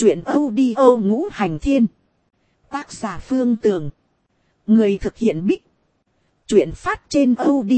Chuyện audio Ngũ Hành Thiên. Tác giả Phương Tường. Người thực hiện Bích. Chuyện phát trên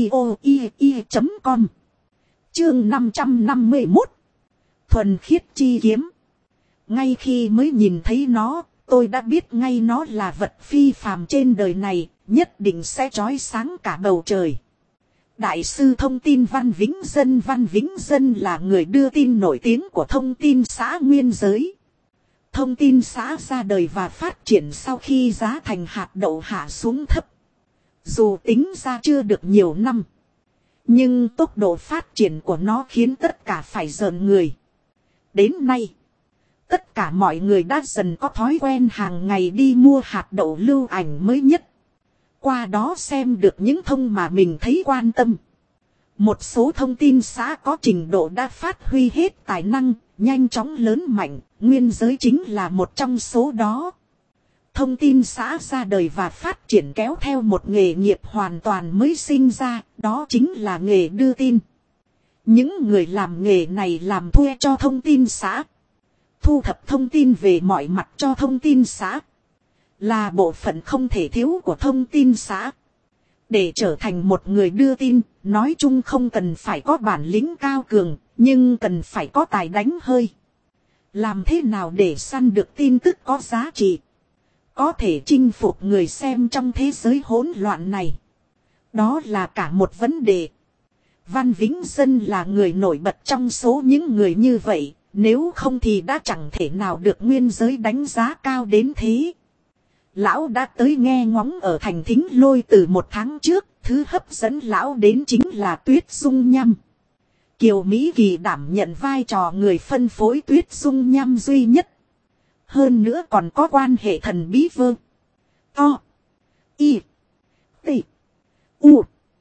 audio.com. Chương 551. Thuần khiết chi kiếm. Ngay khi mới nhìn thấy nó, tôi đã biết ngay nó là vật phi phàm trên đời này, nhất định sẽ chói sáng cả bầu trời. Đại sư thông tin Văn Vĩnh Dân là người đưa tin nổi tiếng của thông tin xã Nguyên Giới. Thông tin xã ra đời và phát triển sau khi giá thành hạt đậu hạ xuống thấp. Dù tính ra chưa được nhiều năm, nhưng tốc độ phát triển của nó khiến tất cả phải rợn người. Đến nay, tất cả mọi người đã dần có thói quen hàng ngày đi mua hạt đậu lưu ảnh mới nhất. Qua đó xem được những thông mà mình thấy quan tâm. Một số thông tin xã có trình độ đã phát huy hết tài năng, nhanh chóng lớn mạnh, Nguyên Giới chính là một trong số đó. Thông tin xã ra đời và phát triển kéo theo một nghề nghiệp hoàn toàn mới sinh ra, đó chính là nghề đưa tin. Những người làm nghề này làm thuê cho thông tin xã, thu thập thông tin về mọi mặt cho thông tin xã, là bộ phận không thể thiếu của thông tin xã. Để trở thành một người đưa tin, nói chung không cần phải có bản lĩnh cao cường, nhưng cần phải có tài đánh hơi. Làm thế nào để săn được tin tức có giá trị, có thể chinh phục người xem trong thế giới hỗn loạn này? Đó là cả một vấn đề. Văn Vĩnh Dân là người nổi bật trong số những người như vậy, nếu không thì đã chẳng thể nào được Nguyên Giới đánh giá cao đến thế. Lão đã tới nghe ngóng ở thành Thính Lôi từ một tháng trước, thứ hấp dẫn lão đến chính là Tuyết Dung Nham. Kiều Mỹ Kỳ đảm nhận vai trò người phân phối Tuyết Dung Nham duy nhất. Hơn nữa còn có quan hệ thần bí vơ. To. Y. T. U.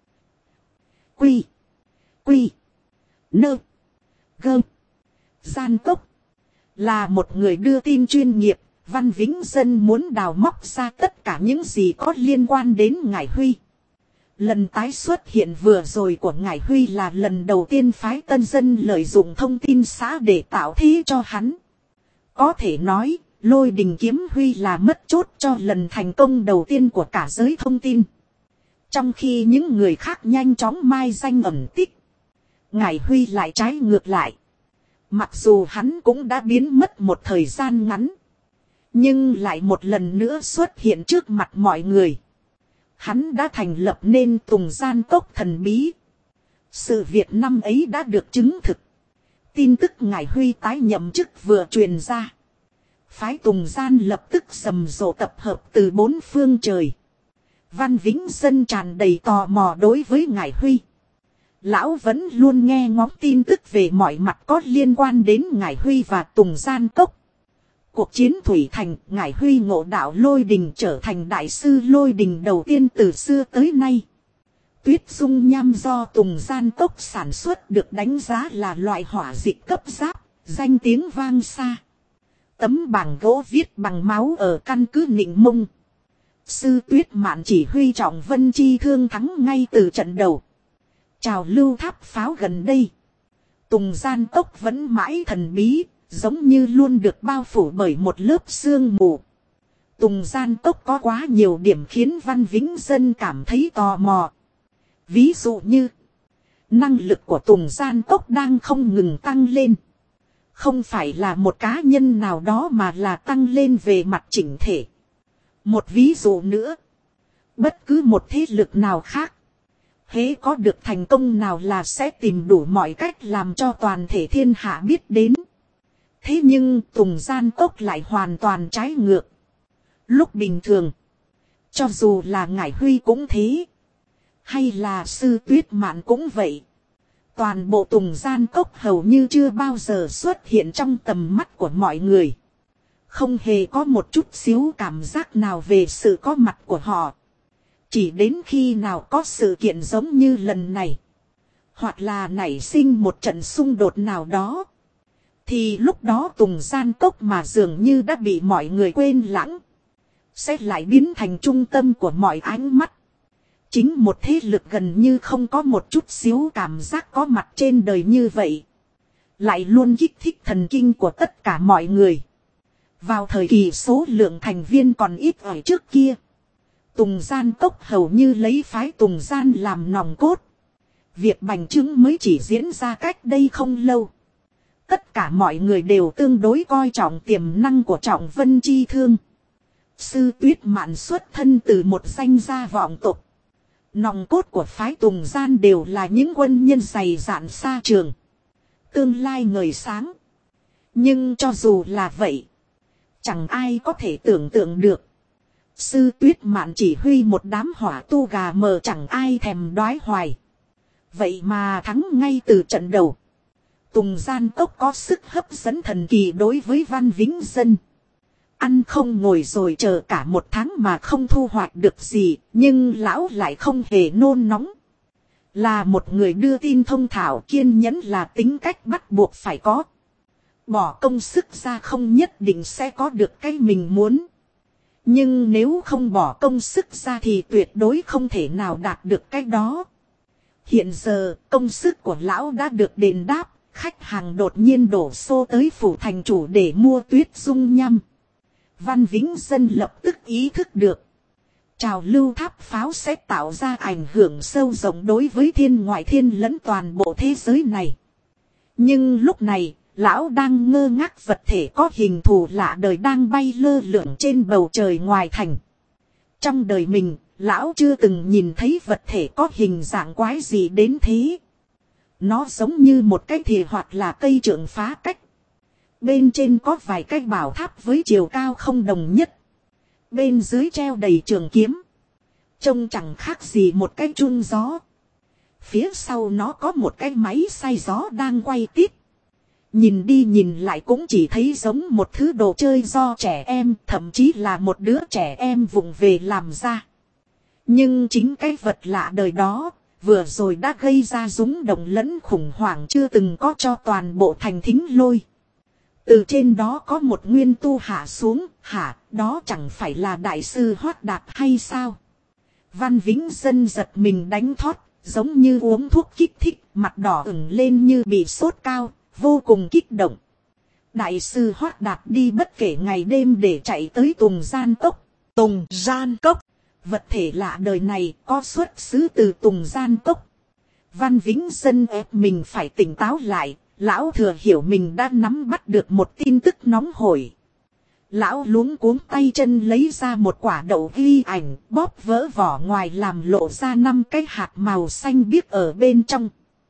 Quy. Quy. Nơ. Gơ. Gian Cốc. Là một người đưa tin chuyên nghiệp. Văn Vĩnh Dân muốn đào móc ra tất cả những gì có liên quan đến Ngải Huy. Lần tái xuất hiện vừa rồi của Ngải Huy là lần đầu tiên phái Tân Dân lợi dụng thông tin xã để tạo thế cho hắn. Có thể nói, Lôi Đình Kiếm Huy là mất chốt cho lần thành công đầu tiên của cả giới thông tin. Trong khi những người khác nhanh chóng mai danh ẩn tích, Ngải Huy lại trái ngược lại. Mặc dù hắn cũng đã biến mất một thời gian ngắn, nhưng lại một lần nữa xuất hiện trước mặt mọi người. Hắn đã thành lập nên Tùng Gian Cốc thần bí. Sự việc năm ấy đã được chứng thực. Tin tức Ngải Huy tái nhậm chức vừa truyền ra, phái Tùng Gian lập tức rầm rộ tập hợp từ bốn phương trời. Văn Vĩnh Dân tràn đầy tò mò đối với Ngải Huy. Lão vẫn luôn nghe ngóng tin tức về mọi mặt có liên quan đến Ngải Huy và Tùng Gian Cốc. Cuộc chiến Thủy Thành, Ngải Huy ngộ đạo Lôi Đình trở thành đại sư Lôi Đình đầu tiên từ xưa tới nay. Tuyết Dung Nham do Tùng Gian Cốc sản xuất được đánh giá là loại hỏa dịch cấp giáp, danh tiếng vang xa. Tấm bảng gỗ viết bằng máu ở căn cứ Nịnh Mông. Sư Tuyết Mạn chỉ huy Trọng Vân chi thương thắng ngay từ trận đầu. Trào lưu tháp pháo gần đây, Tùng Gian Cốc vẫn mãi thần bí, giống như luôn được bao phủ bởi một lớp sương mù. Tùng Gian Cốc có quá nhiều điểm khiến Văn Vĩnh Dân cảm thấy tò mò. Ví dụ như, năng lực của Tùng Gian Cốc đang không ngừng tăng lên. Không phải là một cá nhân nào đó mà là tăng lên về mặt chỉnh thể. Một ví dụ nữa, bất cứ một thế lực nào khác, hễ có được thành công nào là sẽ tìm đủ mọi cách làm cho toàn thể thiên hạ biết đến. Thế nhưng Tùng Gian Cốc lại hoàn toàn trái ngược. Lúc bình thường, cho dù là Ngải Huy cũng thế, hay là Sư Tuyết Mạn cũng vậy, toàn bộ Tùng Gian Cốc hầu như chưa bao giờ xuất hiện trong tầm mắt của mọi người. Không hề có một chút xíu cảm giác nào về sự có mặt của họ. Chỉ đến khi nào có sự kiện giống như lần này, hoặc là nảy sinh một trận xung đột nào đó, thì lúc đó Tùng Gian Cốc mà dường như đã bị mọi người quên lãng, sẽ lại biến thành trung tâm của mọi ánh mắt. Chính một thế lực gần như không có một chút xíu cảm giác có mặt trên đời như vậy, lại luôn kích thích thần kinh của tất cả mọi người. Vào thời kỳ số lượng thành viên còn ít ở trước kia, Tùng Gian Cốc hầu như lấy phái Tùng Gian làm nòng cốt. Việc bành trướng mới chỉ diễn ra cách đây không lâu. Tất cả mọi người đều tương đối coi trọng tiềm năng của Trọng Vân Chi Thương. Sư Tuyết Mạn xuất thân từ một danh gia vọng tộc. Nòng cốt của phái Tùng Gian đều là những quân nhân dày dạn xa trường. Tương lai ngời sáng. Nhưng cho dù là vậy, chẳng ai có thể tưởng tượng được. Sư Tuyết Mạn chỉ huy một đám hỏa tu gà mờ chẳng ai thèm đoái hoài. Vậy mà thắng ngay từ trận đầu. Tùng Gian Cốc có sức hấp dẫn thần kỳ đối với Văn Vĩnh Dân. Ăn không ngồi rồi chờ cả một tháng mà không thu hoạch được gì, nhưng lão lại không hề nôn nóng. Là một người đưa tin thông thạo, kiên nhẫn là tính cách bắt buộc phải có. Bỏ công sức ra không nhất định sẽ có được cái mình muốn. Nhưng nếu không bỏ công sức ra thì tuyệt đối không thể nào đạt được cái đó. Hiện giờ công sức của lão đã được đền đáp, khách hàng đột nhiên đổ xô tới phủ thành chủ để mua Tuyết Dung nhăm. Văn Vĩnh Dân lập tức ý thức được. Trào lưu tháp pháo sẽ tạo ra ảnh hưởng sâu rộng đối với thiên ngoại thiên lẫn toàn bộ thế giới này. Nhưng lúc này, lão đang ngơ ngác vật thể có hình thù lạ đời đang bay lơ lửng trên bầu trời ngoài thành. Trong đời mình, lão chưa từng nhìn thấy vật thể có hình dạng quái gì đến thế. Nó giống như một cái thìa hoặc là cây trượng phá cách. Bên trên có vài cái bảo tháp với chiều cao không đồng nhất. Bên dưới treo đầy trường kiếm. Trông chẳng khác gì một cái chun gió. Phía sau nó có một cái máy xay gió đang quay tít. Nhìn đi nhìn lại cũng chỉ thấy giống một thứ đồ chơi do trẻ em, thậm chí là một đứa trẻ em vụng về làm ra. Nhưng chính cái vật lạ đời đó, vừa rồi đã gây ra rúng động lẫn khủng hoảng chưa từng có cho toàn bộ thành Thính Lôi. Từ trên đó có một nguyên tu hạ xuống, đó chẳng phải là đại sư Hoát Đạp hay sao? Văn Vĩnh Dân giật mình đánh thót, giống như uống thuốc kích thích, mặt đỏ ửng lên như bị sốt cao, vô cùng kích động. Đại sư Hoát Đạp đi bất kể ngày đêm để chạy tới Tùng Gian Cốc. Tùng Gian Cốc, vật thể lạ đời này có xuất xứ từ Tùng Gian Cốc. Văn Vĩnh Dân ép mình phải tỉnh táo lại. Lão thừa hiểu mình đã nắm bắt được một tin tức nóng hổi. Lão luống cuống tay chân lấy ra một quả đậu ghi ảnh, bóp vỡ vỏ ngoài làm lộ ra 5 cái hạt màu xanh biếc ở bên trong.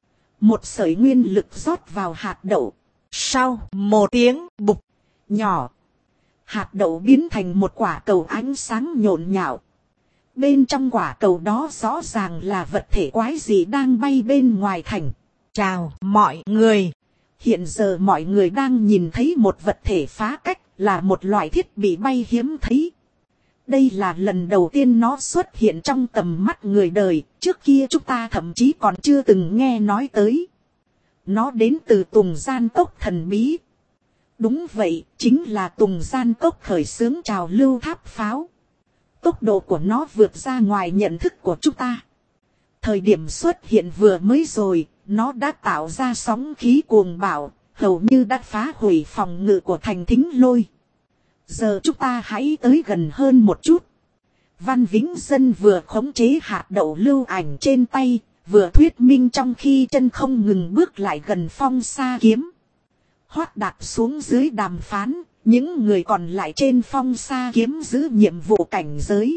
Một sợi nguyên lực rót vào hạt đậu. Sau một tiếng bục nhỏ, hạt đậu biến thành một quả cầu ánh sáng nhộn nhạo. Bên trong quả cầu đó rõ ràng là vật thể quái gì đang bay bên ngoài thành. Chào mọi người. Hiện giờ mọi người đang nhìn thấy một vật thể phá cách, là một loại thiết bị bay hiếm thấy. Đây là lần đầu tiên nó xuất hiện trong tầm mắt người đời, trước kia chúng ta thậm chí còn chưa từng nghe nói tới. Nó đến từ Tùng Gian Cốc thần bí. Đúng vậy, chính là Tùng Gian Cốc khởi xướng trào lưu tháp pháo. Tốc độ của nó vượt ra ngoài nhận thức của chúng ta. Thời điểm xuất hiện vừa mới rồi, nó đã tạo ra sóng khí cuồng bạo, hầu như đã phá hủy phòng ngự của thành Thính Lôi. Giờ chúng ta hãy tới gần hơn một chút. Văn Vĩnh Dân vừa khống chế hạt đậu lưu ảnh trên tay, vừa thuyết minh trong khi chân không ngừng bước lại gần Phong Sa Kiếm. Hoát Đạp xuống dưới đàm phán, những người còn lại trên Phong Sa Kiếm giữ nhiệm vụ cảnh giới.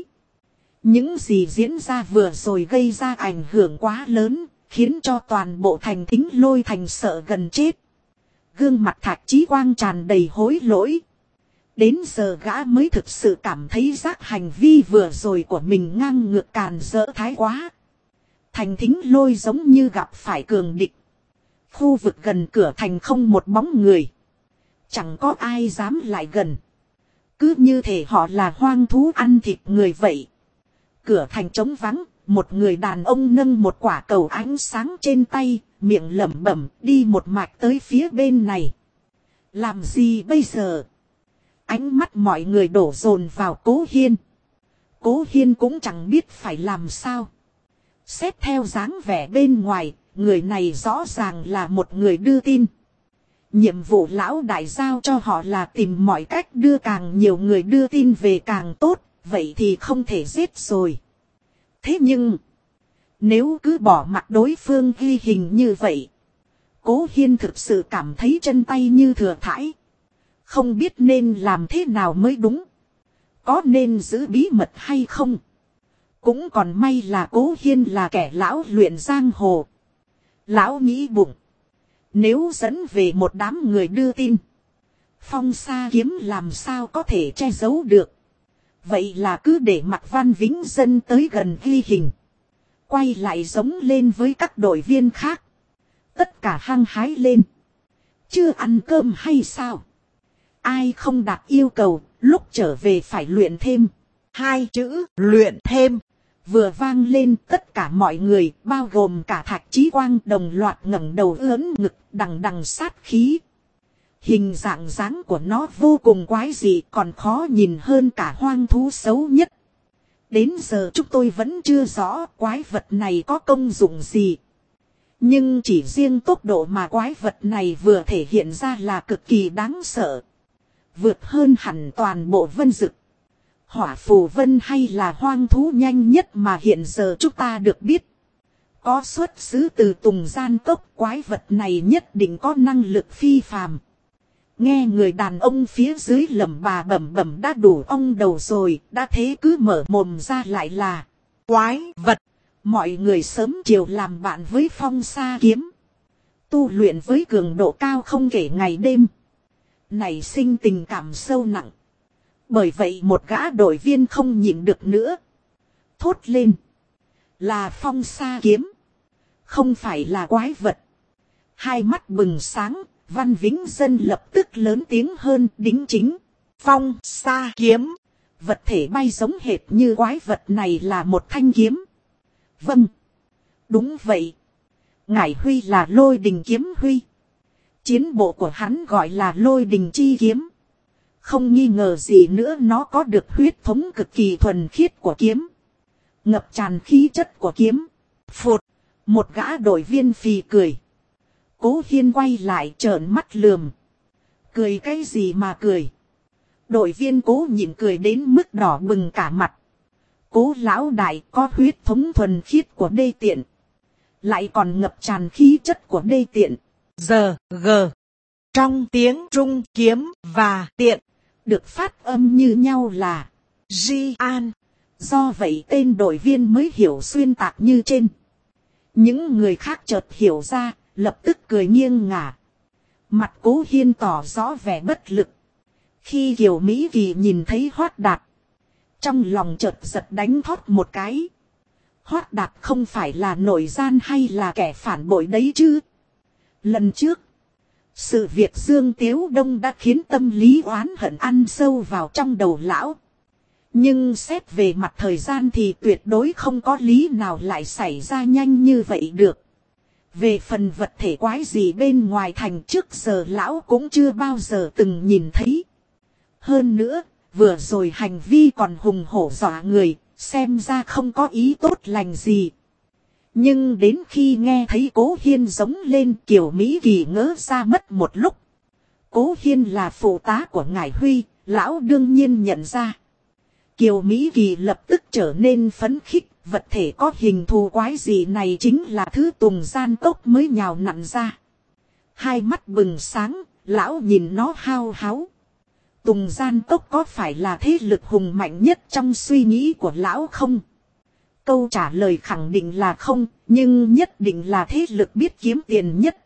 Những gì diễn ra vừa rồi gây ra ảnh hưởng quá lớn, khiến cho toàn bộ thành Thính Lôi thành sợ gần chết. Gương mặt Thạch Chí Quang tràn đầy hối lỗi. Đến giờ gã mới thực sự cảm thấy giác hành vi vừa rồi của mình ngang ngược càn rỡ thái quá. Thành Thính Lôi giống như gặp phải cường địch. Khu vực gần cửa thành không một bóng người. Chẳng có ai dám lại gần. Cứ như thể họ là hoang thú ăn thịt người vậy. Cửa thành trống vắng, một người đàn ông nâng một quả cầu ánh sáng trên tay, miệng lẩm bẩm đi một mạch tới phía bên này. Làm gì bây giờ? Ánh mắt mọi người đổ dồn vào Cố Hiên. Cố Hiên cũng chẳng biết phải làm sao. Xét theo dáng vẻ bên ngoài, người này rõ ràng là một người đưa tin. Nhiệm vụ lão đại giao cho họ là tìm mọi cách đưa càng nhiều người đưa tin về càng tốt, vậy thì không thể giết rồi. Thế nhưng, nếu cứ bỏ mặc đối phương ghi hình như vậy, Cố Hiên thực sự cảm thấy chân tay như thừa thãi. Không biết nên làm thế nào mới đúng. Có nên giữ bí mật hay không? Cũng còn may là Cố Hiên là kẻ lão luyện giang hồ. Lão nghĩ bụng. Nếu dẫn về một đám người đưa tin, Phong Sa Kiếm làm sao có thể che giấu được. Vậy là cứ để Mạc Văn Vĩnh Dân tới gần ghi hình. Quay lại giống lên với các đội viên khác. Tất cả hăng hái lên. Chưa ăn cơm hay sao? Ai không đạt yêu cầu, lúc trở về phải luyện thêm. Hai chữ luyện thêm vừa vang lên, tất cả mọi người, bao gồm cả Thạch Chí Quang, đồng loạt ngẩng đầu ưỡn ngực, đằng đằng sát khí. Hình dạng dáng của nó vô cùng quái dị, còn khó nhìn hơn cả hoang thú xấu nhất. Đến giờ chúng tôi vẫn chưa rõ quái vật này có công dụng gì. Nhưng chỉ riêng tốc độ mà quái vật này vừa thể hiện ra là cực kỳ đáng sợ. Vượt hơn hẳn toàn bộ Vân Dực, Hỏa Phù Vân hay là hoang thú nhanh nhất mà hiện giờ chúng ta được biết. Có xuất xứ từ Tùng Gian Cốc, quái vật này nhất định có năng lực phi phàm. Nghe người đàn ông phía dưới lẩm bà bẩm bẩm đã đủ ong đầu rồi, đã thế cứ mở mồm ra lại là quái vật. Mọi người sớm chiều làm bạn với Phong Sa Kiếm, tu luyện với cường độ cao không kể ngày đêm, nảy sinh tình cảm sâu nặng. Bởi vậy một gã đội viên không nhịn được nữa, thốt lên: là Phong Sa Kiếm, không phải là quái vật. Hai mắt bừng sáng, Văn Vĩnh Dân lập tức lớn tiếng hơn, đính chính: Phong Sa Kiếm, vật thể bay giống hệt như quái vật này là một thanh kiếm. Vâng, đúng vậy. Ngải Huy là Lôi Đình Kiếm Huy. Chiến bộ của hắn gọi là Lôi Đình Chi Kiếm. Không nghi ngờ gì nữa, nó có được huyết thống cực kỳ thuần khiết của kiếm, ngập tràn khí chất của kiếm. Phụt, một gã đội viên phì cười. Cố Hiên quay lại trợn mắt lườm. Cười cái gì mà cười? Đội viên Cố nhịn cười đến mức đỏ bừng cả mặt. Cố lão đại có huyết thống thuần khiết của đê tiện, lại còn ngập tràn khí chất của đê tiện. Giờ g trong tiếng Trung kiếm và tiện được phát âm như nhau là Ji An. Do vậy tên đội viên mới hiểu xuyên tạc như trên. Những người khác chợt hiểu ra, lập tức cười nghiêng ngả. Mặt Cố Hiên tỏ rõ vẻ bất lực. Khi Kiều Mỹ Kỳ nhìn thấy Hoát Đạt, trong lòng chợt giật đánh thót một cái. Hoát Đạt không phải là nội gian hay là kẻ phản bội đấy chứ? Lần trước, sự việc Dương Tiếu Đông đã khiến tâm lý oán hận ăn sâu vào trong đầu lão. Nhưng xét về mặt thời gian thì tuyệt đối không có lý nào lại xảy ra nhanh như vậy được. Về phần vật thể quái gì bên ngoài thành, trước giờ lão cũng chưa bao giờ từng nhìn thấy. Hơn nữa, vừa rồi hành vi còn hùng hổ dọa người, xem ra không có ý tốt lành gì. Nhưng đến khi nghe thấy Cố Hiên giống lên, Kiều Mỹ Kỳ ngỡ ra mất một lúc. Cố Hiên là phụ tá của Ngải Huy, lão đương nhiên nhận ra. Kiều Mỹ Kỳ lập tức trở nên phấn khích, vật thể có hình thù quái gì này chính là thứ Tùng Gian Cốc mới nhào nặn ra. Hai mắt bừng sáng, lão nhìn nó hao háo. Tùng Gian Cốc có phải là thế lực hùng mạnh nhất trong suy nghĩ của lão không? Câu trả lời khẳng định là không, nhưng nhất định là thế lực biết kiếm tiền nhất.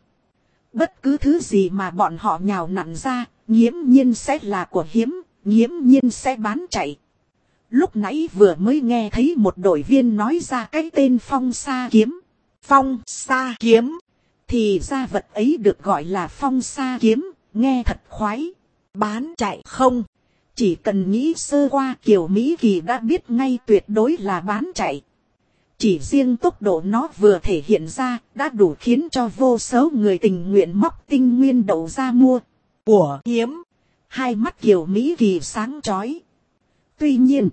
Bất cứ thứ gì mà bọn họ nhào nặn ra, nghiễm nhiên sẽ là của hiếm, nghiễm nhiên sẽ bán chạy. Lúc nãy vừa mới nghe thấy một đội viên nói ra cái tên Phong Sa Kiếm. Phong Sa Kiếm, thì ra vật ấy được gọi là Phong Sa Kiếm, nghe thật khoái. Bán chạy không? Chỉ cần nghĩ sơ qua, Kiều Mỹ Kỳ đã biết ngay tuyệt đối là bán chạy. Chỉ riêng tốc độ nó vừa thể hiện ra đã đủ khiến cho vô số người tình nguyện móc tinh nguyên đậu ra mua. Của hiếm. Hai mắt Kiều Mỹ Kỳ sáng chói. Tuy nhiên,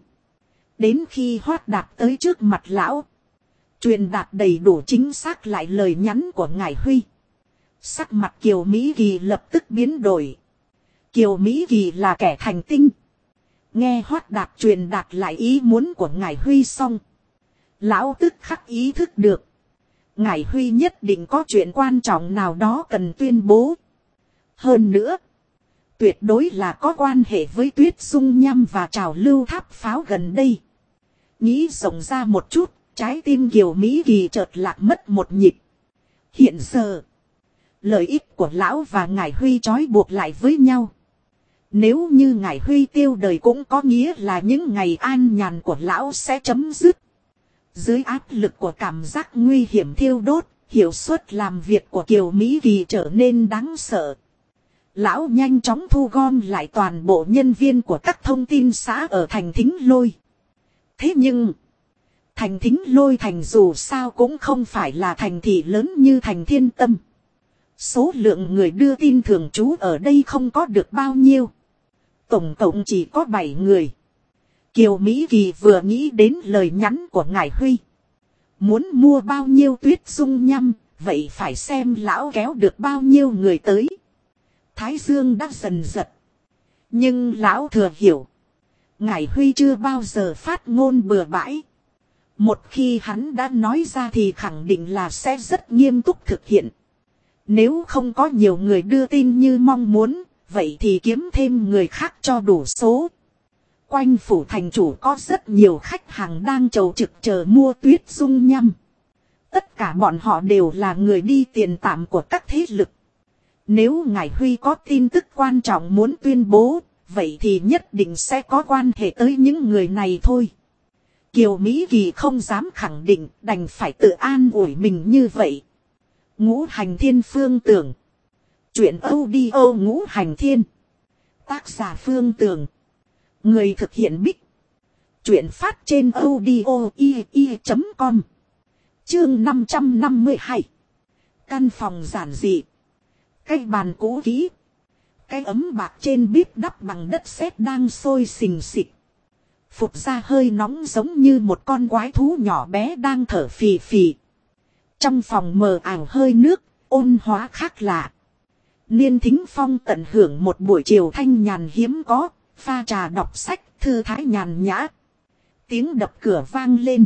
đến khi Hoát Đạt tới trước mặt lão, truyền đạt đầy đủ chính xác lại lời nhắn của Ngải Huy. Sắc mặt Kiều Mỹ Kỳ lập tức biến đổi. Kiều Mỹ Kỳ là kẻ thành tinh. Nghe Hoắc Đạt truyền đạt lại ý muốn của ngài Huy xong. Lão tức khắc ý thức được. Ngài Huy nhất định có chuyện quan trọng nào đó cần tuyên bố. Hơn nữa. Tuyệt đối là có quan hệ với Tuyết Dung Nham và trào lưu tháp pháo gần đây. Nghĩ rộng ra một chút. Trái tim Kiều Mỹ Kỳ chợt lạc mất một nhịp. Hiện giờ. Lợi ích của lão và ngài Huy trói buộc lại với nhau. Nếu như ngài Huy tiêu đời cũng có nghĩa là những ngày an nhàn của lão sẽ chấm dứt. Dưới áp lực của cảm giác nguy hiểm thiêu đốt, hiệu suất làm việc của Kiều Mỹ Kỳ trở nên đáng sợ. Lão nhanh chóng thu gom lại toàn bộ nhân viên của các thông tin xã ở thành Thính Lôi. Thế nhưng, thành Thính Lôi thành dù sao cũng không phải là thành thị lớn như thành Thiên Tâm. Số lượng người đưa tin thường trú ở đây không có được bao nhiêu. Tổng cộng chỉ có 7 người. Kiều Mỹ Kỳ vừa nghĩ đến lời nhắn của ngài Huy. Muốn mua bao nhiêu Tuyết Dung Nham, vậy phải xem lão kéo được bao nhiêu người tới. Thái Dương đã dần giật. Nhưng lão thừa hiểu. Ngài Huy chưa bao giờ phát ngôn bừa bãi. Một khi hắn đã nói ra thì khẳng định là sẽ rất nghiêm túc thực hiện. Nếu không có nhiều người đưa tin như mong muốn, vậy thì kiếm thêm người khác cho đủ số. Quanh phủ thành chủ có rất nhiều khách hàng đang chầu trực chờ mua Tuyết Dung Nham. Tất cả bọn họ đều là người đi tiền tạm của các thế lực. Nếu ngài Huy có tin tức quan trọng muốn tuyên bố, vậy thì nhất định sẽ có quan hệ tới những người này thôi. Kiều Mỹ Kỳ không dám khẳng định, đành phải tự an ủi mình như vậy. Ngũ Hành Thiên Phương Tưởng. Chuyện audio Ngũ Hành Thiên. Tác giả Phương Tưởng. Người thực hiện Bích. Chuyện phát trên audio.com. Chương 552. Căn phòng giản dị. Cái bàn cũ kỹ. Cái ấm bạc trên bếp đắp bằng đất sét đang sôi xình xịch. Phụt ra hơi nóng giống như một con quái thú nhỏ bé đang thở phì phì. Trong phòng mờ ảo hơi nước, ôn hóa khác lạ. Niên Thính Phong tận hưởng một buổi chiều thanh nhàn hiếm có, pha trà đọc sách, thư thái nhàn nhã. Tiếng đập cửa vang lên.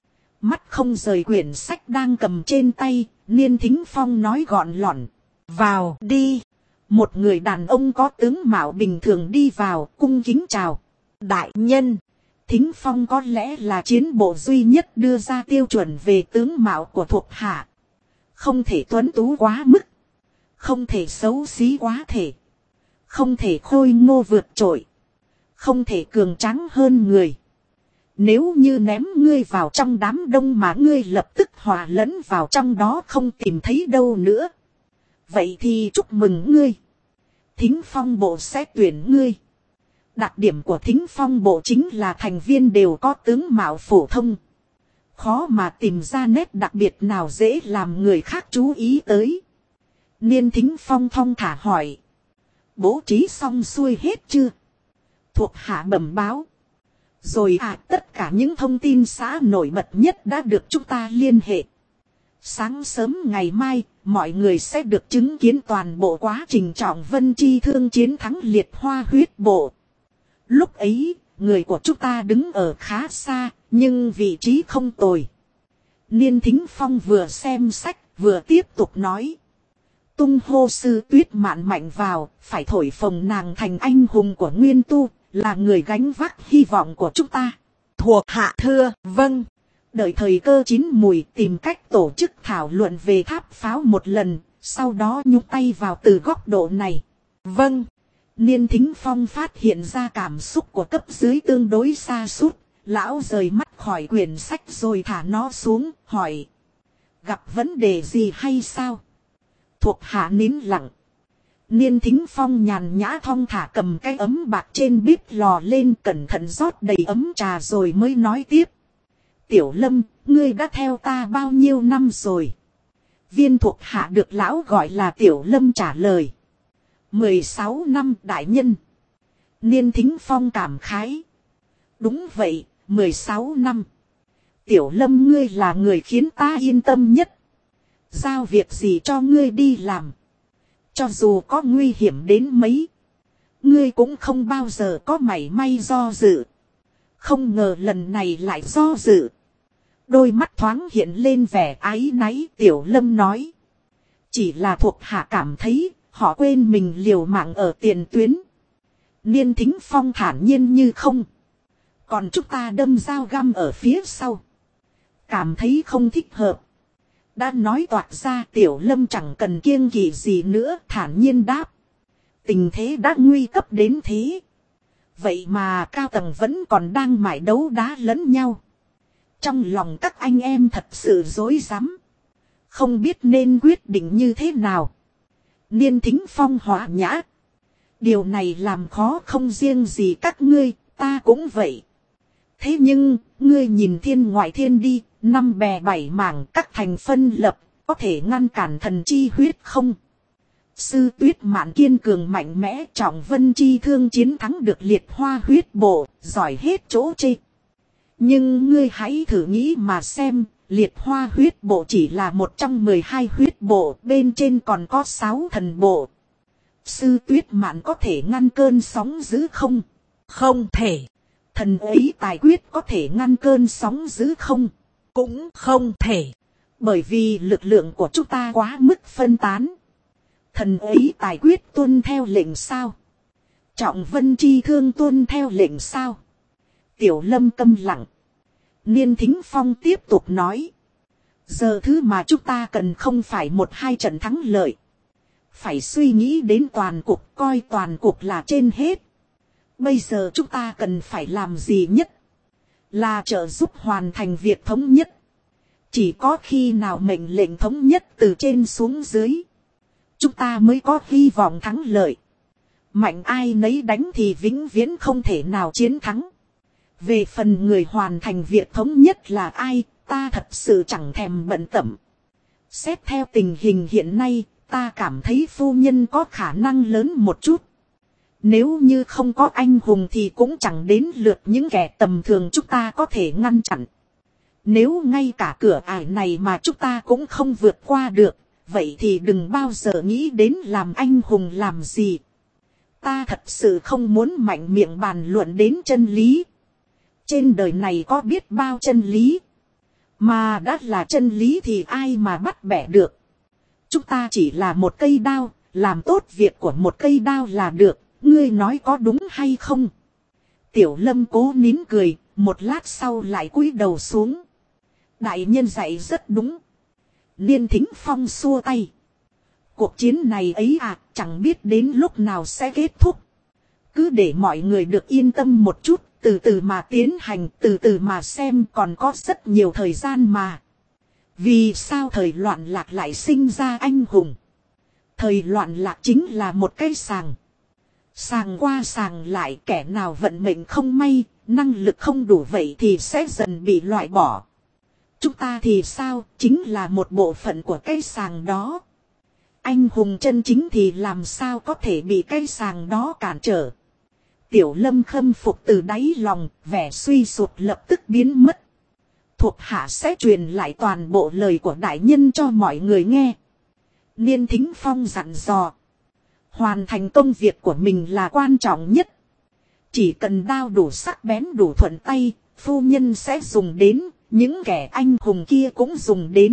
Mắt không rời quyển sách đang cầm trên tay, Niên Thính Phong nói gọn lỏn. Vào đi. Một người đàn ông có tướng mạo bình thường đi vào, cung kính chào. Đại nhân. Thính Phong có lẽ là chiến bộ duy nhất đưa ra tiêu chuẩn về tướng mạo của thuộc hạ. Không thể tuấn tú quá mức. Không thể xấu xí quá thể. Không thể khôi ngô vượt trội. Không thể cường tráng hơn người. Nếu như ném ngươi vào trong đám đông mà ngươi lập tức hòa lẫn vào trong đó không tìm thấy đâu nữa. Vậy thì chúc mừng ngươi. Thính Phong bộ sẽ tuyển ngươi. Đặc điểm của Thính Phong bộ chính là thành viên đều có tướng mạo phổ thông. Khó mà tìm ra nét đặc biệt nào dễ làm người khác chú ý tới. Niên Thính Phong thong thả hỏi. Bố trí xong xuôi hết chưa? Thuộc hạ bẩm báo. Rồi tất cả những thông tin xã nổi bật nhất đã được chúng ta liên hệ. Sáng sớm ngày mai, mọi người sẽ được chứng kiến toàn bộ quá trình Trọng Vân chi thương chiến thắng Liệt Hoa huyết bộ. Lúc ấy, người của chúng ta đứng ở khá xa, nhưng vị trí không tồi. Niên Thính Phong vừa xem sách, vừa tiếp tục nói. Tung hô sư Tuyết Mạn mạnh vào, phải thổi phồng nàng thành anh hùng của Nguyên Tu, là người gánh vác hy vọng của chúng ta. Thuộc hạ thưa, vâng. Đợi thời cơ chín mùi tìm cách tổ chức thảo luận về tháp pháo một lần, sau đó nhúc tay vào từ góc độ này. Vâng. Niên Thính Phong phát hiện ra cảm xúc của cấp dưới tương đối xa sút Lão rời mắt khỏi quyển sách rồi thả nó xuống, hỏi. Gặp vấn đề gì hay sao? Thuộc hạ nín lặng. Niên Thính Phong nhàn nhã thong thả cầm cái ấm bạc trên bếp lò lên cẩn thận rót đầy ấm trà rồi mới nói tiếp. Tiểu Lâm, ngươi đã theo ta bao nhiêu năm rồi? Viên thuộc hạ được lão gọi là Tiểu Lâm trả lời. 16 năm đại nhân. Niên Thính Phong cảm khái. Đúng vậy, 16 năm. Tiểu Lâm ngươi là người khiến ta yên tâm nhất. Giao việc gì cho ngươi đi làm, cho dù có nguy hiểm đến mấy, ngươi cũng không bao giờ có mảy may do dự. Không ngờ lần này lại do dự. Đôi mắt thoáng hiện lên vẻ áy náy. Tiểu Lâm nói, chỉ là thuộc hạ cảm thấy họ quên mình liều mạng ở tiền tuyến. Niên Thính Phong thản nhiên như không. Còn chúng ta đâm dao găm ở phía sau, cảm thấy không thích hợp. Đã nói toạc ra, Tiểu Lâm chẳng cần kiêng kỵ gì nữa, thản nhiên đáp. Tình thế đã nguy cấp đến thế, vậy mà cao tầng vẫn còn đang mải đấu đá lẫn nhau. Trong lòng các anh em thật sự rối rắm, không biết nên quyết định như thế nào. Niên Thính Phong hòa nhã, điều này làm khó không riêng gì các ngươi, ta cũng vậy. Thế nhưng, ngươi nhìn thiên ngoại thiên đi, 5 bè 7 mảng các thành phân lập, có thể ngăn cản thần chi huyết không? Sư Tuyết Mạn kiên cường mạnh mẽ, Trọng Vân chi thương chiến thắng được Liệt Hoa huyết bộ, giỏi hết chỗ chê. Nhưng ngươi hãy thử nghĩ mà xem, Liệt Hoa huyết bộ chỉ là một trong 12 huyết bộ, bên trên còn có 6 thần bộ. Sư Tuyết Mạn có thể ngăn cơn sóng dữ không? Không thể. Thần ấy tài quyết có thể ngăn cơn sóng dữ không? Cũng không thể. Bởi vì lực lượng của chúng ta quá mức phân tán. Thần ấy tài quyết tuân theo lệnh sao? Trọng Vân chi thương tuân theo lệnh sao? Tiểu Lâm câm lặng. Niên Thính Phong tiếp tục nói. Giờ thứ mà chúng ta cần không phải 1-2 trận thắng lợi. Phải suy nghĩ đến toàn cục, coi toàn cục là trên hết. Bây giờ chúng ta cần phải làm gì nhất? Là trợ giúp hoàn thành việc thống nhất. Chỉ có khi nào mệnh lệnh thống nhất từ trên xuống dưới, chúng ta mới có hy vọng thắng lợi. Mạnh ai nấy đánh thì vĩnh viễn không thể nào chiến thắng. Về phần người hoàn thành việc thống nhất là ai, ta thật sự chẳng thèm bận tâm. Xét theo tình hình hiện nay, ta cảm thấy phu nhân có khả năng lớn một chút. Nếu như không có anh hùng thì cũng chẳng đến lượt những kẻ tầm thường chúng ta có thể ngăn chặn. Nếu ngay cả cửa ải này mà chúng ta cũng không vượt qua được, vậy thì đừng bao giờ nghĩ đến làm anh hùng làm gì. Ta thật sự không muốn mạnh miệng bàn luận đến chân lý. Trên đời này có biết bao chân lý. Mà đã là chân lý thì ai mà bắt bẻ được. Chúng ta chỉ là một cây đao, làm tốt việc của một cây đao là được. Ngươi nói có đúng hay không? Tiểu Lâm cố nín cười, một lát sau lại cúi đầu xuống. Đại nhân dạy rất đúng. Niên Thính Phong xua tay. Cuộc chiến này ấy chẳng biết đến lúc nào sẽ kết thúc. Cứ để mọi người được yên tâm một chút, từ từ mà tiến hành, từ từ mà xem, còn có rất nhiều thời gian mà. Vì sao thời loạn lạc lại sinh ra anh hùng? Thời loạn lạc chính là một cái sàng. Sàng qua sàng lại, kẻ nào vận mệnh không may, năng lực không đủ vậy thì sẽ dần bị loại bỏ. Chúng ta thì sao, chính là một bộ phận của cái sàng đó. Anh hùng chân chính thì làm sao có thể bị cái sàng đó cản trở. Tiểu Lâm khâm phục từ đáy lòng, vẻ suy sụp lập tức biến mất. Thuộc hạ sẽ truyền lại toàn bộ lời của đại nhân cho mọi người nghe. Niên Thính Phong dặn dò. Hoàn thành công việc của mình là quan trọng nhất. Chỉ cần đao đủ sắc bén đủ thuận tay, phu nhân sẽ dùng đến, những kẻ anh hùng kia cũng dùng đến.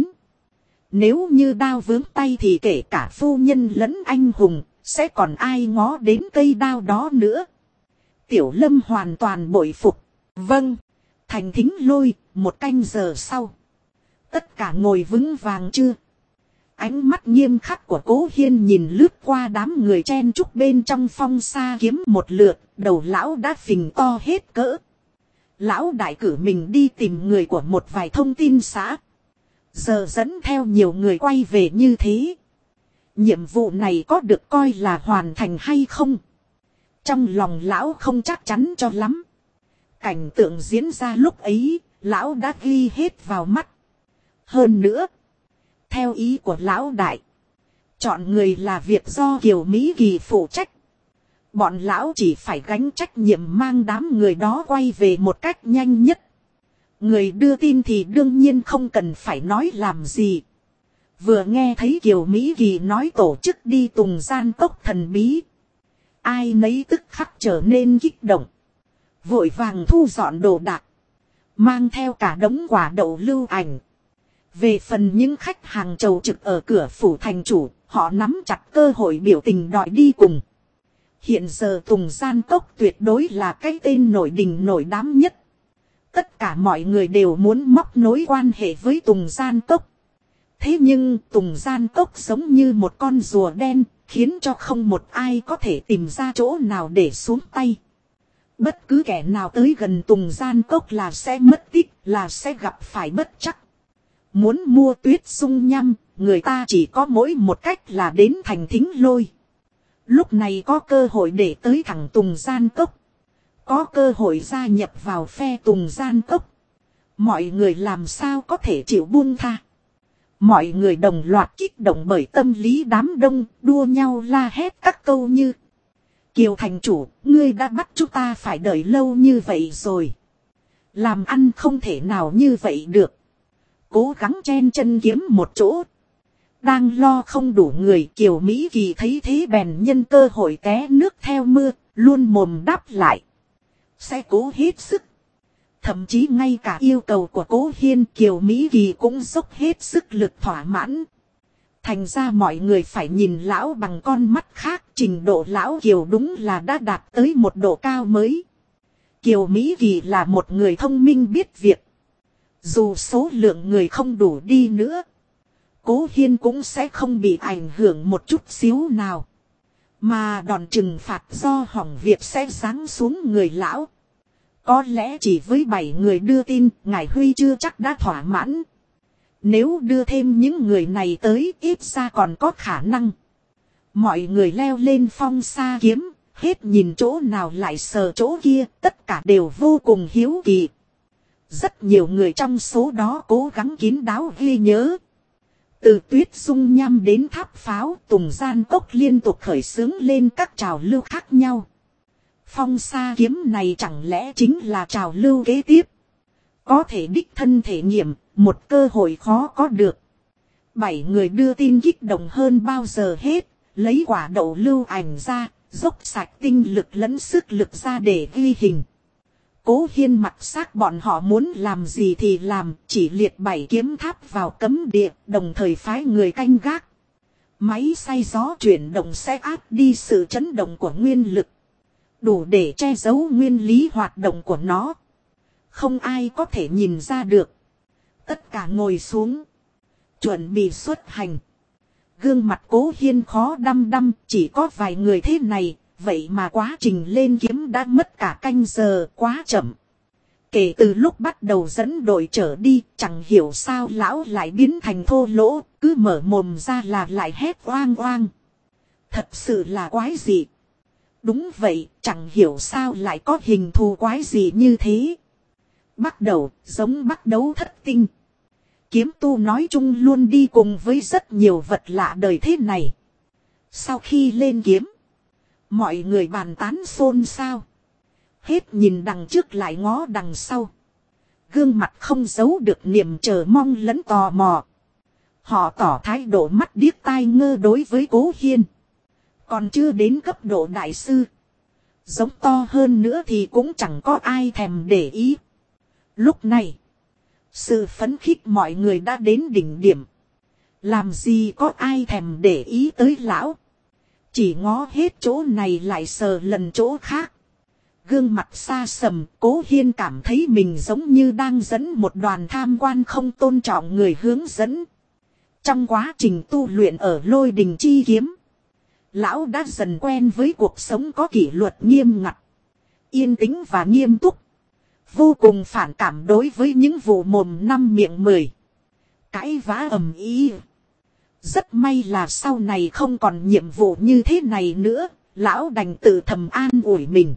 Nếu như đao vướng tay thì kể cả phu nhân lẫn anh hùng, sẽ còn ai ngó đến cây đao đó nữa. Tiểu Lâm hoàn toàn bội phục. Vâng. Thành Thính Lôi, 1 canh giờ sau. Tất cả ngồi vững vàng chưa? Ánh mắt nghiêm khắc của Cố Hiên nhìn lướt qua đám người chen chúc bên trong phong sa kiếm một lượt, đầu lão đã phình to hết cỡ. Lão đại cử mình đi tìm người của một vài thông tin xã. Giờ dẫn theo nhiều người quay về như thế. Nhiệm vụ này có được coi là hoàn thành hay không? Trong lòng lão không chắc chắn cho lắm. Cảnh tượng diễn ra lúc ấy, lão đã ghi hết vào mắt. Hơn nữa, theo ý của lão đại, chọn người là việc do Kiều Mỹ Kỳ phụ trách. Bọn lão chỉ phải gánh trách nhiệm mang đám người đó quay về một cách nhanh nhất. Người đưa tin thì đương nhiên không cần phải nói làm gì. Vừa nghe thấy Kiều Mỹ Kỳ nói tổ chức đi Tùng Gian Cốc thần bí. Ai nấy tức khắc trở nên kích động. Vội vàng thu dọn đồ đạc. Mang theo cả đống quả đậu lưu ảnh. Về phần những khách hàng chầu trực ở cửa phủ thành chủ, họ nắm chặt cơ hội biểu tình đòi đi cùng. Hiện giờ Tùng Gian Cốc tuyệt đối là cái tên nổi đình nổi đám nhất. Tất cả mọi người đều muốn móc nối quan hệ với Tùng Gian Cốc. Thế nhưng Tùng Gian Cốc giống như một con rùa đen, khiến cho không một ai có thể tìm ra chỗ nào để xuống tay. Bất cứ kẻ nào tới gần Tùng Gian Cốc là sẽ mất tích, là sẽ gặp phải bất trắc. Muốn mua Tuyết Dung Nham, người ta chỉ có mỗi một cách là đến thành Thính Lôi. Lúc này có cơ hội để tới thẳng Tùng Gian Cốc. Có cơ hội gia nhập vào phe Tùng Gian Cốc. Mọi người làm sao có thể chịu buông tha. Mọi người đồng loạt kích động bởi tâm lý đám đông, đua nhau la hét các câu như: Kiều thành chủ, ngươi đã bắt chúng ta phải đợi lâu như vậy rồi. Làm ăn không thể nào như vậy được. Cố gắng chen chân kiếm một chỗ. Đang lo không đủ người, Kiều Mỹ Kỳ thấy thế bèn nhân cơ hội té nước theo mưa, luôn mồm đáp lại. Sẽ cố hết sức. Thậm chí ngay cả yêu cầu của Cố Hiên, Kiều Mỹ Kỳ cũng dốc hết sức lực thỏa mãn. Thành ra mọi người phải nhìn lão bằng con mắt khác, trình độ lão Kiều đúng là đã đạt tới một độ cao mới. Kiều Mỹ Kỳ là một người thông minh biết việc. Dù số lượng người không đủ đi nữa, Cố Hiên cũng sẽ không bị ảnh hưởng một chút xíu nào. Mà đòn trừng phạt do hỏng việc sẽ giáng xuống người lão. Có lẽ chỉ với 7 người đưa tin, Ngải Huy chưa chắc đã thỏa mãn. Nếu đưa thêm những người này tới, ít ra còn có khả năng. Mọi người leo lên phong sa kiếm, hết nhìn chỗ nào lại sờ chỗ kia, tất cả đều vô cùng hiếu kỳ. Rất nhiều người trong số đó cố gắng kín đáo ghi nhớ. Từ Tuyết Dung Nham đến tháp pháo, Tùng Gian Cốc liên tục khởi xướng lên các trào lưu khác nhau. Phong sa kiếm này chẳng lẽ chính là trào lưu kế tiếp. Có thể đích thân thể nghiệm, một cơ hội khó có được. 7 người đưa tin kích động hơn bao giờ hết, lấy quả đậu lưu ảnh ra, dốc sạch tinh lực lẫn sức lực ra để ghi hình. Cố Hiên mặc xác bọn họ muốn làm gì thì làm, chỉ liệt 7 kiếm tháp vào cấm địa, đồng thời phái người canh gác. Máy xay gió chuyển động sẽ áp đi sự chấn động của nguyên lực. Đủ để che giấu nguyên lý hoạt động của nó. Không ai có thể nhìn ra được. Tất cả ngồi xuống. Chuẩn bị xuất hành. Gương mặt Cố Hiên khó đăm đăm, chỉ có vài người thế này. Vậy mà quá trình lên kiếm đã mất cả canh giờ, quá chậm. Kể từ lúc bắt đầu dẫn đội trở đi, chẳng hiểu sao lão lại biến thành thô lỗ, cứ mở mồm ra là lại hét oang oang. Thật sự là quái dị. Đúng vậy, chẳng hiểu sao lại có hình thù quái dị như thế. Bắt đầu, giống bắt đấu thất tinh. Kiếm tu nói chung luôn đi cùng với rất nhiều vật lạ đời thế này. Sau khi lên kiếm, mọi người bàn tán xôn xao. Hết nhìn đằng trước lại ngó đằng sau. Gương mặt không giấu được niềm chờ mong lẫn tò mò. Họ tỏ thái độ mắt điếc tai ngơ đối với Cố Hiên. Còn chưa đến cấp độ đại sư. Giống to hơn nữa thì cũng chẳng có ai thèm để ý. Lúc này, sự phấn khích mọi người đã đến đỉnh điểm. Làm gì có ai thèm để ý tới lão. Chỉ ngó hết chỗ này lại sờ lần chỗ khác. Gương mặt xa sầm, Cố Hiên cảm thấy mình giống như đang dẫn một đoàn tham quan không tôn trọng người hướng dẫn. Trong quá trình tu luyện ở Lôi Đình Chi Kiếm, lão đã dần quen với cuộc sống có kỷ luật nghiêm ngặt, yên tĩnh và nghiêm túc. Vô cùng phản cảm đối với những vụ mồm năm miệng 10. Cãi vã ầm ĩ. Rất may là sau này không còn nhiệm vụ như thế này nữa, lão đành tự thầm an ủi mình.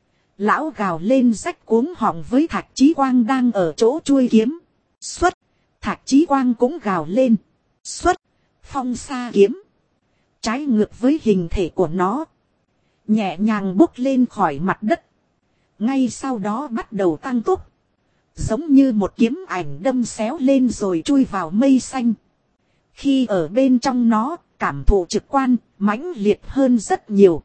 Lão gào lên rách cuống họng với Thạch Chí Quang đang ở chỗ chuôi kiếm. Xuất. Thạch Chí Quang cũng gào lên. Xuất. Phong sa kiếm. Trái ngược với hình thể của nó. Nhẹ nhàng bốc lên khỏi mặt đất. Ngay sau đó bắt đầu tăng tốc. Giống như một kiếm ảnh đâm xéo lên rồi chui vào mây xanh. Khi ở bên trong nó, cảm thụ trực quan, mãnh liệt hơn rất nhiều.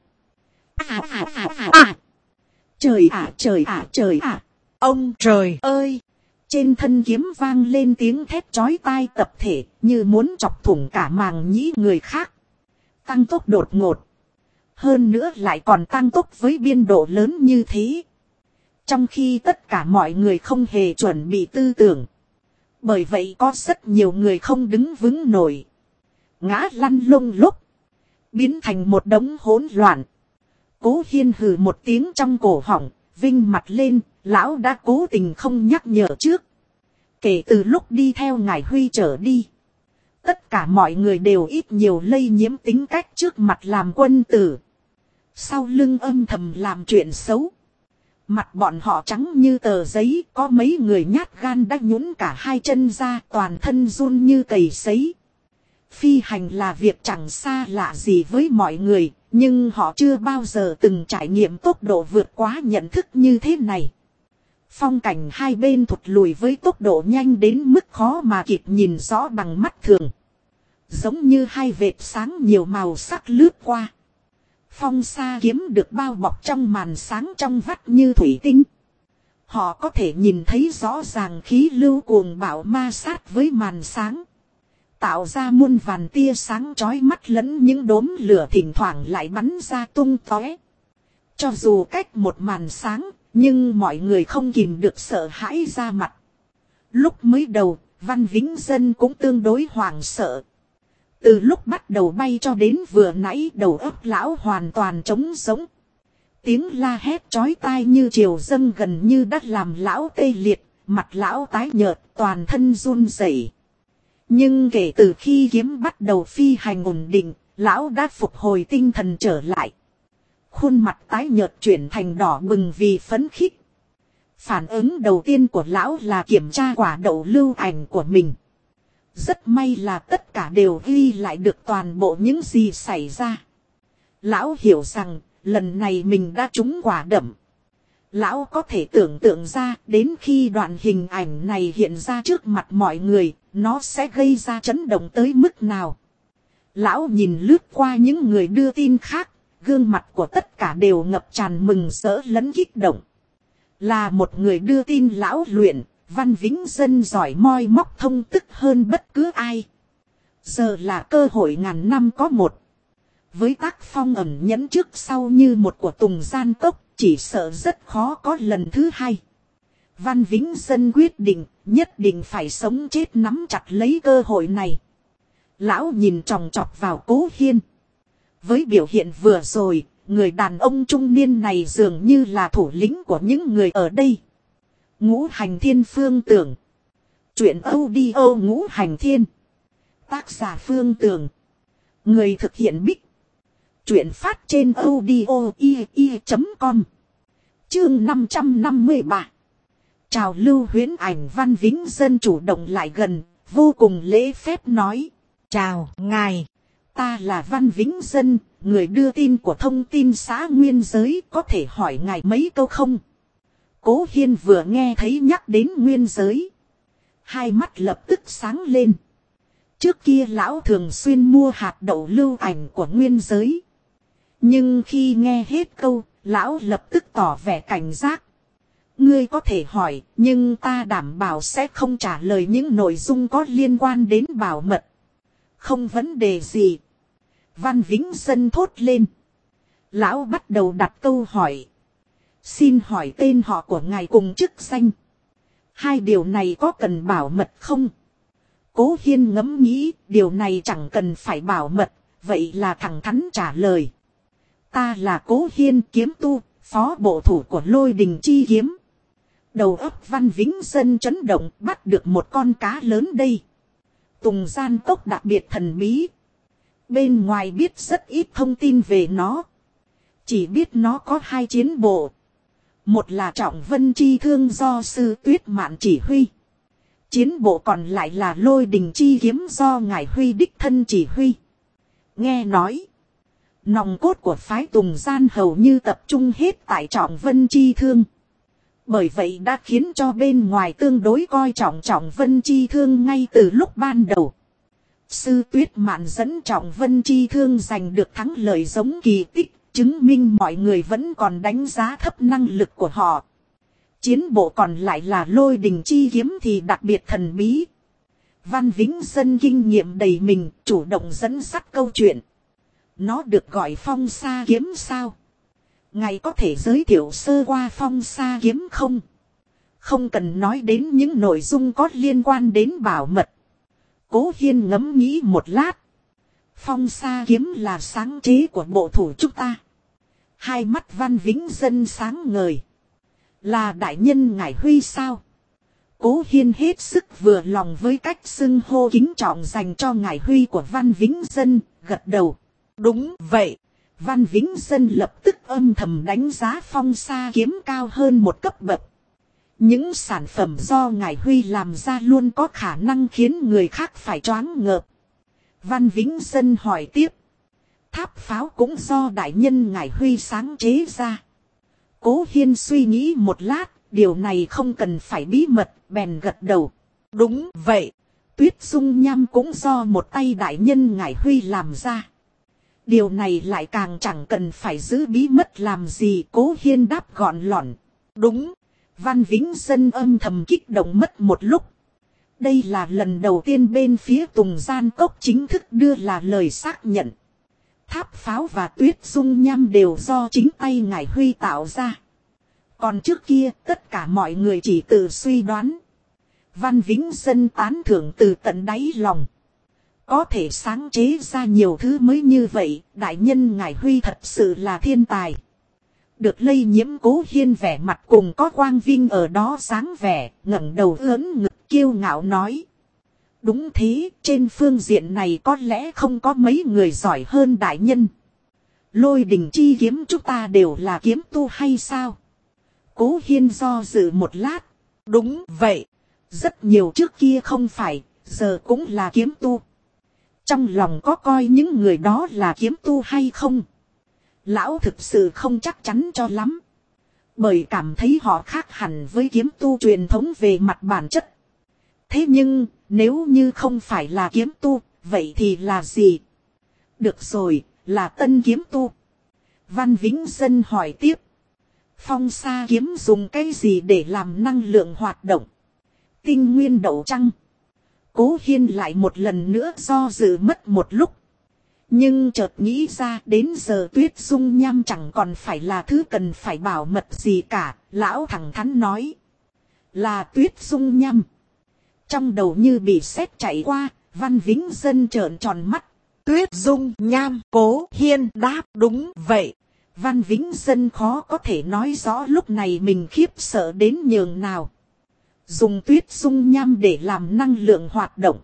Trời ạ, trời ạ, trời ạ. Ông trời ơi! Trên thân kiếm vang lên tiếng thét chói tai tập thể, như muốn chọc thủng cả màng nhĩ người khác. Tăng tốc đột ngột. Hơn nữa lại còn tăng tốc với biên độ lớn như thế. Trong khi tất cả mọi người không hề chuẩn bị tư tưởng. Bởi vậy có rất nhiều người không đứng vững nổi. Ngã lăn lông lốc. Biến thành một đống hỗn loạn. Cố Hiên hừ một tiếng trong cổ họng, vinh mặt lên, lão đã cố tình không nhắc nhở trước. Kể từ lúc đi theo ngài Huy trở đi. Tất cả mọi người đều ít nhiều lây nhiễm tính cách trước mặt làm quân tử. Sau lưng âm thầm làm chuyện xấu. Mặt bọn họ trắng như tờ giấy, có mấy người nhát gan đã nhũn cả hai chân ra, toàn thân run như cầy sấy. Phi hành là việc chẳng xa lạ gì với mọi người, nhưng họ chưa bao giờ từng trải nghiệm tốc độ vượt quá nhận thức như thế này. Phong cảnh hai bên thụt lùi với tốc độ nhanh đến mức khó mà kịp nhìn rõ bằng mắt thường. Giống như hai vệt sáng nhiều màu sắc lướt qua. Phong sa kiếm được bao bọc trong màn sáng trong vắt như thủy tinh. Họ có thể nhìn thấy rõ ràng khí lưu cuồng bạo ma sát với màn sáng. Tạo ra muôn vàn tia sáng chói mắt lẫn những đốm lửa thỉnh thoảng lại bắn ra tung tóe. Cho dù cách một màn sáng, nhưng mọi người không kìm được sợ hãi ra mặt. Lúc mới đầu, Văn Vĩnh Dân cũng tương đối hoảng sợ. Từ lúc bắt đầu bay cho đến vừa nãy đầu óc lão hoàn toàn trống rỗng. Tiếng la hét chói tai như triều dâng gần như đã làm lão tê liệt, mặt lão tái nhợt, toàn thân run rẩy. Nhưng kể từ khi kiếm bắt đầu phi hành ổn định, lão đã phục hồi tinh thần trở lại. Khuôn mặt tái nhợt chuyển thành đỏ bừng vì phấn khích. Phản ứng đầu tiên của lão là kiểm tra quả đậu lưu ảnh của mình. Rất may là tất cả đều ghi lại được toàn bộ những gì xảy ra. Lão hiểu rằng lần này mình đã trúng quả đậm. Lão có thể tưởng tượng ra đến khi đoạn hình ảnh này hiện ra trước mặt mọi người, nó sẽ gây ra chấn động tới mức nào. Lão nhìn lướt qua những người đưa tin khác, gương mặt của tất cả đều ngập tràn mừng rỡ lẫn kích động. Là một người đưa tin lão luyện, Văn Vĩnh Dân giỏi moi móc thông tức hơn bất cứ ai. Giờ là cơ hội ngàn năm có một. Với tác phong ẩn nhẫn trước sau như một của Tùng Gian Cốc, chỉ sợ rất khó có lần thứ hai. Văn Vĩnh Dân quyết định, nhất định phải sống chết nắm chặt lấy cơ hội này. Lão nhìn chòng chọc vào Cố Hiên. Với biểu hiện vừa rồi, người đàn ông trung niên này dường như là thủ lĩnh của những người ở đây. Ngũ Hành Thiên Phương Tưởng. Chuyện audio Ngũ Hành Thiên. Tác giả Phương Tưởng. Người thực hiện Bích. Chuyện phát trên audio.com. Chương 553. Chào Lưu Huyễn Ảnh. Văn Vĩnh Dân chủ động lại gần, vô cùng lễ phép nói. Chào ngài. Ta là Văn Vĩnh Dân, người đưa tin của thông tin xã Nguyên Giới, có thể hỏi ngài mấy câu không? Cố Hiên vừa nghe thấy nhắc đến Nguyên Giới. Hai mắt lập tức sáng lên. Trước kia lão thường xuyên mua hạt đậu lưu ảnh của Nguyên Giới. Nhưng khi nghe hết câu, lão lập tức tỏ vẻ cảnh giác. Ngươi có thể hỏi, nhưng ta đảm bảo sẽ không trả lời những nội dung có liên quan đến bảo mật. Không vấn đề gì. Văn Vĩnh Dân thốt lên. Lão bắt đầu đặt câu hỏi. Xin hỏi tên họ của ngài cùng chức danh. Hai điều này có cần bảo mật không? Cố Hiên ngẫm nghĩ, điều này chẳng cần phải bảo mật, vậy là thẳng thắn trả lời. Ta là Cố Hiên, kiếm tu, phó bộ thủ của Lôi Đình Chi Kiếm. Đầu óc Văn Vĩnh Dân chấn động, bắt được một con cá lớn đây. Tùng Gian Cốc đặc biệt thần bí. Bên ngoài biết rất ít thông tin về nó. Chỉ biết nó có hai chiến bộ. Một là Trọng Vân Chi Thương do Sư Tuyết Mạn chỉ huy. Chiến bộ còn lại là Lôi Đình Chi Kiếm do ngài Huy đích thân chỉ huy. Nghe nói, nòng cốt của phái Tùng Gian hầu như tập trung hết tại Trọng Vân Chi Thương. Bởi vậy đã khiến cho bên ngoài tương đối coi trọng Trọng Vân Chi Thương ngay từ lúc ban đầu. Sư Tuyết Mạn dẫn Trọng Vân chi thương giành được thắng lợi giống kỳ tích, chứng minh mọi người vẫn còn đánh giá thấp năng lực của họ. Chiến bộ còn lại là Lôi Đình chi kiếm thì đặc biệt thần bí. Văn Vĩnh Dân kinh nghiệm đầy mình, chủ động dẫn dắt câu chuyện. Nó được gọi Phong Sa kiếm sao? Ngài có thể giới thiệu sơ qua Phong Sa kiếm không? Không cần nói đến những nội dung có liên quan đến bảo mật. Cố Hiên ngẫm nghĩ một lát. Phong Sa kiếm là sáng chế của bộ thủ chúng ta. Hai mắt Văn Vĩnh Dân sáng ngời. Là đại nhân ngài Huy sao? Cố Hiên hết sức vừa lòng với cách xưng hô kính trọng dành cho ngài Huy của Văn Vĩnh Dân, gật đầu. Đúng vậy. Văn Vĩnh Dân lập tức âm thầm đánh giá Phong Sa kiếm cao hơn một cấp bậc. Những sản phẩm do ngài Huy làm ra luôn có khả năng khiến người khác phải choáng ngợp. Văn Vĩnh Dân hỏi tiếp. Tháp pháo cũng do đại nhân ngài Huy sáng chế ra. Cố Hiên suy nghĩ một lát, điều này không cần phải bí mật, bèn gật đầu. Đúng vậy, Tuyết Dung Nham cũng do một tay đại nhân ngài Huy làm ra. Điều này lại càng chẳng cần phải giữ bí mật làm gì. Cố Hiên đáp gọn lỏn. Đúng. Văn Vĩnh Dân âm thầm kích động mất một lúc. Đây là lần đầu tiên bên phía Tùng Gian Cốc chính thức đưa là lời xác nhận. Tháp pháo và Tuyết Dung Nham đều do chính tay ngài Huy tạo ra. Còn trước kia tất cả mọi người chỉ tự suy đoán. Văn Vĩnh Dân tán thưởng từ tận đáy lòng. Có thể sáng chế ra nhiều thứ mới như vậy, đại nhân ngài Huy thật sự là thiên tài. Được lây nhiễm. Cố Hiên vẻ mặt cùng có quang vinh ở đó sáng vẻ, ngẩng đầu ưỡn ngực kiêu ngạo nói. Đúng thế, trên phương diện này có lẽ không có mấy người giỏi hơn đại nhân. Lôi Đình chi kiếm chúng ta đều là kiếm tu hay sao? Cố Hiên do dự một lát. Đúng vậy, rất nhiều trước kia không phải, giờ cũng là kiếm tu. Trong lòng có coi những người đó là kiếm tu hay không? Lão thực sự không chắc chắn cho lắm. Bởi cảm thấy họ khác hẳn với kiếm tu truyền thống về mặt bản chất. Thế nhưng, nếu như không phải là kiếm tu, vậy thì là gì? Được rồi, là tân kiếm tu. Văn Vĩnh Dân hỏi tiếp. Phong Sa kiếm dùng cái gì để làm năng lượng hoạt động? Tinh nguyên đậu trăng. Cố Hiên lại một lần nữa do dự mất một lúc. Nhưng chợt nghĩ ra đến giờ Tuyết Dung Nham chẳng còn phải là thứ cần phải bảo mật gì cả. Lão thẳng thắn nói. Là Tuyết Dung Nham. Trong đầu như bị sét chạy qua, Văn Vĩnh Dân trợn tròn mắt. Tuyết Dung Nham. Cố Hiên đáp đúng vậy. Văn Vĩnh Dân khó có thể nói rõ lúc này mình khiếp sợ đến nhường nào. Dùng Tuyết Dung Nham để làm năng lượng hoạt động.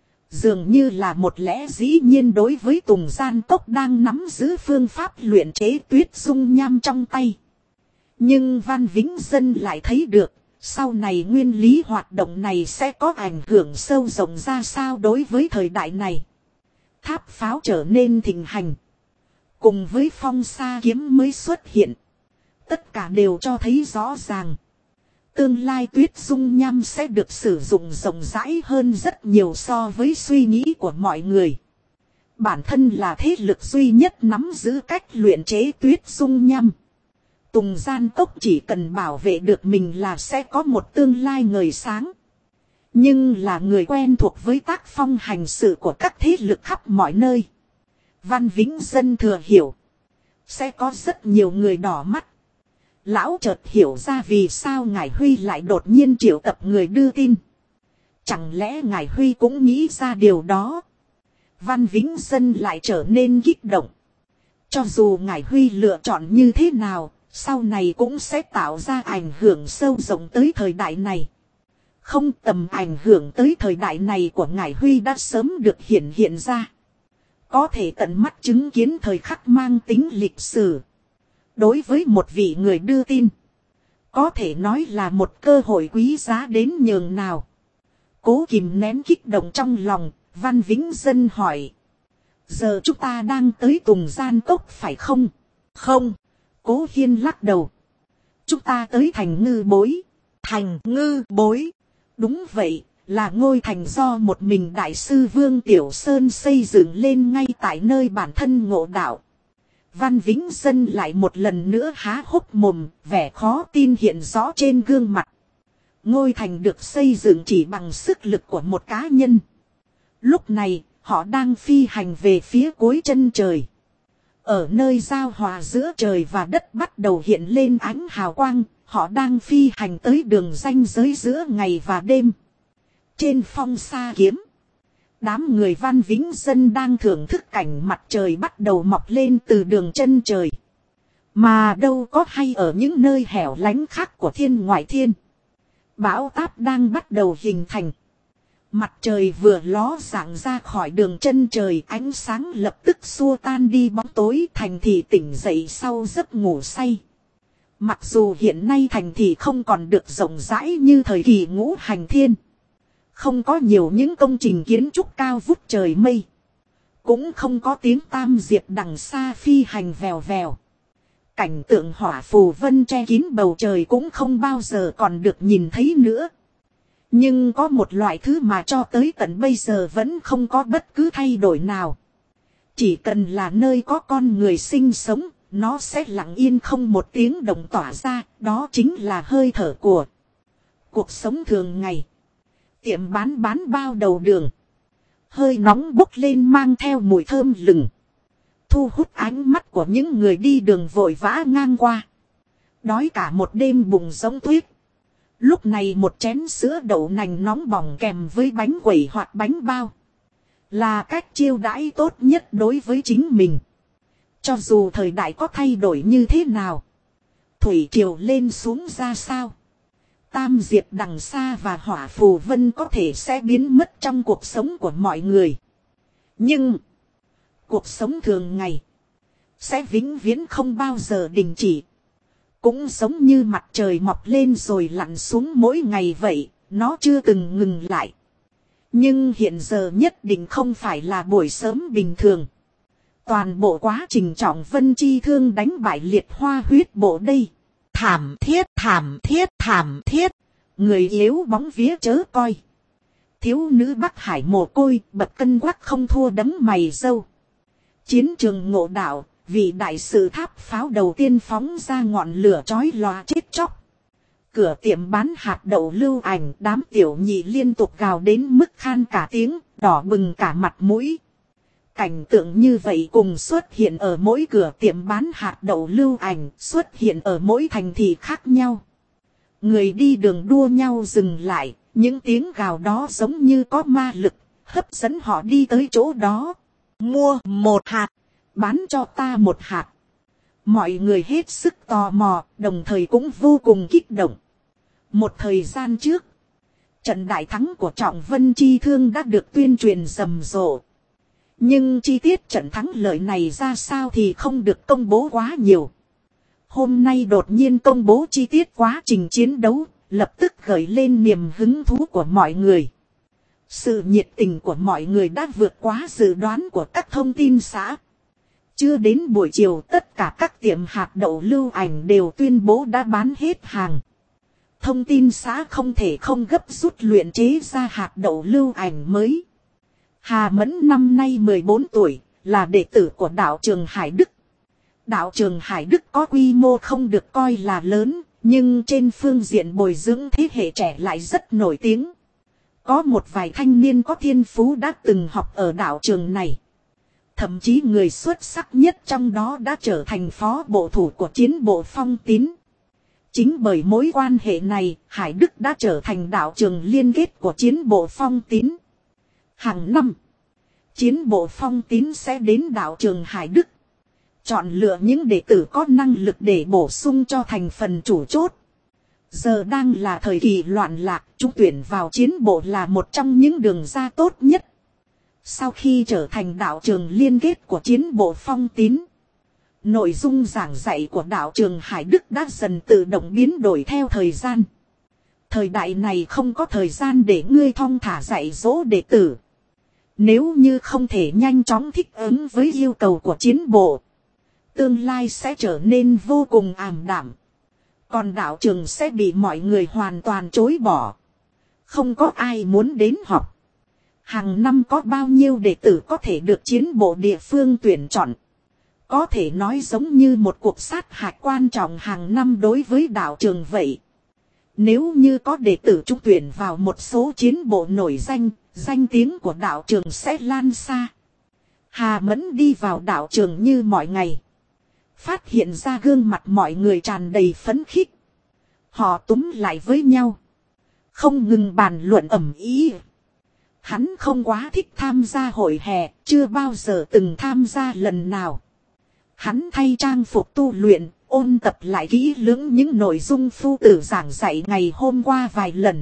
Dường như là một lẽ dĩ nhiên đối với Tùng Gian Cốc đang nắm giữ phương pháp luyện chế Tuyết Dung Nham trong tay. Nhưng Văn Vĩnh Dân lại thấy được, sau này nguyên lý hoạt động này sẽ có ảnh hưởng sâu rộng ra sao đối với thời đại này. Tháp pháo trở nên thịnh hành. Cùng với Phong Sa kiếm mới xuất hiện. Tất cả đều cho thấy rõ ràng. Tương lai Tuyết Dung Nham sẽ được sử dụng rộng rãi hơn rất nhiều so với suy nghĩ của mọi người. Bản thân là thế lực duy nhất nắm giữ cách luyện chế Tuyết Dung Nham. Tùng Gian Cốc chỉ cần bảo vệ được mình là sẽ có một tương lai ngời sáng. Nhưng là người quen thuộc với tác phong hành sự của các thế lực khắp mọi nơi. Văn Vĩnh Dân thừa hiểu. Sẽ có rất nhiều người đỏ mắt. Lão chợt hiểu ra vì sao ngài Huy lại đột nhiên triệu tập người đưa tin. Chẳng lẽ ngài Huy cũng nghĩ ra điều đó? Văn Vĩnh Dân lại trở nên kích động. Cho dù ngài Huy lựa chọn như thế nào, sau này cũng sẽ tạo ra ảnh hưởng sâu rộng tới thời đại này. Không, tầm ảnh hưởng tới thời đại này của ngài Huy đã sớm được hiện ra. Có thể tận mắt chứng kiến thời khắc mang tính lịch sử. Đối với một vị người đưa tin, có thể nói là một cơ hội quý giá đến nhường nào. Cố kìm nén kích động trong lòng, Văn Vĩnh Dân hỏi. Giờ chúng ta đang tới Tùng Gian Cốc phải không? Không. Cố Hiên lắc đầu. Chúng ta tới thành Ngư Bối. Thành Ngư Bối. Đúng vậy, Là ngôi thành do một mình đại sư Vương Tiểu Sơn xây dựng lên ngay tại nơi bản thân ngộ đạo. Văn Vĩnh Dân lại một lần nữa há hốc mồm, vẻ khó tin hiện rõ trên gương mặt. Ngôi thành được xây dựng chỉ bằng sức lực của một cá nhân. Lúc này, họ đang phi hành về phía cuối chân trời. Ở nơi giao hòa giữa trời và đất bắt đầu hiện lên ánh hào quang, họ đang phi hành tới đường ranh giới giữa ngày và đêm. Trên phong sa kiếm, đám người Văn Vĩnh Dân đang thưởng thức cảnh mặt trời bắt đầu mọc lên từ đường chân trời. Mà đâu có hay ở những nơi hẻo lánh khác của thiên ngoại thiên. Bão táp đang bắt đầu hình thành. Mặt trời vừa ló dạng ra khỏi đường chân trời, ánh sáng lập tức xua tan đi bóng tối, thành thị tỉnh dậy sau giấc ngủ say. Mặc dù hiện nay thành thị không còn được rộng rãi như thời kỳ Ngũ Hành Thiên. Không có nhiều những công trình kiến trúc cao vút trời mây. Cũng không có tiếng tam diệp đằng xa phi hành vèo vèo. Cảnh tượng hỏa phù vân che kín bầu trời cũng không bao giờ còn được nhìn thấy nữa. Nhưng có một loại thứ mà cho tới tận bây giờ vẫn không có bất cứ thay đổi nào. Chỉ cần là nơi có con người sinh sống, nó sẽ lặng yên không một tiếng động tỏa ra, đó chính là hơi thở của cuộc sống thường ngày. Tiệm bán bao đầu đường. Hơi nóng bốc lên mang theo mùi thơm lừng. Thu hút ánh mắt của những người đi đường vội vã ngang qua. Đói cả một đêm bụng giống tuyết. Lúc này một chén sữa đậu nành nóng bỏng kèm với bánh quẩy hoặc bánh bao. Là cách chiêu đãi tốt nhất đối với chính mình. Cho dù thời đại có thay đổi như thế nào. Thủy triều lên xuống ra sao. Tam diệp đằng xa và hỏa phù vân có thể sẽ biến mất trong cuộc sống của mọi người. Nhưng cuộc sống thường ngày sẽ vĩnh viễn không bao giờ đình chỉ. Cũng giống như mặt trời mọc lên rồi lặn xuống mỗi ngày vậy, nó chưa từng ngừng lại. Nhưng hiện giờ nhất định không phải là buổi sớm bình thường. Toàn bộ quá trình Trọng Vân chi thương đánh bại Liệt Hoa huyết bộ đây. Thảm thiết, thảm thiết, thảm thiết. Người yếu bóng vía chớ coi. Thiếu nữ Bắc Hải mồ côi, bật cân quắc không thua đấng mày râu. Chiến trường ngộ đạo, vị đại sự tháp pháo đầu tiên phóng ra ngọn lửa chói lòa chết chóc. Cửa tiệm bán hạt đậu Lưu Ảnh, đám tiểu nhị liên tục gào đến mức khan cả tiếng, đỏ bừng cả mặt mũi. Cảnh tượng như vậy cùng xuất hiện ở mỗi cửa tiệm bán hạt đậu Lưu Ảnh, xuất hiện ở mỗi thành thị khác nhau. Người đi đường đua nhau dừng lại, những tiếng gào đó giống như có ma lực, hấp dẫn họ đi tới chỗ đó. Mua một hạt, bán cho ta một hạt. Mọi người hết sức tò mò, đồng thời cũng vô cùng kích động. Một thời gian trước, trận đại thắng của Trọng Vân chi thương đã được tuyên truyền rầm rộ. Nhưng chi tiết trận thắng lợi này ra sao thì không được công bố quá nhiều. Hôm nay đột nhiên công bố chi tiết quá trình chiến đấu, lập tức gợi lên niềm hứng thú của mọi người. Sự nhiệt tình của mọi người đã vượt quá dự đoán của các thông tin xã. Chưa đến buổi chiều tất cả các tiệm hạt đậu Lưu Ảnh đều tuyên bố đã bán hết hàng. Thông tin xã không thể không gấp rút luyện chế ra hạt đậu Lưu Ảnh mới. Hà Mẫn năm nay 14 tuổi, là đệ tử của đạo trường Hải Đức. Đạo trường Hải Đức có quy mô không được coi là lớn, nhưng trên phương diện bồi dưỡng thế hệ trẻ lại rất nổi tiếng. Có một vài thanh niên có thiên phú đã từng học ở đạo trường này. Thậm chí người xuất sắc nhất trong đó đã trở thành phó bộ thủ của chiến bộ Phong Tín. Chính bởi mối quan hệ này, Hải Đức đã trở thành đạo trường liên kết của chiến bộ Phong Tín. Hàng năm, chiến bộ Phong Tín sẽ đến đạo trường Hải Đức. Chọn lựa những đệ tử có năng lực để bổ sung cho thành phần chủ chốt. Giờ đang là thời kỳ loạn lạc, trúng tuyển vào chiến bộ là một trong những đường ra tốt nhất. Sau khi trở thành đạo trường liên kết của chiến bộ Phong Tín, nội dung giảng dạy của đạo trường Hải Đức đã dần tự động biến đổi theo thời gian. Thời đại này không có thời gian để ngươi thong thả dạy dỗ đệ tử. Nếu như không thể nhanh chóng thích ứng với yêu cầu của chiến bộ, tương lai sẽ trở nên vô cùng ảm đạm. Còn đạo trường sẽ bị mọi người hoàn toàn chối bỏ. Không có ai muốn đến học. Hàng năm có bao nhiêu đệ tử có thể được chiến bộ địa phương tuyển chọn. Có thể nói giống như một cuộc sát hạch quan trọng hàng năm đối với đạo trường vậy. Nếu như có đệ tử trúng tuyển vào một số chiến bộ nổi danh, danh tiếng của đạo trường sẽ lan xa. Hà Mẫn đi vào đạo trường như mọi ngày. Phát hiện ra gương mặt mọi người tràn đầy phấn khích. Họ túm lại với nhau. Không ngừng bàn luận ầm ĩ. Hắn không quá thích tham gia hội hè, chưa bao giờ từng tham gia lần nào. Hắn thay trang phục tu luyện, ôn tập lại kỹ lưỡng những nội dung phu tử giảng dạy ngày hôm qua vài lần.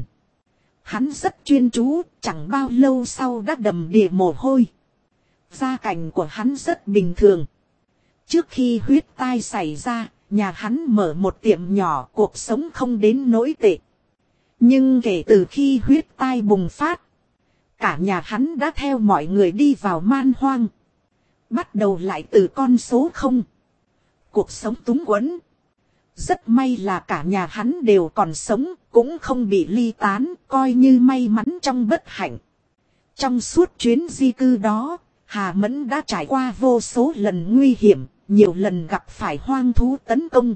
Hắn rất chuyên chú, chẳng bao lâu sau đã đầm đìa mồ hôi. Gia cảnh của hắn rất bình thường. Trước khi huyết tai xảy ra, nhà hắn mở một tiệm nhỏ, cuộc sống không đến nỗi tệ. Nhưng kể từ khi huyết tai bùng phát, cả nhà hắn đã theo mọi người đi vào man hoang. Bắt đầu lại từ con số 0. Cuộc sống túng quẫn. Rất may là cả nhà hắn đều còn sống, cũng không bị ly tán, coi như may mắn trong bất hạnh. Trong suốt chuyến di cư đó, Hà Mẫn đã trải qua vô số lần nguy hiểm, nhiều lần gặp phải hoang thú tấn công.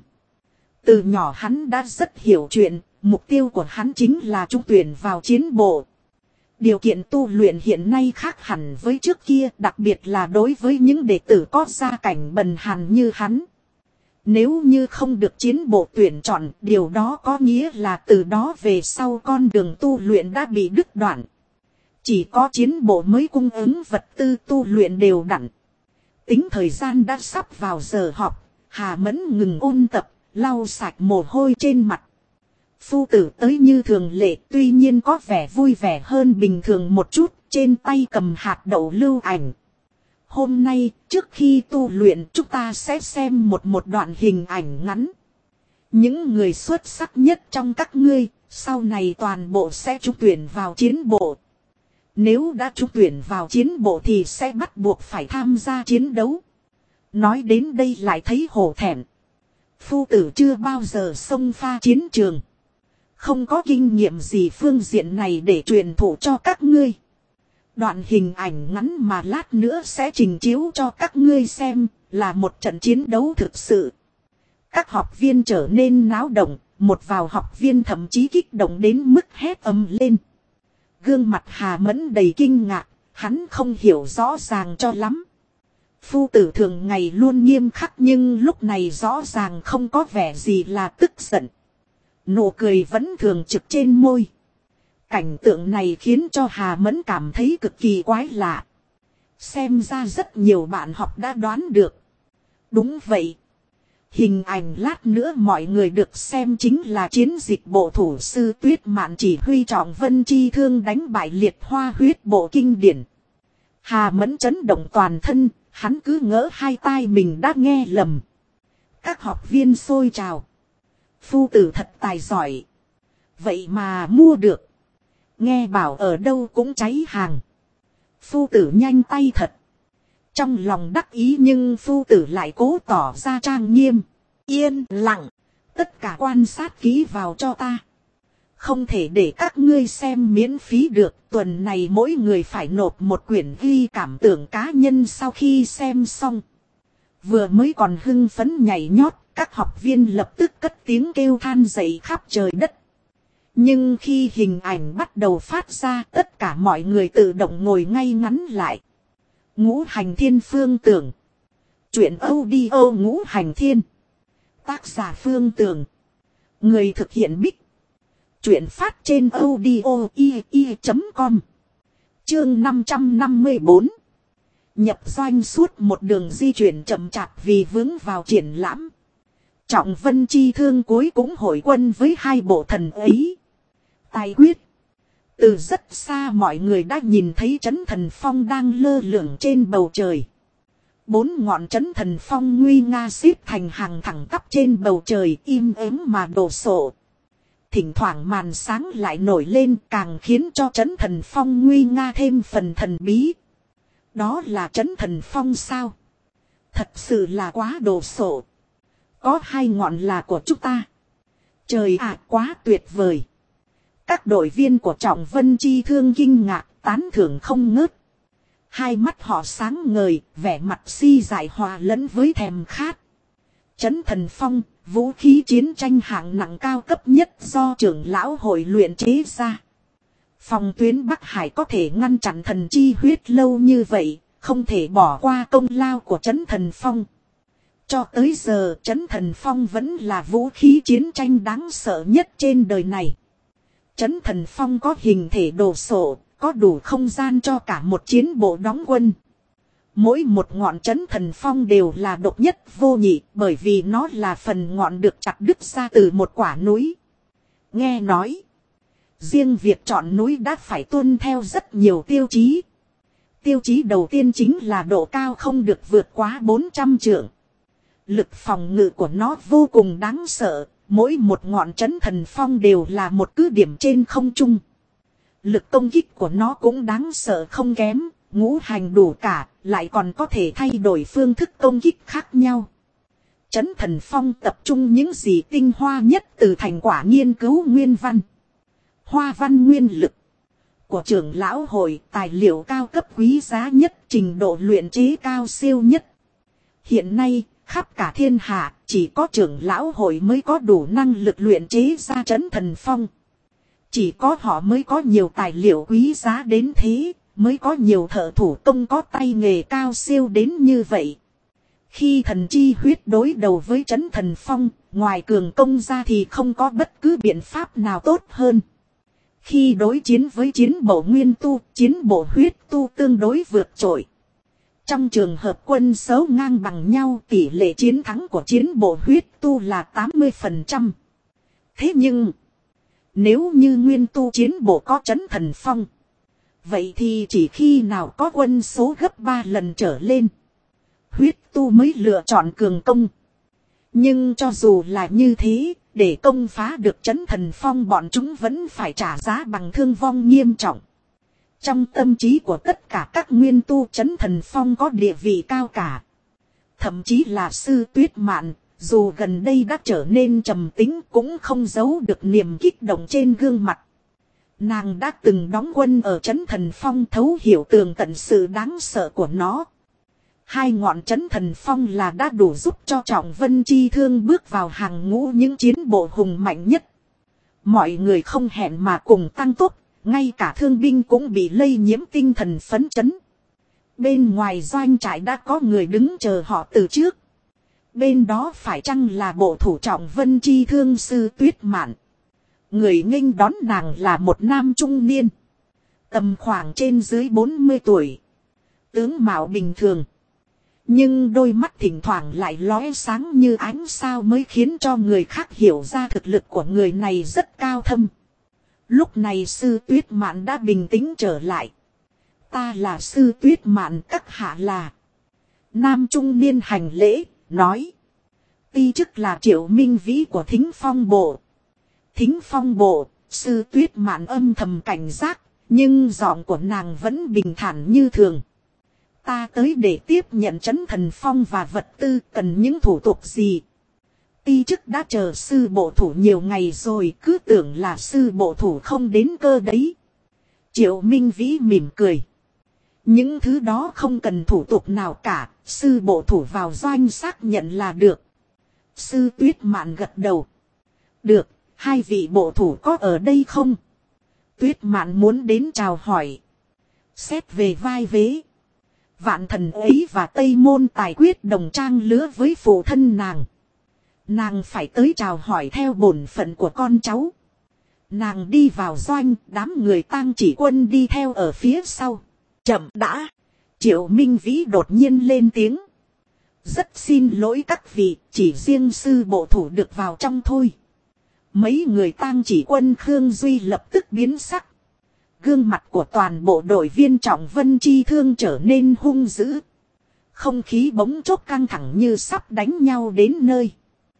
Từ nhỏ hắn đã rất hiểu chuyện, mục tiêu của hắn chính là trúng tuyển vào chiến bộ. Điều kiện tu luyện hiện nay khác hẳn với trước kia, đặc biệt là đối với những đệ tử có gia cảnh bần hàn như hắn. Nếu như không được chiến bộ tuyển chọn, điều đó có nghĩa là từ đó về sau con đường tu luyện đã bị đứt đoạn. Chỉ có chiến bộ mới cung ứng vật tư tu luyện đều đặn. Tính thời gian đã sắp vào giờ họp, Hà Mẫn ngừng ôn tập, lau sạch mồ hôi trên mặt. Phu tử tới như thường lệ, tuy nhiên có vẻ vui vẻ hơn bình thường một chút, trên tay cầm hạt đậu lưu ảnh. Hôm nay, trước khi tu luyện, chúng ta sẽ xem một đoạn hình ảnh ngắn. Những người xuất sắc nhất trong các ngươi, sau này toàn bộ sẽ trúng tuyển vào chiến bộ. Nếu đã trúng tuyển vào chiến bộ thì sẽ bắt buộc phải tham gia chiến đấu. Nói đến đây lại thấy hổ thẹn. Phu tử chưa bao giờ xông pha chiến trường. Không có kinh nghiệm gì phương diện này để truyền thụ cho các ngươi. Đoạn hình ảnh ngắn mà lát nữa sẽ trình chiếu cho các ngươi xem là một trận chiến đấu thực sự. Các học viên trở nên náo động, một vào học viên thậm chí kích động đến mức hét ầm lên. Gương mặt Hà Mẫn đầy kinh ngạc, hắn không hiểu rõ ràng cho lắm. Phu tử thường ngày luôn nghiêm khắc nhưng lúc này rõ ràng không có vẻ gì là tức giận. Nụ cười vẫn thường trực trên môi. Cảnh tượng này khiến cho Hà Mẫn cảm thấy cực kỳ quái lạ. Xem ra rất nhiều bạn học đã đoán được. Đúng vậy. Hình ảnh lát nữa mọi người được xem chính là chiến dịch bộ thủ sư Tuyết Mạn chỉ huy Trọng Vân chi thương đánh bại Liệt Hoa huyết bộ kinh điển. Hà Mẫn chấn động toàn thân, hắn cứ ngỡ hai tai mình đã nghe lầm. Các học viên xôi trào. Phu tử thật tài giỏi. Vậy mà mua được. Nghe bảo ở đâu cũng cháy hàng. Phu tử nhanh tay thật. Trong lòng đắc ý nhưng phu tử lại cố tỏ ra trang nghiêm. Yên lặng. Tất cả quan sát kỹ vào cho ta. Không thể để các ngươi xem miễn phí được. Tuần này mỗi người phải nộp một quyển ghi cảm tưởng cá nhân sau khi xem xong. Vừa mới còn hưng phấn nhảy nhót. Các học viên lập tức cất tiếng kêu than dậy khắp trời đất. Nhưng khi hình ảnh bắt đầu phát ra, tất cả mọi người tự động ngồi ngay ngắn lại. Ngũ Hành Thiên Phương Tưởng. Chuyện audio Ngũ Hành Thiên. Tác giả Phương Tưởng. Người thực hiện Bích. Chuyện phát trên audio.com. Chương 554. Nhập doanh suốt một đường di chuyển chậm chạp vì vướng vào triển lãm. Trọng Vân chi thương cuối cũng hội quân với hai bộ thần ấy. Tài quyết. Từ rất xa mọi người đã nhìn thấy trấn thần phong đang lơ lửng trên bầu trời. 4 ngọn trấn thần phong nguy nga xếp thành hàng thẳng tắp trên bầu trời im ắng mà đổ sộ. Thỉnh thoảng màn sáng lại nổi lên càng khiến cho trấn thần phong nguy nga thêm phần thần bí. Đó là trấn thần phong sao? Thật sự là quá đồ sộ. Có 2 ngọn là của chúng ta. Trời ạ quá tuyệt vời. Các đội viên của Trọng Vân Chi Thương kinh ngạc, tán thưởng không ngớt. Hai mắt họ sáng ngời, vẻ mặt si dại hòa lẫn với thèm khát. Trấn Thần Phong, vũ khí chiến tranh hạng nặng cao cấp nhất do trưởng lão hội luyện chế ra. Phòng tuyến Bắc Hải có thể ngăn chặn thần chi huyết lâu như vậy, không thể bỏ qua công lao của Trấn Thần Phong. Cho tới giờ, Trấn Thần Phong vẫn là vũ khí chiến tranh đáng sợ nhất trên đời này. Trấn Thần Phong có hình thể đồ sộ, có đủ không gian cho cả một chiến bộ đóng quân. Mỗi một ngọn Trấn Thần Phong đều là độc nhất vô nhị, bởi vì nó là phần ngọn được chặt đứt ra từ một quả núi. Nghe nói, riêng việc chọn núi đã phải tuân theo rất nhiều tiêu chí. Tiêu chí đầu tiên chính là độ cao không được vượt quá 400 trượng. Lực phòng ngự của nó vô cùng đáng sợ, mỗi một ngọn Trấn Thần Phong đều là một cứ điểm trên không trung. Lực công kích của nó cũng đáng sợ không kém, ngũ hành đủ cả, lại còn có thể thay đổi phương thức công kích khác nhau. Trấn Thần Phong tập trung những gì tinh hoa nhất từ thành quả nghiên cứu nguyên văn, hoa văn nguyên lực của trưởng lão hội, tài liệu cao cấp quý giá nhất, trình độ luyện chế cao siêu nhất. Hiện nay, khắp cả thiên hạ, chỉ có trưởng lão hội mới có đủ năng lực luyện chế ra Trấn Thần Phong. Chỉ có họ mới có nhiều tài liệu quý giá đến thế, mới có nhiều thợ thủ công có tay nghề cao siêu đến như vậy. Khi thần chi huyết đối đầu với Trấn Thần Phong, ngoài cường công ra thì không có bất cứ biện pháp nào tốt hơn. Khi đối chiến với chiến bộ nguyên tu, chiến bộ huyết tu tương đối vượt trội. Trong trường hợp quân số ngang bằng nhau, tỷ lệ chiến thắng của chiến bộ huyết tu là 80%. Thế nhưng, nếu như nguyên tu chiến bộ có Trấn Thần Phong, vậy thì chỉ khi nào có quân số gấp 3 lần trở lên, huyết tu mới lựa chọn cường công. Nhưng cho dù là như thế, để công phá được Trấn Thần Phong, bọn chúng vẫn phải trả giá bằng thương vong nghiêm trọng. Trong tâm trí của tất cả các nguyên tu, Trấn Thần Phong có địa vị cao cả. Thậm chí là Sư Tuyết Mạn, dù gần đây đã trở nên trầm tính, cũng không giấu được niềm kích động trên gương mặt. Nàng đã từng đóng quân ở Trấn Thần Phong, thấu hiểu tường tận sự đáng sợ của nó. Hai ngọn Trấn Thần Phong là đã đủ giúp cho Trọng Vân Chi Thương bước vào hàng ngũ những chiến bộ hùng mạnh nhất. Mọi người không hẹn mà cùng tăng tốc, ngay cả thương binh cũng bị lây nhiễm tinh thần phấn chấn. Bên ngoài doanh trại đã có người đứng chờ họ từ trước. Bên đó phải chăng là bộ thủ Trọng Vân Chi Thương Sư Tuyết Mạn. Người nghênh đón nàng là một nam trung niên, tầm khoảng trên dưới 40 tuổi. Tướng mạo bình thường, nhưng đôi mắt thỉnh thoảng lại lóe sáng như ánh sao, mới khiến cho người khác hiểu ra thực lực của người này rất cao thâm. Lúc này Sư Tuyết Mạn đã bình tĩnh trở lại. Ta là Sư Tuyết Mạn, các hạ là. Nam trung niên hành lễ, nói. Ti chức là Triệu Minh Vĩ của Thính Phong Bộ. Thính Phong Bộ, Sư Tuyết Mạn âm thầm cảnh giác, nhưng giọng của nàng vẫn bình thản như thường. Ta tới để tiếp nhận Trấn Thần Phong và vật tư, cần những thủ tục gì? Ti chức đã chờ sư bộ thủ nhiều ngày rồi, cứ tưởng là sư bộ thủ không đến cơ đấy. Triệu Minh Vĩ mỉm cười. Những thứ đó không cần thủ tục nào cả, sư bộ thủ vào doanh xác nhận là được. Sư Tuyết Mạn gật đầu. Được, hai vị bộ thủ có ở đây không? Tuyết Mạn muốn đến chào hỏi. Xét về vai vế, Vạn Thần ấy và Tây Môn Tài quyết đồng trang lứa với phụ thân nàng. Nàng phải tới chào hỏi theo bổn phận của con cháu. Nàng đi vào doanh, đám người tang chỉ quân đi theo ở phía sau. Chậm đã. Triệu Minh Vĩ đột nhiên lên tiếng. Rất xin lỗi các vị, chỉ riêng sư bộ thủ được vào trong thôi. Mấy người tang chỉ quân Khương Duy lập tức biến sắc. Gương mặt của toàn bộ đội viên Trọng Vân Chi Thương trở nên hung dữ. Không khí bỗng chốc căng thẳng như sắp đánh nhau đến nơi.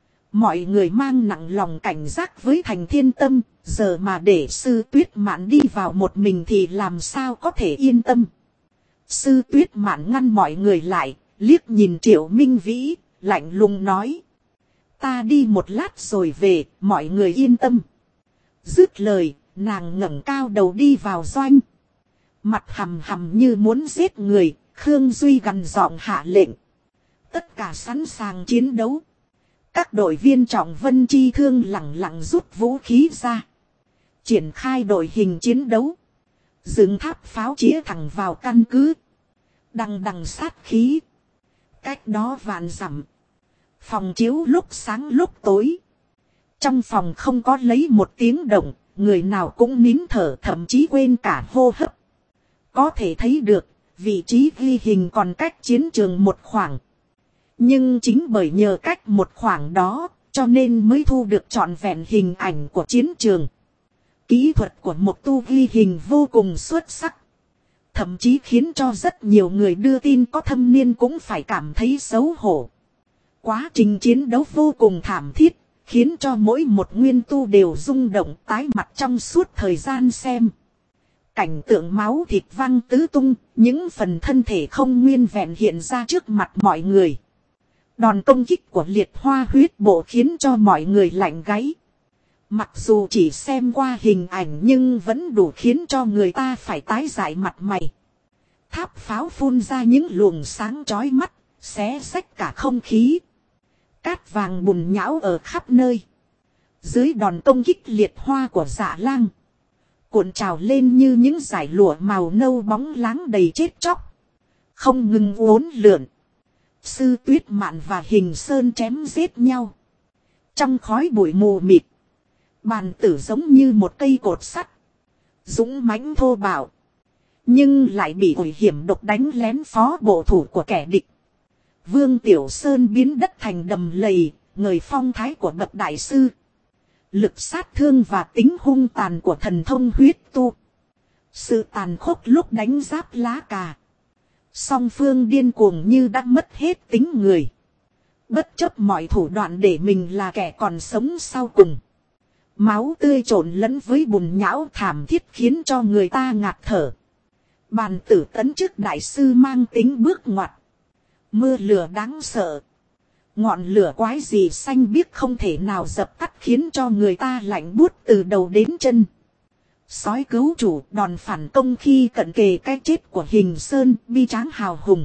Mọi người mang nặng lòng cảnh giác với Thành Thiên Tâm, giờ mà để Sư Tuyết Mạn đi vào một mình thì làm sao có thể yên tâm. Sư Tuyết Mạn ngăn mọi người lại, liếc nhìn Triệu Minh Vĩ, lạnh lùng nói. Ta đi một lát rồi về, mọi người yên tâm. Dứt lời, nàng ngẩng cao đầu đi vào doanh. Mặt hầm hầm như muốn giết người, Khương Duy gằn giọng hạ lệnh. Tất cả sẵn sàng chiến đấu. Các đội viên trọng vân chi thương lẳng lặng rút vũ khí ra. Triển khai đội hình chiến đấu. Dựng tháp pháo chĩa thẳng vào căn cứ. Đằng đằng sát khí. Cách đó vạn dặm. Phòng chiếu lúc sáng lúc tối. Trong phòng không có lấy một tiếng động. Người nào cũng nín thở, thậm chí quên cả hô hấp. Có thể thấy được, vị trí ghi hình còn cách chiến trường một khoảng. Nhưng chính bởi nhờ cách một khoảng đó, cho nên mới thu được trọn vẹn hình ảnh của chiến trường. Kỹ thuật của Mộc Tu ghi hình vô cùng xuất sắc. Thậm chí khiến cho rất nhiều người đưa tin có thâm niên cũng phải cảm thấy xấu hổ. Quá trình chiến đấu vô cùng thảm thiết, khiến cho mỗi một nguyên tu đều rung động tái mặt trong suốt thời gian xem. Cảnh tượng máu thịt văng tứ tung, những phần thân thể không nguyên vẹn hiện ra trước mặt mọi người. Đòn công kích của liệt hoa huyết bộ khiến cho mọi người lạnh gáy. Mặc dù chỉ xem qua hình ảnh nhưng vẫn đủ khiến cho người ta phải tái dại mặt mày. Tháp pháo phun ra những luồng sáng chói mắt, xé xách cả không khí. Cát vàng bùn nhão ở khắp nơi. Dưới đòn công kích liệt hoa của Dạ Lang, cuộn trào lên như những dải lụa màu nâu bóng láng đầy chết chóc. Không ngừng uốn lượn. Sư Tuyết Mạn và Hình Sơn chém giết nhau. Trong khói bụi mù mịt, bàn tử giống như một cây cột sắt. Dũng mãnh thô bạo. Nhưng lại bị ủi hiểm độc đánh lén phó bộ thủ của kẻ địch. Vương Tiểu Sơn biến đất thành đầm lầy, người phong thái của bậc đại sư. Lực sát thương và tính hung tàn của thần thông huyết tu. Sự tàn khốc lúc đánh giáp lá cà. Song phương điên cuồng như đã mất hết tính người. Bất chấp mọi thủ đoạn để mình là kẻ còn sống sau cùng. Máu tươi trộn lẫn với bùn nhão thảm thiết khiến cho người ta ngạt thở. Bàn tử tấn chức đại sư mang tính bước ngoặt. Mưa lửa đáng sợ. Ngọn lửa quái gì xanh biếc không thể nào dập tắt khiến cho người ta lạnh buốt từ đầu đến chân. Sói cứu chủ đòn phản công khi cận kề cái chết của Hình Sơn bi tráng hào hùng.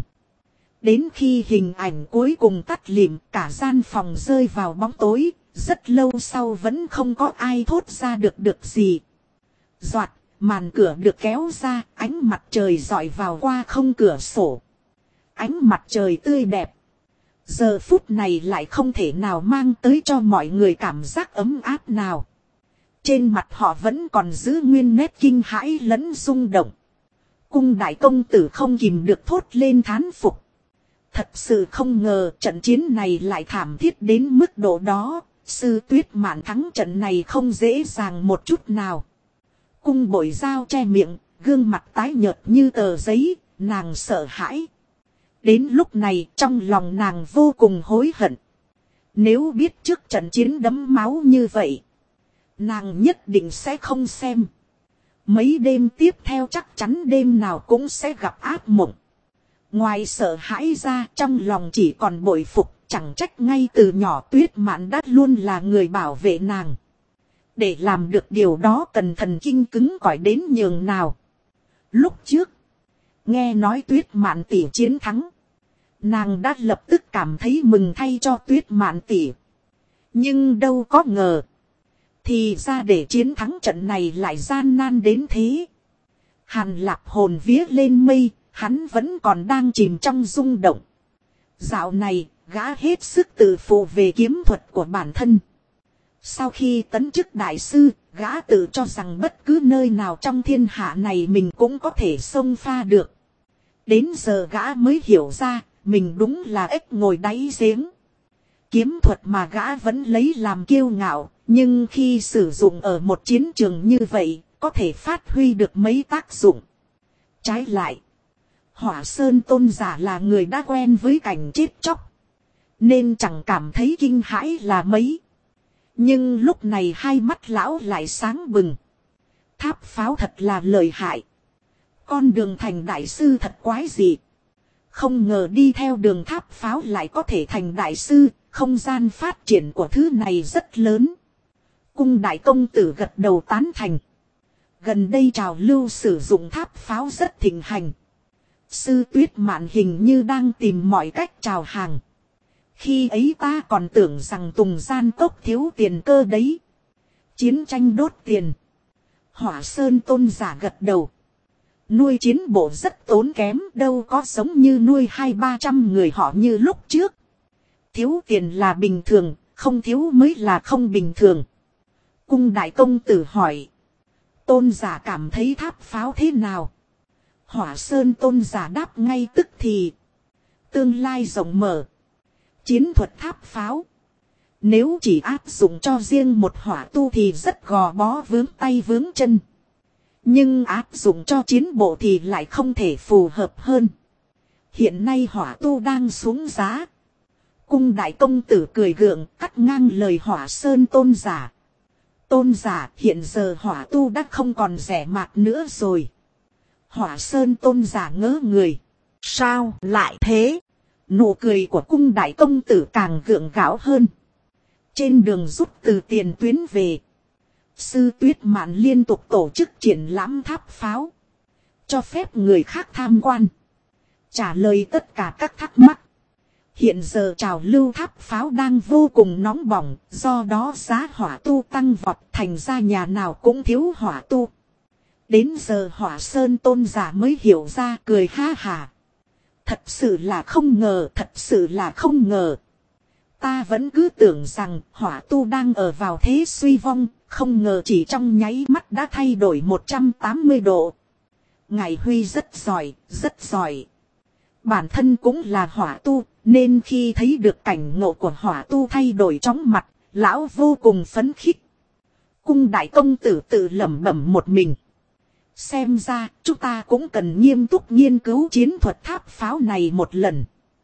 Đến khi hình ảnh cuối cùng tắt lịm cả gian phòng rơi vào bóng tối. Rất lâu sau vẫn không có ai thốt ra được gì. Doạt, màn cửa được kéo ra, ánh mặt trời rọi vào qua không cửa sổ. Ánh mặt trời tươi đẹp. Giờ phút này lại không thể nào mang tới cho mọi người cảm giác ấm áp nào. Trên mặt họ vẫn còn giữ nguyên nét kinh hãi lẫn rung động. Cung đại công tử không kìm được thốt lên thán phục. Thật sự không ngờ trận chiến này lại thảm thiết đến mức độ đó. Sư Tuyết Mạn thắng trận này không dễ dàng một chút nào. Cung bội dao che miệng, gương mặt tái nhợt như tờ giấy, nàng sợ hãi. Đến lúc này trong lòng nàng vô cùng hối hận. Nếu biết trước trận chiến đẫm máu như vậy, nàng nhất định sẽ không xem. Mấy đêm tiếp theo chắc chắn đêm nào cũng sẽ gặp ác mộng. Ngoài sợ hãi ra trong lòng chỉ còn bội phục. Chẳng trách ngay từ nhỏ Tuyết Mạn đã luôn là người bảo vệ nàng. Để làm được điều đó cần thần kinh cứng cỏi đến nhường nào. Lúc trước, nghe nói Tuyết Mạn tỷ chiến thắng. Nàng đã lập tức cảm thấy mừng thay cho Tuyết Mạn tỷ. Nhưng đâu có ngờ. Thì ra để chiến thắng trận này lại gian nan đến thế. Hàn Lạp hồn vía lên mây, hắn vẫn còn đang chìm trong rung động. Dạo này, gã hết sức tự phụ về kiếm thuật của bản thân. Sau khi tấn chức đại sư, gã tự cho rằng bất cứ nơi nào trong thiên hạ này mình cũng có thể xông pha được. Đến giờ gã mới hiểu ra, mình đúng là ếch ngồi đáy giếng. Kiếm thuật mà gã vẫn lấy làm kiêu ngạo, nhưng khi sử dụng ở một chiến trường như vậy, có thể phát huy được mấy tác dụng. Trái lại, Hỏa Sơn tôn giả là người đã quen với cảnh chết chóc. Nên chẳng cảm thấy kinh hãi là mấy. Nhưng lúc này hai mắt lão lại sáng bừng. Tháp pháo thật là lợi hại. Con đường thành đại sư thật quái dị. Không ngờ đi theo đường tháp pháo lại có thể thành đại sư. Không gian phát triển của thứ này rất lớn. Cung đại công tử gật đầu tán thành. Gần đây trào lưu sử dụng tháp pháo rất thịnh hành. Sư Tuyết Mạn hình như đang tìm mọi cách chào hàng. Khi ấy ta còn tưởng rằng Tùng Gian Cốc thiếu tiền cơ đấy. Chiến tranh đốt tiền. Hỏa Sơn Tôn giả gật đầu. Nuôi chiến bộ rất tốn kém, đâu có giống như nuôi 200-300 người họ như lúc trước. Thiếu tiền là bình thường, không thiếu mới là không bình thường. Cung đại công tử hỏi. Tôn giả cảm thấy tháp pháo thế nào? Hỏa Sơn Tôn giả đáp ngay tức thì. Tương lai rộng mở. Chiến thuật tháp pháo. Nếu chỉ áp dụng cho riêng một hỏa tu thì rất gò bó vướng tay vướng chân. Nhưng áp dụng cho chiến bộ thì lại không thể phù hợp hơn. Hiện nay hỏa tu đang xuống giá. Cung đại công tử cười gượng cắt ngang lời Hỏa Sơn Tôn giả. Tôn giả, hiện giờ hỏa tu đã không còn rẻ mạt nữa rồi. Hỏa Sơn Tôn giả ngỡ người. Sao lại thế? Nụ cười của cung đại công tử càng gượng gạo hơn. Trên đường rút từ tiền tuyến về. Sư Tuyết Mạn liên tục tổ chức triển lãm tháp pháo. Cho phép người khác tham quan. Trả lời tất cả các thắc mắc. Hiện giờ trào lưu tháp pháo đang vô cùng nóng bỏng. Do đó giá hỏa tu tăng vọt, thành ra nhà nào cũng thiếu hỏa tu. Đến giờ Hỏa Sơn Tôn giả mới hiểu ra, cười ha hả. Thật sự là không ngờ, thật sự là không ngờ. Ta vẫn cứ tưởng rằng hỏa tu đang ở vào thế suy vong, không ngờ chỉ trong nháy mắt đã thay đổi 180 độ. Ngài Huy rất giỏi, rất giỏi. Bản thân cũng là hỏa tu, nên khi thấy được cảnh ngộ của hỏa tu thay đổi chóng mặt, lão vô cùng phấn khích. Cung đại công tử tự lẩm bẩm một mình. Xem ra chúng ta cũng cần nghiêm túc nghiên cứu chiến thuật tháp pháo này một lần.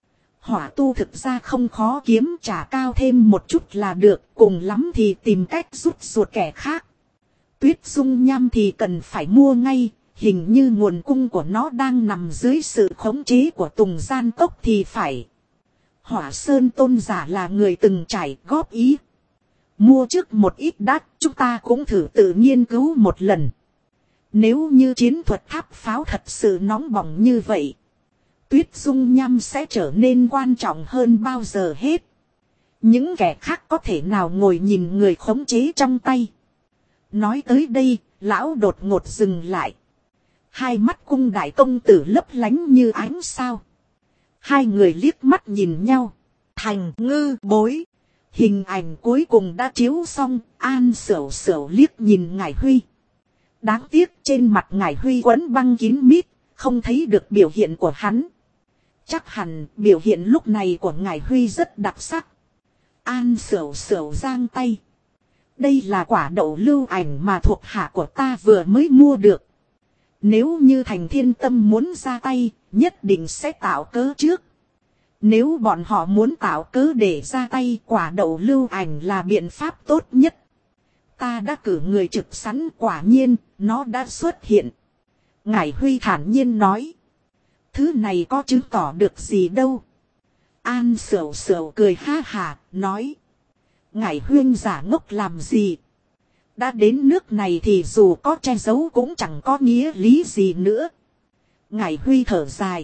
Hỏa tu thực ra không khó kiếm, trả cao thêm một chút là được, cùng lắm thì tìm cách rút ruột kẻ khác. Tuyết dung nham thì cần phải mua ngay, hình như nguồn cung của nó đang nằm dưới sự khống chế của Tùng Gian Cốc thì phải. Hỏa Sơn Tôn giả là người từng trải, góp ý. Mua trước một ít đắt, chúng ta cũng thử tự nghiên cứu một lần. Nếu như chiến thuật tháp pháo thật sự nóng bỏng như vậy, Tuyết dung nham sẽ trở nên quan trọng hơn bao giờ hết. Những kẻ khác có thể nào ngồi nhìn người khống chế trong tay. Nói tới đây, lão đột ngột dừng lại. Hai mắt cung đại công tử lấp lánh như ánh sao. Hai người liếc mắt nhìn nhau. Thành ngư bối. Hình ảnh cuối cùng đã chiếu xong, An Sửu Sửu liếc nhìn Ngải Huy. Đáng tiếc trên mặt Ngải Huy quấn băng kín mít, không thấy được biểu hiện của hắn. Chắc hẳn biểu hiện lúc này của Ngải Huy rất đặc sắc. An Sửu Sửu giang tay. Đây là quả đậu lưu ảnh mà thuộc hạ của ta vừa mới mua được. Nếu như Thành Thiên Tâm muốn ra tay, nhất định sẽ tạo cớ trước. Nếu bọn họ muốn tạo cớ để ra tay, quả đậu lưu ảnh là biện pháp tốt nhất. Ta đã cử người trực sẵn, quả nhiên, nó đã xuất hiện. Ngải Huy thản nhiên nói. Thứ này có chứng tỏ được gì đâu. An Sửu Sửu cười ha hà, nói. Ngải Huyên giả ngốc làm gì. Đã đến nước này thì dù có che giấu cũng chẳng có nghĩa lý gì nữa. Ngải Huy thở dài.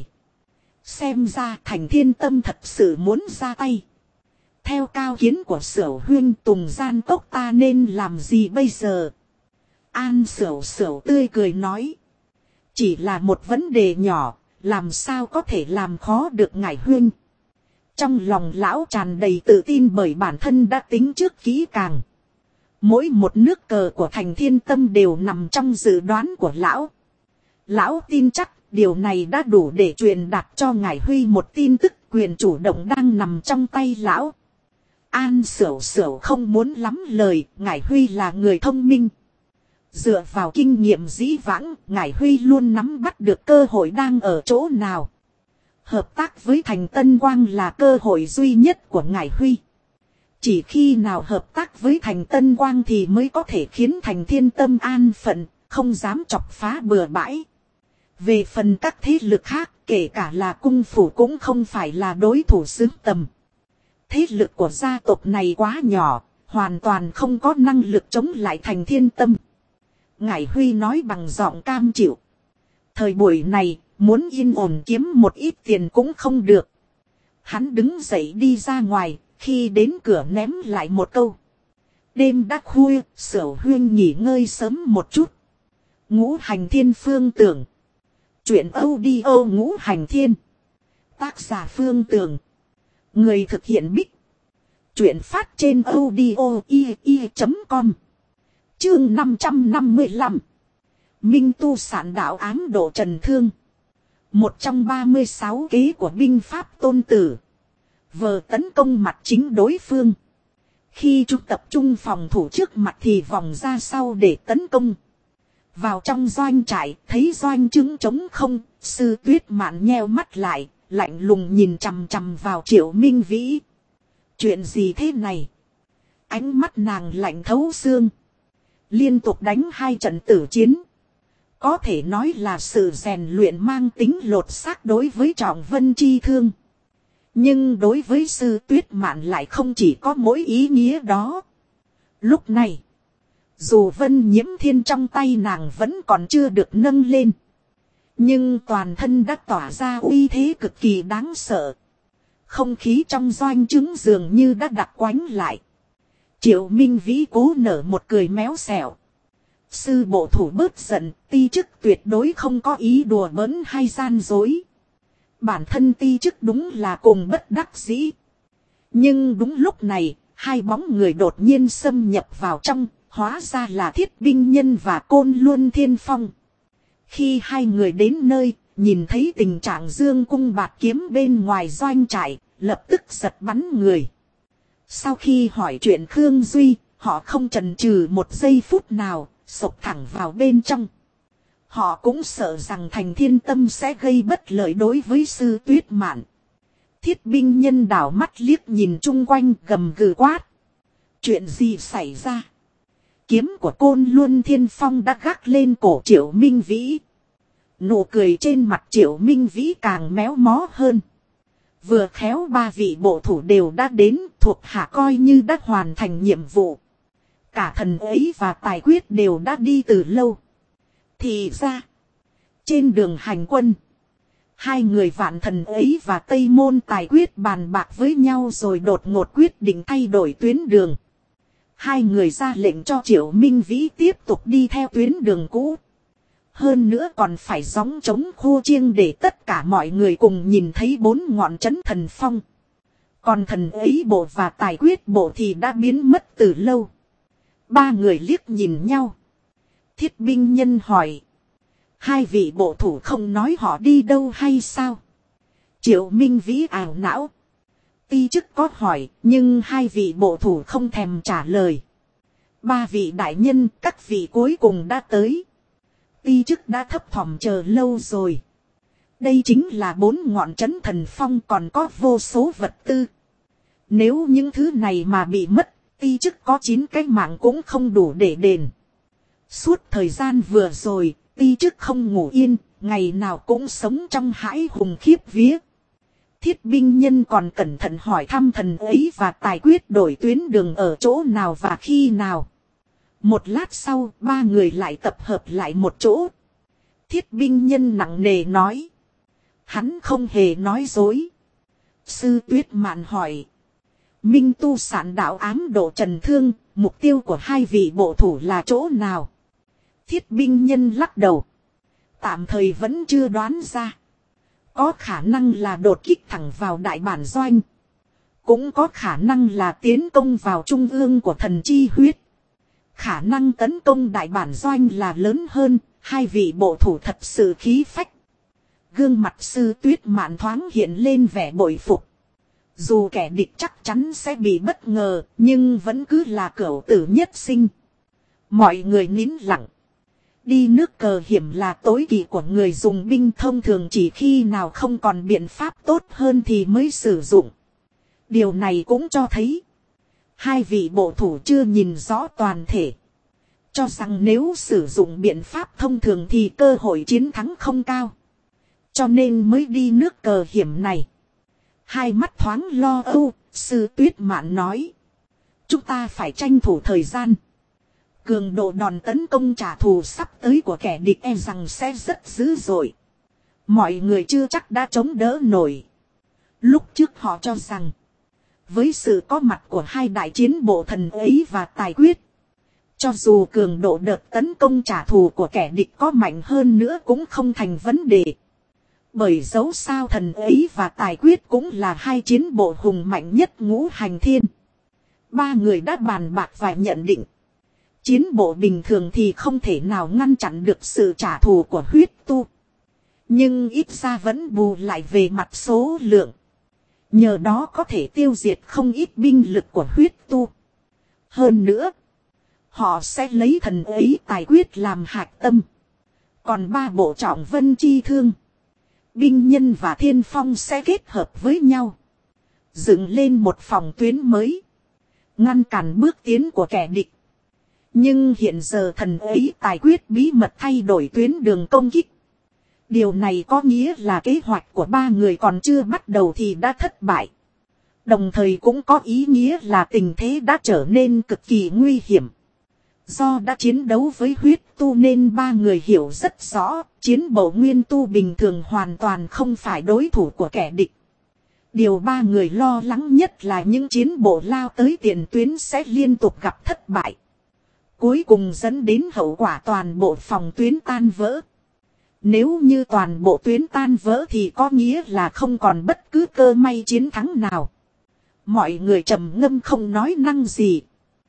Xem ra Thành Thiên Tâm thật sự muốn ra tay. Theo cao kiến của Sửu Huyên, Tùng Gian Cốc ta nên làm gì bây giờ? An Sửu Sửu tươi cười nói. Chỉ là một vấn đề nhỏ, làm sao có thể làm khó được Ngải Huyên. Trong lòng lão tràn đầy tự tin bởi bản thân đã tính trước kỹ càng. Mỗi một nước cờ của Thành Thiên Tâm đều nằm trong dự đoán của lão. Lão tin chắc điều này đã đủ để truyền đạt cho Ngải Huy một tin tức, quyền chủ động đang nằm trong tay lão. An Sửu Sửu không muốn lắm lời, Ngải Huy là người thông minh. Dựa vào kinh nghiệm dĩ vãng, Ngải Huy luôn nắm bắt được cơ hội đang ở chỗ nào. Hợp tác với Thành Tân Quang là cơ hội duy nhất của Ngải Huy. Chỉ khi nào hợp tác với Thành Tân Quang thì mới có thể khiến Thành Thiên Tâm an phận, không dám chọc phá bừa bãi. Về phần các thế lực khác, kể cả là cung phủ cũng không phải là đối thủ xứng tầm. Thế lực của gia tộc này quá nhỏ, hoàn toàn không có năng lực chống lại Thành Thiên Tâm. Ngải Huy nói bằng giọng cam chịu. Thời buổi này, muốn yên ổn kiếm một ít tiền cũng không được. Hắn đứng dậy đi ra ngoài, khi đến cửa ném lại một câu. Đêm đã khuya, Sở Huyên nghỉ ngơi sớm một chút. Ngũ Hành Thiên Phương Tưởng. Chuyện audio Ngũ Hành Thiên. Tác giả Phương Tưởng. Người thực hiện Bích. Chuyện phát trên audio.com. Chương 555. Minh tu sản đạo ám độ trần thương. Một trong 36 kế của binh pháp tôn tử. Vờ tấn công mặt chính đối phương. Khi chúng tập trung phòng thủ trước mặt thì vòng ra sau để tấn công. Vào trong doanh trại, thấy doanh trướng trống không, Sư Tuyết Mạn nheo mắt lại, lạnh lùng nhìn chằm chằm vào Triệu Minh Vĩ. Chuyện gì thế này? Ánh mắt nàng lạnh thấu xương. Liên tục đánh 2 trận tử chiến. Có thể nói là sự rèn luyện mang tính lột xác đối với Trọng Vân chi thương. Nhưng đối với Sư Tuyết Mạn lại không chỉ có mỗi ý nghĩa đó. Lúc này, dù Vân Nhiễm Thiên trong tay nàng vẫn còn chưa được nâng lên. Nhưng toàn thân đã tỏa ra uy thế cực kỳ đáng sợ. Không khí trong doanh trướng dường như đã đặc quánh lại. Triệu Minh Vĩ cố nở một cười méo xẻo. Sư bộ thủ bớt giận, ti chức tuyệt đối không có ý đùa bỡn hay gian dối. Bản thân ti chức đúng là cùng bất đắc dĩ. Nhưng đúng lúc này, 2 bóng người đột nhiên xâm nhập vào trong, hóa ra là Thiết Binh Nhân và Côn Luân Thiên Phong. Khi 2 người đến nơi, nhìn thấy tình trạng dương cung bạt kiếm bên ngoài doanh trại, lập tức giật bắn người. Sau khi hỏi chuyện Khương Duy, họ không chần chừ một giây phút nào, xộc thẳng vào bên trong. Họ cũng sợ rằng Thành Thiên Tâm sẽ gây bất lợi đối với Sư Tuyết Mạn. Thiết Binh Nhân đảo mắt liếc nhìn chung quanh gầm gừ quát. Chuyện gì xảy ra? Kiếm của Côn Luân Thiên Phong đã gác lên cổ Triệu Minh Vĩ. Nụ cười trên mặt Triệu Minh Vĩ càng méo mó hơn. Vừa khéo 3 vị bộ thủ đều đã đến, thuộc hạ coi như đã hoàn thành nhiệm vụ. Cả thần ấy và tài quyết đều đã đi từ lâu. Thì ra, trên đường hành quân, 2 người vạn thần ấy và Tây Môn Tài Quyết bàn bạc với nhau rồi đột ngột quyết định thay đổi tuyến đường. 2 người ra lệnh cho Triệu Minh Vĩ tiếp tục đi theo tuyến đường cũ. Hơn nữa còn phải gióng trống khô chiêng để tất cả mọi người cùng nhìn thấy 4 ngọn trấn thần phong. Còn thần ấy bộ và Tài Quyết bộ thì đã biến mất từ lâu. 3 người liếc nhìn nhau. Thiết Binh Nhân hỏi. 2 vị bộ thủ không nói họ đi đâu hay sao? Triệu Minh Vĩ ảo não. Ti chức có hỏi, nhưng 2 vị bộ thủ không thèm trả lời. 3 vị đại nhân, các vị cuối cùng đã tới. Ti chức đã thấp thỏm chờ lâu rồi. Đây chính là 4 ngọn trấn thần phong, còn có vô số vật tư. Nếu những thứ này mà bị mất, ti chức có 9 cái mạng cũng không đủ để đền. Suốt thời gian vừa rồi, ti chức không ngủ yên, ngày nào cũng sống trong hãi hùng khiếp vía. Thiết Binh Nhân còn cẩn thận hỏi thăm thần ấy và Tài Quyết đổi tuyến đường ở chỗ nào và khi nào. Một lát sau, 3 người lại tập hợp lại một chỗ. Thiết Binh Nhân nặng nề nói. Hắn không hề nói dối. Sư Tuyết Mạn hỏi. Minh tu sản đạo ám độ trần thương, mục tiêu của 2 vị bộ thủ là chỗ nào? Thiết Binh Nhân lắc đầu. Tạm thời vẫn chưa đoán ra. Có khả năng là đột kích thẳng vào đại bản doanh. Cũng có khả năng là tiến công vào trung ương của thần chi huyết. Khả năng tấn công đại bản doanh là lớn hơn, 2 vị bộ thủ thật sự khí phách. Gương mặt Sư Tuyết Mạn thoáng hiện lên vẻ bội phục. Dù kẻ địch chắc chắn sẽ bị bất ngờ, nhưng vẫn cứ là cửu tử nhất sinh. Mọi người nín lặng. Đi nước cờ hiểm là tối kỵ của người dùng binh, thông thường chỉ khi nào không còn biện pháp tốt hơn thì mới sử dụng. Điều này cũng cho thấy 2 vị bộ thủ chưa nhìn rõ toàn thể. Cho rằng nếu sử dụng biện pháp thông thường thì cơ hội chiến thắng không cao. Cho nên mới đi nước cờ hiểm này. 2 mắt thoáng lo âu, Sư Tuyết Mạn nói. Chúng ta phải tranh thủ thời gian. Cường độ đòn tấn công trả thù sắp tới của kẻ địch e rằng sẽ rất dữ dội. Mọi người chưa chắc đã chống đỡ nổi. Lúc trước họ cho rằng, với sự có mặt của hai đại chiến bộ thần ấy và tài quyết, cho dù cường độ đợt tấn công trả thù của kẻ địch có mạnh hơn nữa cũng không thành vấn đề. Bởi dẫu sao thần ấy và tài quyết cũng là hai chiến bộ hùng mạnh nhất ngũ hành thiên. Ba người đã bàn bạc và nhận định, chiến bộ bình thường thì không thể nào ngăn chặn được sự trả thù của huyết tu. Nhưng ít ra vẫn bù lại về mặt số lượng. Nhờ đó có thể tiêu diệt không ít binh lực của huyết tu. Hơn nữa, họ sẽ lấy thần ấy tài quyết làm hạch tâm. Còn ba bộ trọng vân chi thương, binh nhân và thiên phong sẽ kết hợp với nhau, dựng lên một phòng tuyến mới, ngăn cản bước tiến của kẻ địch. Nhưng hiện giờ thần ấy tài quyết bí mật thay đổi tuyến đường công kích. Điều này có nghĩa là kế hoạch của ba người còn chưa bắt đầu thì đã thất bại. Đồng thời cũng có ý nghĩa là tình thế đã trở nên cực kỳ nguy hiểm. Do đã chiến đấu với huyết tu nên ba người hiểu rất rõ, chiến bộ nguyên tu bình thường hoàn toàn không phải đối thủ của kẻ địch. Điều ba người lo lắng nhất là những chiến bộ lao tới tiền tuyến sẽ liên tục gặp thất bại. Cuối cùng dẫn đến hậu quả toàn bộ phòng tuyến tan vỡ. Nếu như toàn bộ tuyến tan vỡ thì có nghĩa là không còn bất cứ cơ may chiến thắng nào. Mọi người trầm ngâm không nói năng gì.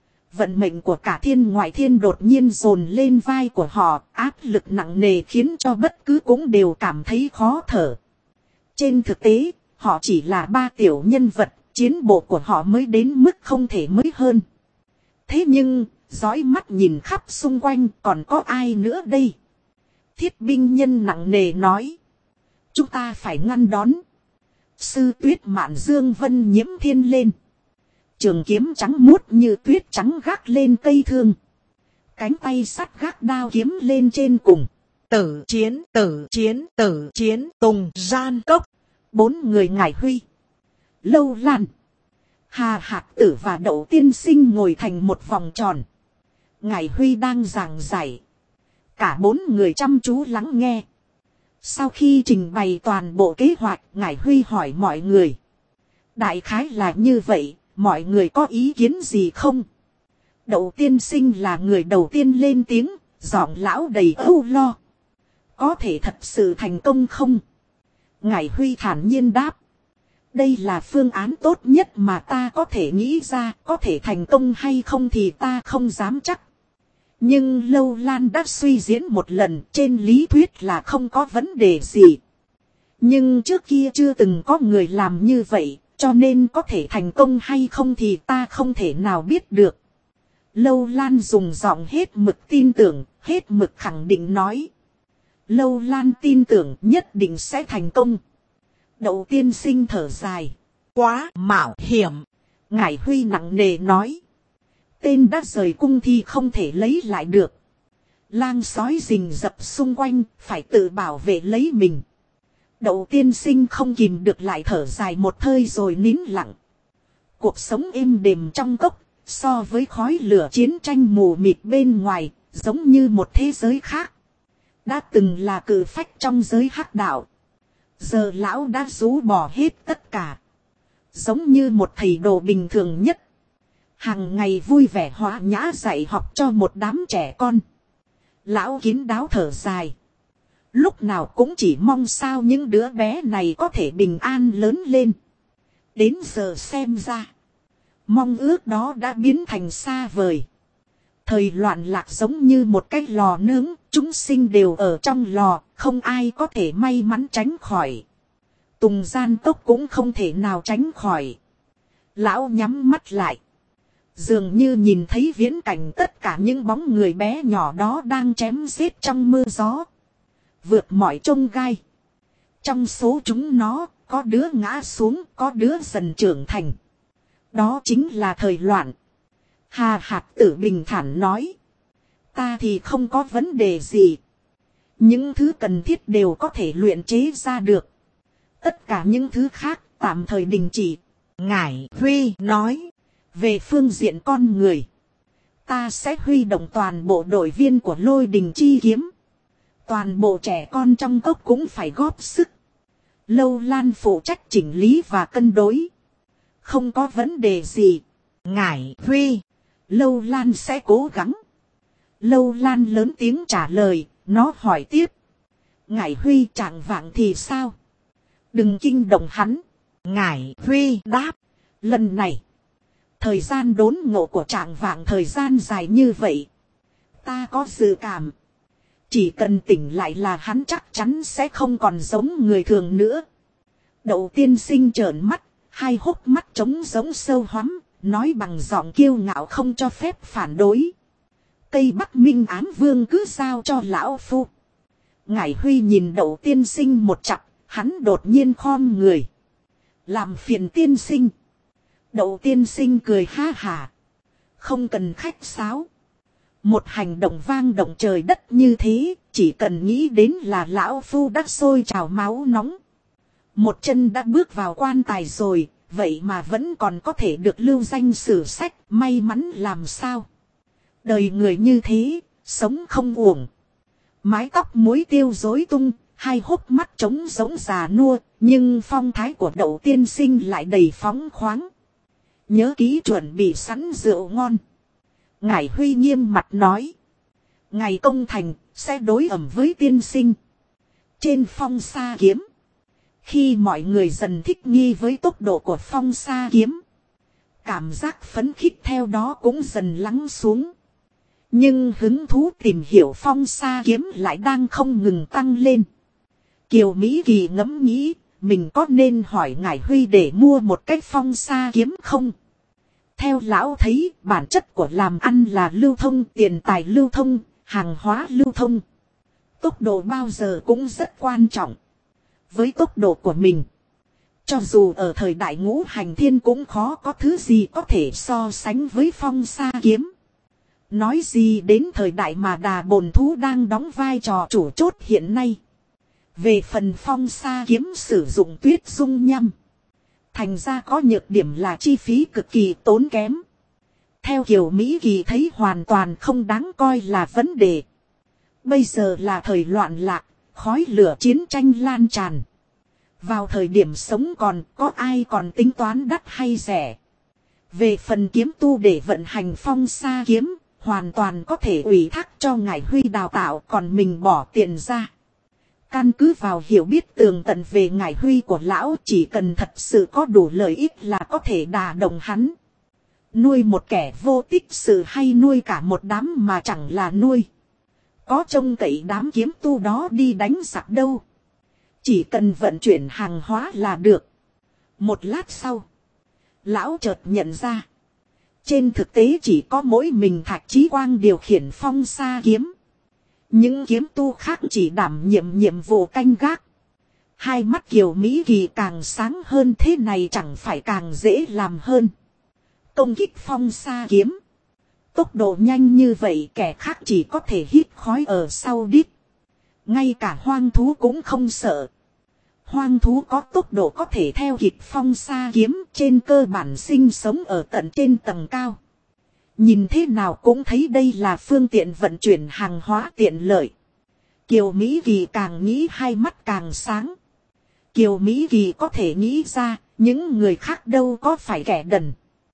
Vận mệnh của cả thiên ngoại thiên đột nhiên dồn lên vai của họ, áp lực nặng nề khiến cho bất cứ cũng đều cảm thấy khó thở. Trên thực tế, họ chỉ là ba tiểu nhân vật, chiến bộ của họ mới đến mức không thể mới hơn. Thế nhưng, dõi mắt nhìn khắp xung quanh còn có ai nữa đây? Thiết binh nhân nặng nề nói. Chúng ta phải ngăn đón. Sư tuyết mạn dương vân nhiễm thiên lên. Trường kiếm trắng muốt như tuyết trắng gác lên cây thương. Cánh tay sắt gác đao kiếm lên trên cùng. Tử chiến, tử chiến, tử chiến, Tùng Gian Cốc. Bốn người Ngải Huy, Lâu Lan, Hà Hạc Tử và Đậu Tiên Sinh ngồi thành một vòng tròn. Ngải Huy đang giảng giải. Cả bốn người chăm chú lắng nghe. Sau khi trình bày toàn bộ kế hoạch, Ngải Huy hỏi mọi người. Đại khái là như vậy, mọi người có ý kiến gì không? Đậu Tiên Sinh là người đầu tiên lên tiếng, giọng lão đầy âu lo. Có thể thật sự thành công không? Ngải Huy thản nhiên đáp. Đây là phương án tốt nhất mà ta có thể nghĩ ra, có thể thành công hay không thì ta không dám chắc. Nhưng Lâu Lan đã suy diễn một lần, trên lý thuyết là không có vấn đề gì. Nhưng trước kia chưa từng có người làm như vậy, cho nên có thể thành công hay không thì ta không thể nào biết được. Lâu Lan dùng giọng hết mực tin tưởng, hết mực khẳng định nói. Lâu Lan tin tưởng nhất định sẽ thành công. Đậu Tiên Sinh thở dài. Quá mạo hiểm. Ngải Huy nặng nề nói. Tên đã rời cung thì không thể lấy lại được. Lang sói rình rập xung quanh, phải tự bảo vệ lấy mình. Đậu Tiên Sinh không kìm được lại thở dài một hơi rồi nín lặng. Cuộc sống êm đềm trong cốc, so với khói lửa chiến tranh mù mịt bên ngoài, giống như một thế giới khác. Đã từng là cử phách trong giới hắc đạo. Giờ lão đã rũ bỏ hết tất cả. Giống như một thầy đồ bình thường nhất. Hàng ngày vui vẻ hòa nhã dạy học cho một đám trẻ con. Lão kín đáo thở dài. Lúc nào cũng chỉ mong sao những đứa bé này có thể bình an lớn lên. Đến giờ xem ra, mong ước đó đã biến thành xa vời. Thời loạn lạc giống như một cái lò nướng, chúng sinh đều ở trong lò, không ai có thể may mắn tránh khỏi. Tùng Gian Cốc cũng không thể nào tránh khỏi. Lão nhắm mắt lại. Dường như nhìn thấy viễn cảnh tất cả những bóng người bé nhỏ đó đang chém giết trong mưa gió. Vượt mọi chông gai. Trong số chúng nó, có đứa ngã xuống, có đứa dần trưởng thành. Đó chính là thời loạn. Hà Hạc Tử bình thản nói. Ta thì không có vấn đề gì. Những thứ cần thiết đều có thể luyện chế ra được. Tất cả những thứ khác tạm thời đình chỉ. Ngải Huy nói. Về phương diện con người, Ta sẽ huy động toàn bộ đội viên của Lôi Đình Chi Kiếm. Toàn bộ trẻ con trong cốc cũng phải góp sức. Lâu Lan phụ trách chỉnh lý và cân đối. Không có vấn đề gì. Ngải Huy. Lâu Lan sẽ cố gắng. Lâu Lan lớn tiếng trả lời. Nó hỏi tiếp. Ngải Huy trạng vạng thì sao? Đừng kinh động hắn. Ngải Huy đáp. Lần này. Thời gian đốn ngộ của trạng vạng thời gian dài như vậy. Ta có dự cảm. Chỉ cần tỉnh lại là hắn chắc chắn sẽ không còn giống người thường nữa. Đậu tiên sinh trợn mắt. Hai hốc mắt trống giống sâu hoắm. Nói bằng giọng kiêu ngạo không cho phép phản đối. Cây Bắc Minh Ám Vương cứ giao cho lão phu. Ngải Huy nhìn đậu tiên sinh một chặp. Hắn đột nhiên khom người. Làm phiền tiên sinh. Đậu tiên sinh cười ha hả. Không cần khách sáo. Một hành động vang động trời đất như thế. Chỉ cần nghĩ đến là lão phu đã sôi trào máu nóng. Một chân đã bước vào quan tài rồi. Vậy mà vẫn còn có thể được lưu danh sử sách. May mắn làm sao. Đời người như thế. Sống không uổng. Mái tóc muối tiêu rối tung. Hai hốc mắt trống giống già nua. Nhưng phong thái của đậu tiên sinh lại đầy phóng khoáng. Nhớ kỹ chuẩn bị sẵn rượu ngon. Ngải Huy nghiêm mặt nói. Ngày công thành sẽ đối ẩm với tiên sinh. Trên phong sa kiếm. Khi mọi người dần thích nghi với tốc độ của phong sa kiếm. Cảm giác phấn khích theo đó cũng dần lắng xuống. Nhưng hứng thú tìm hiểu phong sa kiếm lại đang không ngừng tăng lên. Kiều Mỹ Kỳ ngẫm nghĩ. Mình có nên hỏi Ngải Huy để mua một cái phong sa kiếm không? Theo lão thấy bản chất của làm ăn là lưu thông, tiền tài lưu thông, hàng hóa lưu thông. Tốc độ bao giờ cũng rất quan trọng. Với tốc độ của mình. Cho dù ở thời đại ngũ hành thiên cũng khó có thứ gì có thể so sánh với phong sa kiếm. Nói gì đến thời đại mà đà bồn thú đang đóng vai trò chủ chốt hiện nay. Về phần phong sa kiếm sử dụng tuyết dung nhâm. Thành ra có nhược điểm là chi phí cực kỳ tốn kém. Theo Kiều Mỹ Kỳ thấy hoàn toàn không đáng coi là vấn đề. Bây giờ là thời loạn lạc, khói lửa chiến tranh lan tràn. Vào thời điểm sống còn có ai còn tính toán đắt hay rẻ. Về phần kiếm tu để vận hành phong sa kiếm, hoàn toàn có thể ủy thác cho Ngải Huy đào tạo còn mình bỏ tiền ra. Căn cứ vào hiểu biết tường tận về Ngải Huy của lão chỉ cần thật sự có đủ lợi ích là có thể đả động hắn. Nuôi một kẻ vô tích sự hay nuôi cả một đám mà chẳng là nuôi. Có trông cậy đám kiếm tu đó đi đánh giặc đâu. Chỉ cần vận chuyển hàng hóa là được. Một lát sau, lão chợt nhận ra. Trên thực tế chỉ có mỗi mình Thạch Chí Quang điều khiển phong sa kiếm. Những kiếm tu khác chỉ đảm nhiệm vụ canh gác. Hai mắt Kiều Mỹ Kỳ càng sáng hơn thế này chẳng phải càng dễ làm hơn. Công kích phong sa kiếm. Tốc độ nhanh như vậy kẻ khác chỉ có thể hít khói ở sau đít. Ngay cả hoang thú cũng không sợ. Hoang thú có tốc độ có thể theo kịp phong sa kiếm trên cơ bản sinh sống ở tận trên tầng cao. Nhìn thế nào cũng thấy đây là phương tiện vận chuyển hàng hóa tiện lợi. Kiều Mỹ Kỳ càng nghĩ hai mắt càng sáng. Kiều Mỹ Kỳ có thể nghĩ ra những người khác đâu có phải kẻ đần.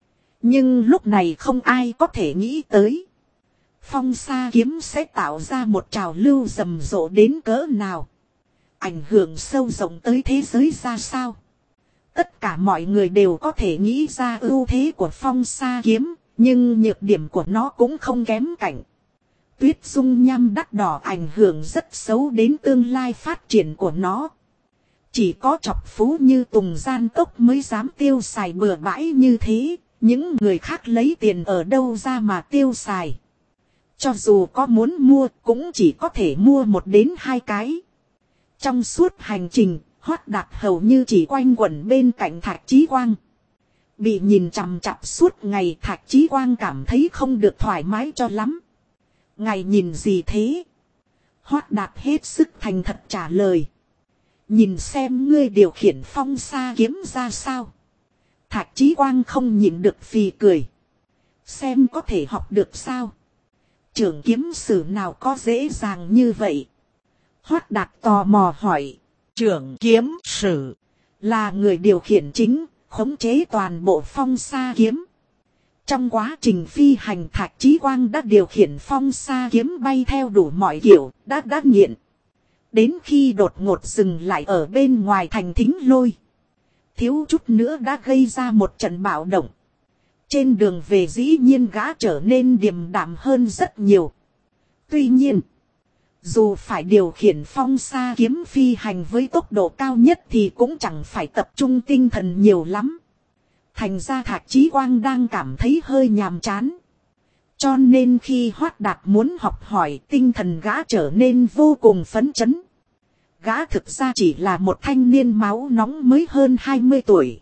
Nhưng lúc này không ai có thể nghĩ tới. Phong sa kiếm sẽ tạo ra một trào lưu rầm rộ đến cỡ nào. Ảnh hưởng sâu rộng tới thế giới ra sao. Tất cả mọi người đều có thể nghĩ ra ưu thế của phong sa kiếm. Nhưng nhược điểm của nó cũng không kém cạnh. Tuyết dung nham đắt đỏ ảnh hưởng rất xấu đến tương lai phát triển của nó. Chỉ có trọc phú như Tùng Gian Cốc mới dám tiêu xài bừa bãi như thế. Những người khác lấy tiền ở đâu ra mà tiêu xài. Cho dù có muốn mua cũng chỉ có thể mua 1 đến 2 cái. Trong suốt hành trình, Hoắc Đạt hầu như chỉ quanh quẩn bên cạnh Thạch Chí Quang. Bị nhìn chằm chặp suốt ngày Thạch Chí Quang cảm thấy không được thoải mái cho lắm. Ngài nhìn gì thế? Hoắc Đạt hết sức thành thật trả lời. Nhìn xem ngươi điều khiển phong sa kiếm ra sao. Thạch Chí Quang không nhịn được phì cười. Xem có thể học được sao. Trưởng kiếm sử nào có dễ dàng như vậy. Hoát Đạt tò mò hỏi. Trưởng kiếm sử là người điều khiển chính, khống chế toàn bộ phong sa kiếm. Trong quá trình phi hành, Thạch Chí Quang đã điều khiển phong sa kiếm bay theo đủ mọi kiểu, đã nghiện. Đến khi đột ngột dừng lại ở bên ngoài thành Thính Lôi, thiếu chút nữa đã gây ra một trận bạo động. Trên đường về dĩ nhiên gã trở nên điềm đạm hơn rất nhiều. Tuy nhiên, dù phải điều khiển phong sa kiếm phi hành với tốc độ cao nhất thì cũng chẳng phải tập trung tinh thần nhiều lắm. Thành ra Thạch Chí Quang đang cảm thấy hơi nhàm chán. Cho nên khi Hoát Đạt muốn học hỏi, tinh thần gã trở nên vô cùng phấn chấn. Gã thực ra chỉ là một thanh niên máu nóng mới hơn 20 tuổi.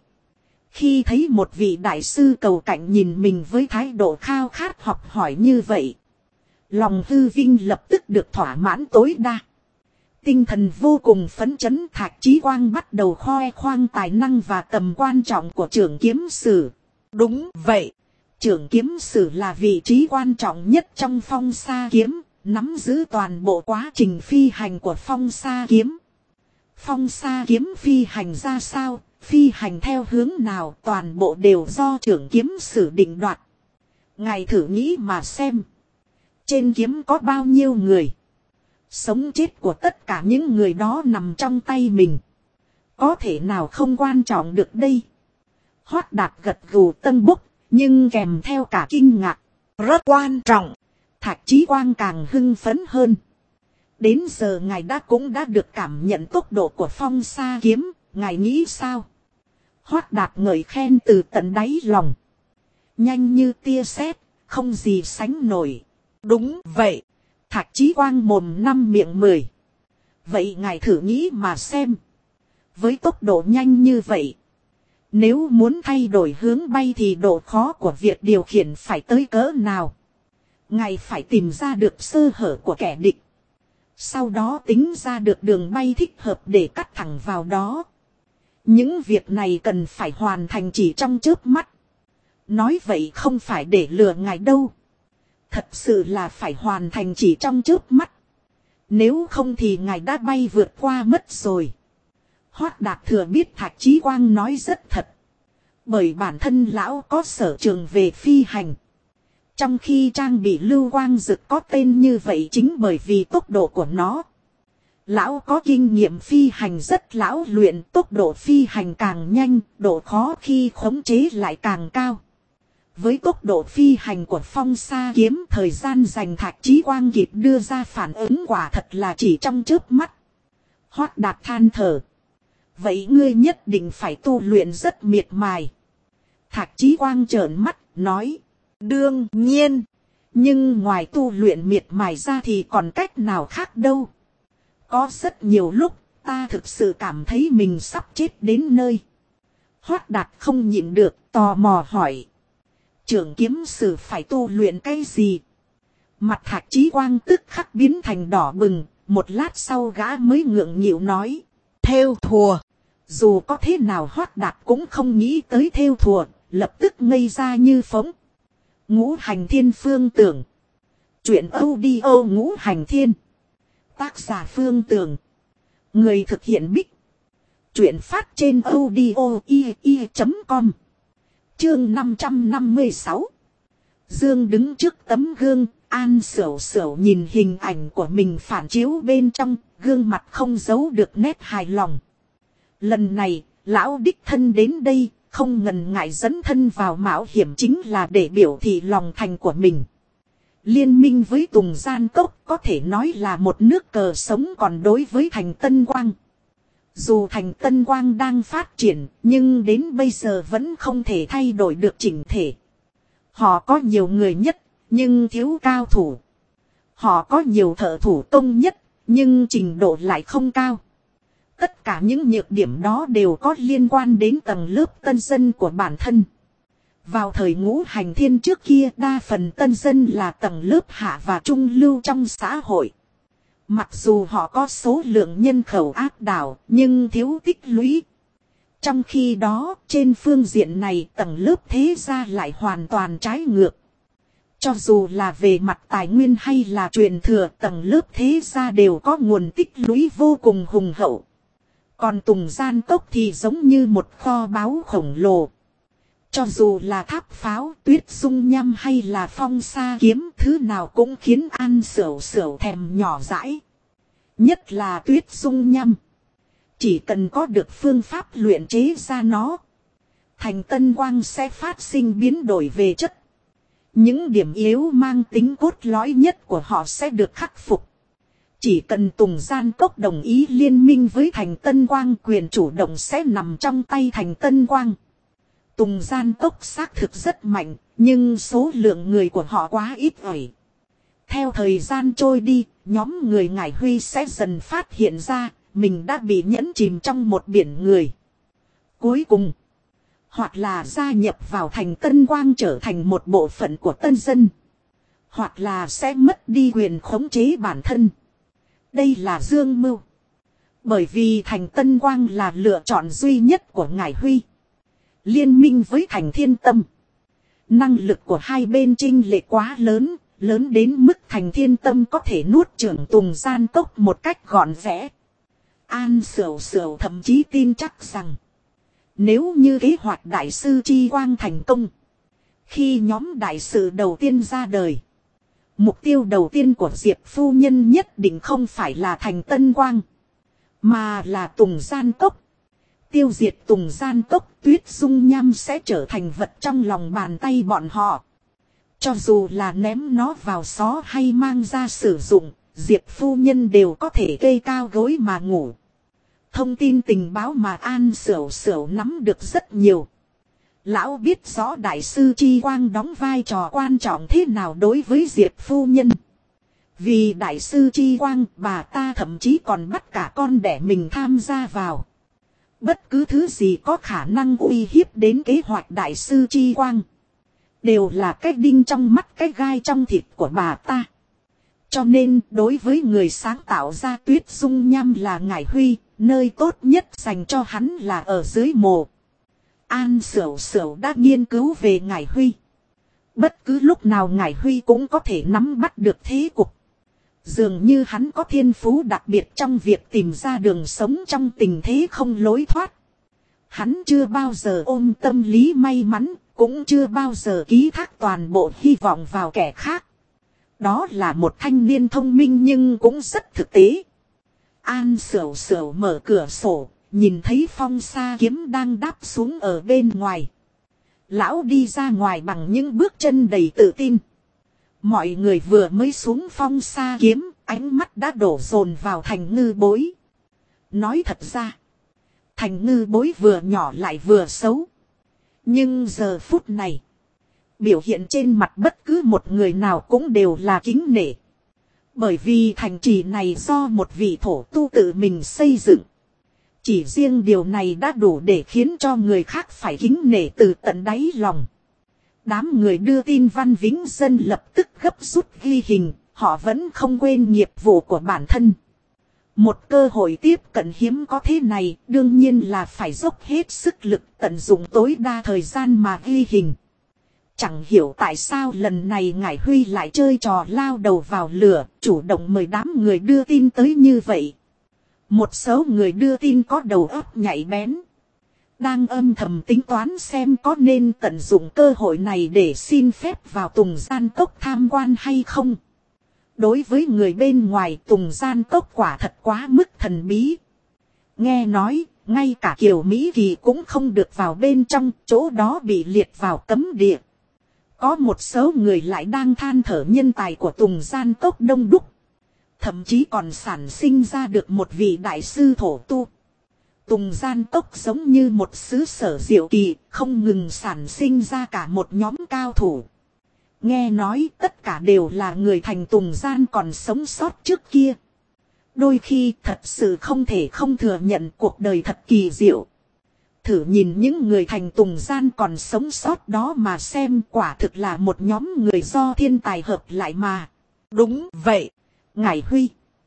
Khi thấy một vị đại sư cầu cạnh nhìn mình với thái độ khao khát học hỏi như vậy, lòng hư vinh lập tức được thỏa mãn tối đa. Tinh thần vô cùng phấn chấn, Thạch Chí Quang bắt đầu khoe khoang tài năng và tầm quan trọng của trưởng kiếm sử. Đúng vậy, trưởng kiếm sử là vị trí quan trọng nhất trong phong sa kiếm, nắm giữ toàn bộ quá trình phi hành của phong sa kiếm. Phong sa kiếm phi hành ra sao, phi hành theo hướng nào, toàn bộ đều do trưởng kiếm sử định đoạt. Ngài thử nghĩ mà xem. Trên kiếm có bao nhiêu người? Sống chết của tất cả những người đó nằm trong tay mình. Có thể nào không quan trọng được đây? Hoát Đạt gật gù tân bốc, nhưng kèm theo cả kinh ngạc. Rất quan trọng. Thạch Chí Quang càng hưng phấn hơn. Đến giờ ngài cũng đã được cảm nhận tốc độ của phong sa kiếm, ngài nghĩ sao? Hoát Đạt ngợi khen từ tận đáy lòng. Nhanh như tia sét, không gì sánh nổi. Đúng vậy. Thạch Chí Quang mồm năm miệng 10. Vậy ngài thử nghĩ mà xem. Với tốc độ nhanh như vậy, nếu muốn thay đổi hướng bay thì độ khó của việc điều khiển phải tới cỡ nào? Ngài phải tìm ra được sơ hở của kẻ địch. Sau đó tính ra được đường bay thích hợp để cắt thẳng vào đó. Những việc này cần phải hoàn thành chỉ trong chớp mắt. Nói vậy không phải để lừa ngài đâu. Thật sự là phải hoàn thành chỉ trong chớp mắt. Nếu không thì ngài đã bay vượt qua mất rồi. Hoát Đạt thừa biết Thạch Chí Quang nói rất thật. Bởi bản thân lão có sở trường về phi hành. Trong khi trang bị lưu quang dực có tên như vậy chính bởi vì tốc độ của nó. Lão có kinh nghiệm phi hành rất lão luyện, tốc độ phi hành càng nhanh, độ khó khi khống chế lại càng cao. Với tốc độ phi hành của phong sa kiếm, thời gian dành Thạch Chí Quang kịp đưa ra phản ứng quả thật là chỉ trong chớp mắt. Hoát Đạt than thở. Vậy ngươi nhất định phải tu luyện rất miệt mài. Thạch Chí Quang trợn mắt, nói. Đương nhiên. Nhưng ngoài tu luyện miệt mài ra thì còn cách nào khác đâu. Có rất nhiều lúc, ta thực sự cảm thấy mình sắp chết đến nơi. Hoát Đạt không nhịn được, tò mò hỏi. Trưởng kiếm sử phải tu luyện cái gì? Mặt Thạch Chí Quang tức khắc biến thành đỏ bừng, một lát sau gã mới ngượng nghịu nói. Thêu thùa. Dù có thế nào Hoát Đạt cũng không nghĩ tới thêu thùa, lập tức ngây ra như phỗng. Ngũ Hành Thiên Phương Tưởng. Chuyện audio Ngũ Hành Thiên. Tác giả Phương Tưởng. Người thực hiện Bích. Chuyện phát trên audio.com. Chương 556. Dương đứng trước tấm gương, An Sửu Sửu nhìn hình ảnh của mình phản chiếu bên trong, gương mặt không giấu được nét hài lòng. Lần này, lão đích thân đến đây, không ngần ngại dẫn thân vào mạo hiểm chính là để biểu thị lòng thành của mình. Liên minh với Tùng Gian Cốc có thể nói là một nước cờ sống, còn đối với thành Tân Quang. Dù thành Tân Quang đang phát triển, nhưng đến bây giờ vẫn không thể thay đổi được chỉnh thể. Họ có nhiều người nhất, nhưng thiếu cao thủ. Họ có nhiều thợ thủ công nhất, nhưng trình độ lại không cao. Tất cả những nhược điểm đó đều có liên quan đến tầng lớp tân dân của bản thân. Vào thời Ngũ Hành Thiên trước kia, đa phần tân dân là tầng lớp hạ và trung lưu trong xã hội. Mặc dù họ có số lượng nhân khẩu áp đảo, nhưng thiếu tích lũy. Trong khi đó, trên phương diện này tầng lớp thế gia lại hoàn toàn trái ngược. Cho dù là về mặt tài nguyên hay là truyền thừa, tầng lớp thế gia đều có nguồn tích lũy vô cùng hùng hậu. Còn Tùng Gian Cốc thì giống như một kho báu khổng lồ. Cho dù là tháp pháo, tuyết dung nham hay là phong sa kiếm, thứ nào cũng khiến An Sửu Sửu thèm nhỏ dãi. Nhất là tuyết dung nham. Chỉ cần có được phương pháp luyện chế ra nó, Thành Tân Quang sẽ phát sinh biến đổi về chất. Những điểm yếu mang tính cốt lõi nhất của họ sẽ được khắc phục. Chỉ cần Tùng Gian Cốc đồng ý liên minh với Thành Tân Quang, quyền chủ động sẽ nằm trong tay Thành Tân Quang. Tùng Gian Cốc xác thực rất mạnh, nhưng số lượng người của họ quá ít ỏi. Theo thời gian trôi đi, nhóm người Ngải Huy sẽ dần phát hiện ra mình đã bị nhẫn chìm trong một biển người. Cuối cùng, hoặc là gia nhập vào Thành Tân Quang trở thành một bộ phận của tân dân, hoặc là sẽ mất đi quyền khống chế bản thân. Đây là dương mưu. Bởi vì Thành Tân Quang là lựa chọn duy nhất của Ngải Huy. Liên minh với Thành Thiên Tâm, năng lực của hai bên chênh lệch quá lớn, lớn đến mức Thành Thiên Tâm có thể nuốt chửng Tùng Gian Cốc một cách gọn gẽ. An Sửu Sửu thậm chí tin chắc rằng, nếu như kế hoạch đại sư Chi Quang thành công, khi nhóm đại sự đầu tiên ra đời, mục tiêu đầu tiên của Diệp phu nhân nhất định không phải là Thành Tân Quang, mà là Tùng Gian Cốc. Tiêu diệt Tùng Gian Cốc, tuyết dung nham sẽ trở thành vật trong lòng bàn tay bọn họ. Cho dù là ném nó vào xó hay mang ra sử dụng, Diệp phu nhân đều có thể kê cao gối mà ngủ. Thông tin tình báo mà An Sửu Sửu nắm được rất nhiều. Lão biết rõ đại sư Chi Quang đóng vai trò quan trọng thế nào đối với Diệp phu nhân. Vì đại sư Chi Quang, bà ta thậm chí còn bắt cả con đẻ mình tham gia vào. Bất cứ thứ gì có khả năng uy hiếp đến kế hoạch đại sư Chi Quang, đều là cái đinh trong mắt, cái gai trong thịt của bà ta. Cho nên đối với người sáng tạo ra tuyết dung nham là Ngải Huy, nơi tốt nhất dành cho hắn là ở dưới mồ. An Sửu Sửu đã nghiên cứu về Ngải Huy. Bất cứ lúc nào Ngải Huy cũng có thể nắm bắt được thế cục. Dường như hắn có thiên phú đặc biệt trong việc tìm ra đường sống trong tình thế không lối thoát. Hắn chưa bao giờ ôm tâm lý may mắn, cũng chưa bao giờ ký thác toàn bộ hy vọng vào kẻ khác. Đó là một thanh niên thông minh nhưng cũng rất thực tế. An Sửu Sửu mở cửa sổ, nhìn thấy phong sa kiếm đang đáp xuống ở bên ngoài. Lão đi ra ngoài bằng những bước chân đầy tự tin. Mọi người vừa mới xuống phong sa kiếm, ánh mắt đã đổ dồn vào Thành Ngư Bối. Nói thật ra, Thành Ngư Bối vừa nhỏ lại vừa xấu. Nhưng giờ phút này, biểu hiện trên mặt bất cứ một người nào cũng đều là kính nể. Bởi vì thành trì này do một vị thổ tu tự mình xây dựng. Chỉ riêng điều này đã đủ để khiến cho người khác phải kính nể từ tận đáy lòng. Đám người đưa tin Văn Vĩnh Dân lập tức gấp rút ghi hình, họ vẫn không quên nghiệp vụ của bản thân. Một cơ hội tiếp cận hiếm có thế này, đương nhiên là phải dốc hết sức lực tận dụng tối đa thời gian mà ghi hình. Chẳng hiểu tại sao lần này Ngải Huy lại chơi trò lao đầu vào lửa, chủ động mời đám người đưa tin tới như vậy. Một số người đưa tin có đầu óc nhạy bén, đang âm thầm tính toán xem có nên tận dụng cơ hội này để xin phép vào Tùng Gian Cốc tham quan hay không. Đối với người bên ngoài, Tùng Gian Cốc quả thật quá mức thần bí. Nghe nói, ngay cả Kiều Mỹ Kỳ cũng không được vào bên trong, chỗ đó bị liệt vào cấm địa. Có một số người lại đang than thở nhân tài của Tùng Gian Cốc đông đúc. Thậm chí còn sản sinh ra được một vị đại sư thổ tu. Tùng Gian Cốc giống như một xứ sở diệu kỳ, không ngừng sản sinh ra cả một nhóm cao thủ. Nghe nói tất cả đều là người thành Tùng Gian còn sống sót trước kia. Đôi khi thật sự không thể không thừa nhận cuộc đời thật kỳ diệu. Thử nhìn những người thành Tùng Gian còn sống sót đó mà xem, quả thực là một nhóm người do thiên tài hợp lại mà. Đúng vậy. Ngải Huy,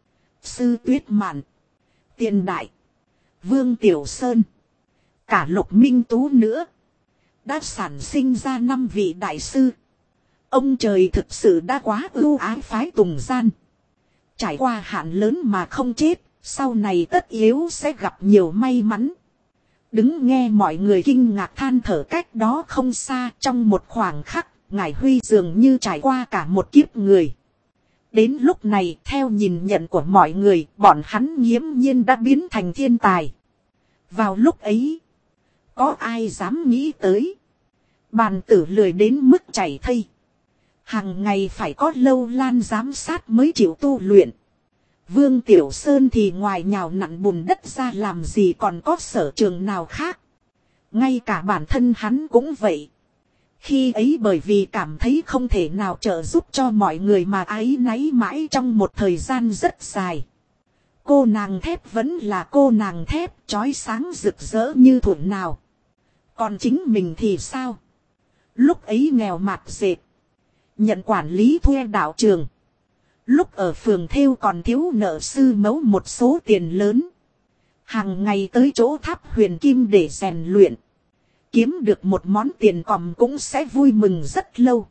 Sư Tuyết Mạn, Tiền Đại, Vương Tiểu Sơn, cả Lục Minh Tú nữa, đã sản sinh ra 5 vị đại sư. Ông trời thực sự đã quá ưu ái phái Tùng Gian. Trải qua hạn lớn mà không chết, sau này tất yếu sẽ gặp nhiều may mắn. Đứng nghe mọi người kinh ngạc than thở cách đó không xa, trong một khoảng khắc, Ngải Huy dường như trải qua cả một kiếp người. Đến lúc này, theo nhìn nhận của mọi người, bọn hắn nghiễm nhiên đã biến thành thiên tài. Vào lúc ấy, có ai dám nghĩ tới. Bàn tử lười đến mức chảy thây. Hàng ngày phải có Lâu Lan giám sát mới chịu tu luyện. Vương Tiểu Sơn thì ngoài nhào nặn bùn đất ra làm gì còn có sở trường nào khác. Ngay cả bản thân hắn cũng vậy. Khi ấy bởi vì cảm thấy không thể nào trợ giúp cho mọi người mà áy náy mãi trong một thời gian rất dài. Cô nàng thép vẫn là cô nàng thép, chói sáng rực rỡ như thuở nào. Còn chính mình thì sao? Lúc ấy nghèo mạt dệt. Nhận quản lý thuê đạo trường. Lúc ở phường Thêu còn thiếu nợ sư mẫu một số tiền lớn. Hàng ngày tới chỗ Tháp Huyền Kim để rèn luyện. Kiếm được một món tiền còm cũng sẽ vui mừng rất lâu.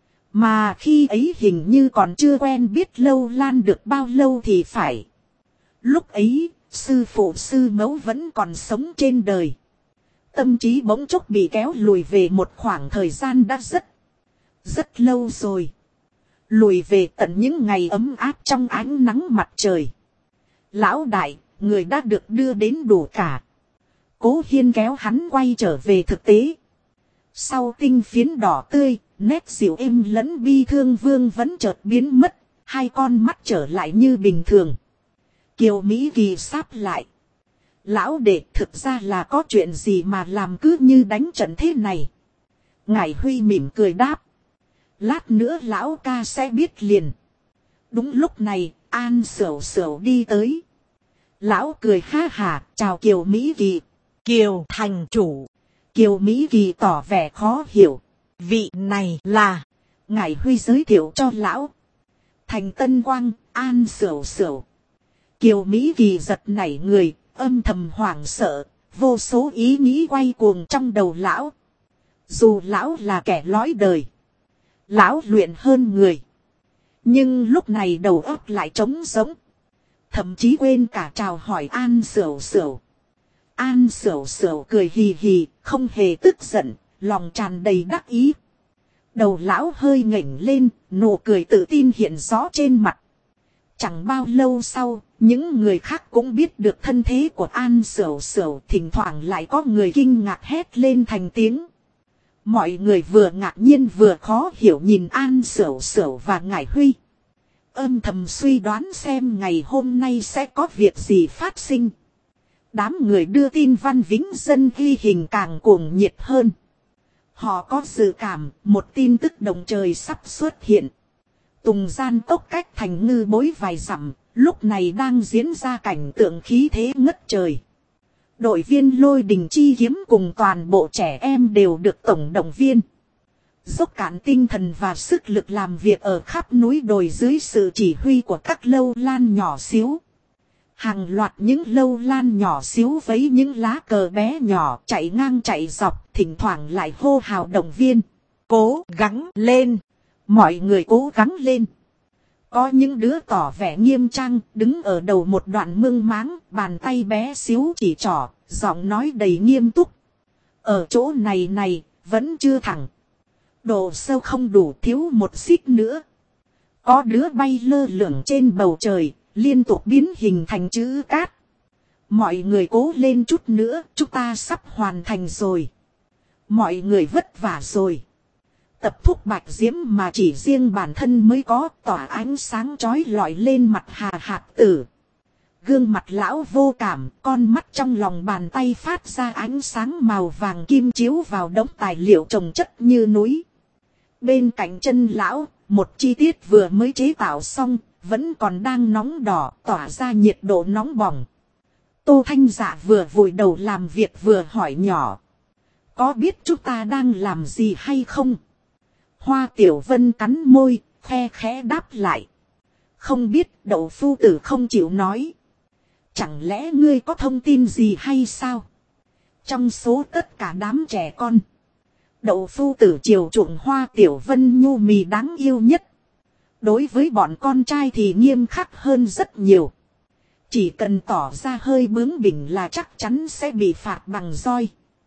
Mà khi ấy hình như còn chưa quen biết Lâu Lan được bao lâu thì phải. Lúc ấy, sư phụ sư mẫu vẫn còn sống trên đời. Tâm trí bỗng chốc bị kéo lùi về một khoảng thời gian đã rất lâu rồi. Lùi về tận những ngày ấm áp trong ánh nắng mặt trời. Lão đại, người đã được đưa đến đủ cả. Cố Hiên kéo hắn quay trở về thực tế. Sau tinh phiến đỏ tươi, nét dịu êm lẫn bi thương Vương vẫn chợt biến mất. Hai con mắt trở lại như bình thường. Kiều Mỹ Kỳ sáp lại. Lão đệ, thực ra là có chuyện gì mà làm cứ như đánh trận thế này. Ngải Huy mỉm cười đáp. Lát nữa lão ca sẽ biết liền. Đúng lúc này, An Sửu Sửu đi tới. Lão cười ha hả, chào Kiều Mỹ Kỳ. Kiều thành chủ. Kiều Mỹ Kỳ tỏ vẻ khó hiểu. Vị này là. Ngải Huy giới thiệu cho lão. Thành Tân Quang, An Sửu Sửu. Kiều Mỹ Kỳ giật nảy người, âm thầm hoảng sợ, vô số ý nghĩ quay cuồng trong đầu lão. Dù lão là kẻ lõi đời. Lão luyện hơn người. Nhưng lúc này đầu óc lại trống rỗng. Thậm chí quên cả chào hỏi An Sửu Sửu. An Sửu Sửu cười hì hì, không hề tức giận, lòng tràn đầy đắc ý. Đầu lão hơi ngẩng lên, nụ cười tự tin hiện rõ trên mặt. Chẳng bao lâu sau, những người khác cũng biết được thân thế của An Sửu Sửu, thỉnh thoảng lại có người kinh ngạc hét lên thành tiếng. Mọi người vừa ngạc nhiên vừa khó hiểu nhìn An Sửu Sửu và Ngải Huy. Âm thầm suy đoán xem ngày hôm nay sẽ có việc gì phát sinh. Đám người đưa tin Văn Vĩnh Dân ghi hình càng cuồng nhiệt hơn. Họ có dự cảm một tin tức động trời sắp xuất hiện. Tùng Gian tốc cách thành Ngư Bối vài dặm, lúc này đang diễn ra cảnh tượng khí thế ngất trời. Đội viên Lôi Đình Chi Kiếm cùng toàn bộ trẻ em đều được tổng động viên. Dốc cạn tinh thần và sức lực làm việc ở khắp núi đồi dưới sự chỉ huy của các Lâu Lan nhỏ xíu. Hàng loạt những Lâu Lan nhỏ xíu với những lá cờ bé nhỏ chạy ngang chạy dọc, thỉnh thoảng lại hô hào động viên. Cố gắng lên! Mọi người cố gắng lên! Có những đứa tỏ vẻ nghiêm trang, đứng ở đầu một đoạn mương máng, bàn tay bé xíu chỉ trỏ, giọng nói đầy nghiêm túc. Ở chỗ này, vẫn chưa thẳng. Độ sâu không đủ, thiếu một xích nữa. Có đứa bay lơ lửng trên bầu trời, liên tục biến hình thành chữ cát. Mọi người cố lên chút nữa, chúng ta sắp hoàn thành rồi. Mọi người vất vả rồi. Tập thúc Bạch Diễm mà chỉ riêng bản thân mới có, tỏa ánh sáng chói lọi lên mặt Hà Hạt Tử. Gương mặt lão vô cảm, con mắt trong lòng bàn tay phát ra ánh sáng màu vàng kim chiếu vào đống tài liệu chồng chất như núi. Bên cạnh chân lão, một chi tiết vừa mới chế tạo xong, vẫn còn đang nóng đỏ, tỏa ra nhiệt độ nóng bỏng. Tô Thanh Dạ vừa vùi đầu làm việc vừa hỏi nhỏ. Có biết chúng ta đang làm gì hay không? Hoa Tiểu Vân cắn môi, khe khẽ đáp lại. Không biết, Đậu Phu Tử không chịu nói. Chẳng lẽ ngươi có thông tin gì hay sao? Trong số tất cả đám trẻ con, Đậu phu tử chiều chuộng Hoa Tiểu Vân nhu mì đáng yêu nhất. Đối với bọn con trai thì nghiêm khắc hơn rất nhiều. Chỉ cần tỏ ra hơi bướng bỉnh là chắc chắn sẽ bị phạt bằng roi.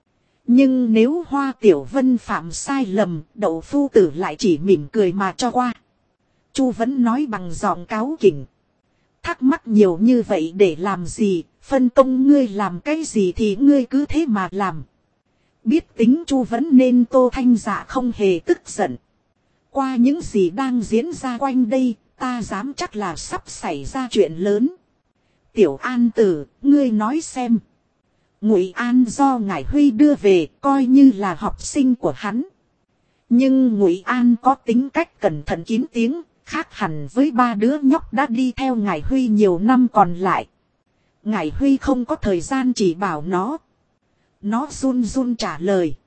Nhưng nếu Hoa Tiểu Vân phạm sai lầm, đậu phu tử lại chỉ mỉm cười mà cho qua. Chu vẫn nói bằng giọng cáu kỉnh. Thắc mắc nhiều như vậy để làm gì, phân công ngươi làm cái gì thì ngươi cứ thế mà làm. Biết tính Chu vẫn nên Tô Thanh Dạ không hề tức giận. Qua những gì đang diễn ra quanh đây, ta dám chắc là sắp xảy ra chuyện lớn. Tiểu An Tử, ngươi nói xem. Ngụy An do Ngải Huy đưa về, coi như là học sinh của hắn. Nhưng Ngụy An có tính cách cẩn thận kín tiếng, khác hẳn với ba đứa nhóc đã đi theo Ngải Huy nhiều năm còn lại. Ngải Huy không có thời gian chỉ bảo nó. Nó run run trả lời.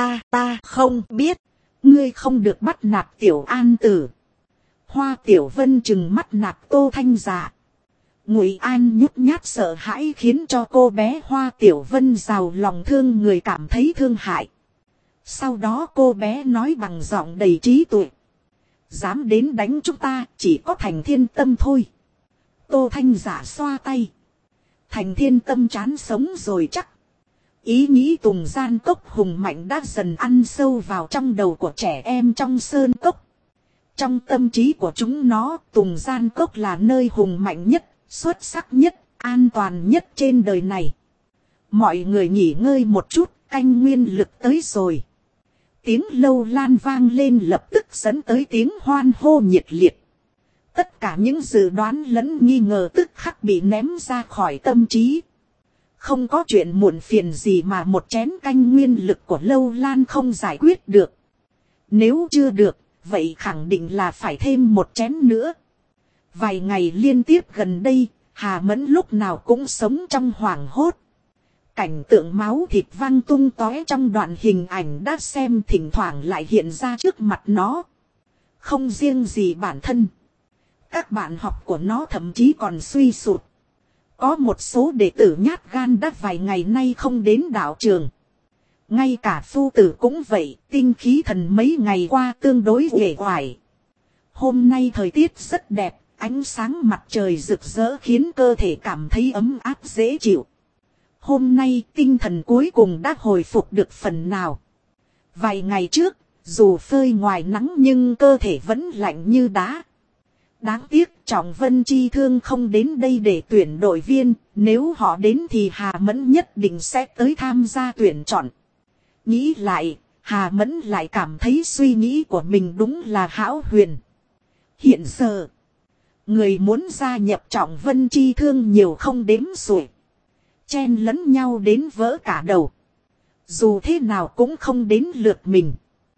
Ta không biết. Ngươi không được bắt nạt Tiểu An Tử. Hoa Tiểu Vân trừng mắt nạt Tô Thanh Dạ. Ngụy An nhút nhát sợ hãi khiến cho cô bé Hoa Tiểu Vân giàu lòng thương người cảm thấy thương hại. Sau đó cô bé nói bằng giọng đầy trí tuệ. Dám đến đánh chúng ta chỉ có Thành Thiên Tâm thôi. Tô Thanh Dạ xoa tay. Thành Thiên Tâm chán sống rồi chắc. Ý nghĩ Tùng Gian Cốc hùng mạnh đã dần ăn sâu vào trong đầu của trẻ em trong sơn cốc. Trong tâm trí của chúng nó, Tùng Gian Cốc là nơi hùng mạnh nhất, xuất sắc nhất, an toàn nhất trên đời này. Mọi người nghỉ ngơi một chút, canh nguyên lực tới rồi. Tiếng lâu lan vang lên lập tức dẫn tới tiếng hoan hô nhiệt liệt. Tất cả những dự đoán lẫn nghi ngờ tức khắc bị ném ra khỏi tâm trí. Không có chuyện muộn phiền gì mà một chén canh nguyên lực của lâu lan không giải quyết được. Nếu chưa được, vậy khẳng định là phải thêm một chén nữa. Vài ngày liên tiếp gần đây, Hà Mẫn lúc nào cũng sống trong hoảng hốt. Cảnh tượng máu thịt văng tung tóe trong đoạn hình ảnh đã xem thỉnh thoảng lại hiện ra trước mặt nó. Không riêng gì bản thân. Các bạn học của nó thậm chí còn suy sụt. Có một số đệ tử nhát gan đã vài ngày nay không đến đạo trường. Ngay cả phu tử cũng vậy, tinh khí thần mấy ngày qua tương đối uể oải. Hôm nay thời tiết rất đẹp, ánh sáng mặt trời rực rỡ khiến cơ thể cảm thấy ấm áp dễ chịu. Hôm nay tinh thần cuối cùng đã hồi phục được phần nào. Vài ngày trước, dù phơi ngoài nắng nhưng cơ thể vẫn lạnh như đá. Đáng tiếc Trọng Vân Chi Thương không đến đây để tuyển đội viên, nếu họ đến thì Hà Mẫn nhất định sẽ tới tham gia tuyển chọn. Nghĩ lại, Hà Mẫn lại cảm thấy suy nghĩ của mình đúng là hão huyền. Hiện giờ, người muốn gia nhập Trọng Vân Chi Thương nhiều không đếm xuể. Chen lẫn nhau đến vỡ cả đầu. Dù thế nào cũng không đến lượt mình.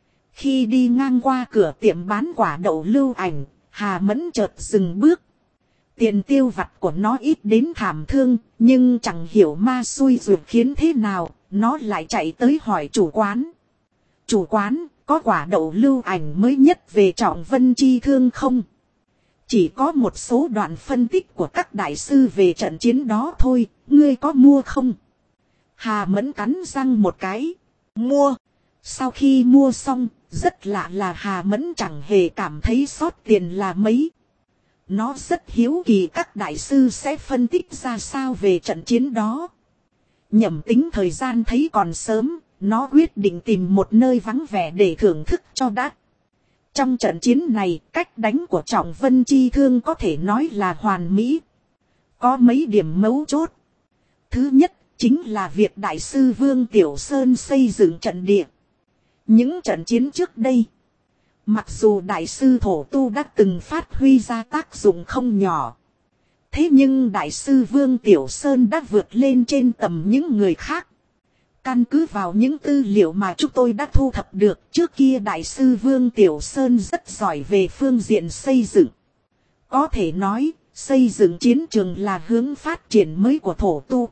Khi đi ngang qua cửa tiệm bán quả đậu Lưu Ảnh, Hà Mẫn chợt dừng bước. Tiền tiêu vặt của nó ít đến thảm thương, nhưng chẳng hiểu ma xui ruột khiến thế nào, nó lại chạy tới hỏi chủ quán. Chủ quán, có quả đậu Lưu Ảnh mới nhất về Trọng Vân Chi Thương không? Chỉ có một số đoạn phân tích của các đại sư về trận chiến đó thôi, ngươi có mua không? Hà Mẫn cắn răng một cái. Mua. Sau khi mua xong, rất lạ là Hà Mẫn chẳng hề cảm thấy sót tiền là mấy. Nó rất hiếu kỳ các đại sư sẽ phân tích ra sao về trận chiến đó. Nhẩm tính thời gian thấy còn sớm, nó quyết định tìm một nơi vắng vẻ để thưởng thức cho đã. Trong trận chiến này, cách đánh của Trọng Vân Chi Thương có thể nói là hoàn mỹ. Có mấy điểm mấu chốt. Thứ nhất, chính là việc Đại sư Vương Tiểu Sơn xây dựng trận địa. Những trận chiến trước đây, mặc dù Đại sư Thổ Tu đã từng phát huy ra tác dụng không nhỏ. Thế nhưng Đại sư Vương Tiểu Sơn đã vượt lên trên tầm những người khác. Căn cứ vào những tư liệu mà chúng tôi đã thu thập được, trước kia Đại sư Vương Tiểu Sơn rất giỏi về phương diện xây dựng. Có thể nói, xây dựng chiến trường là hướng phát triển mới của Thổ Tu.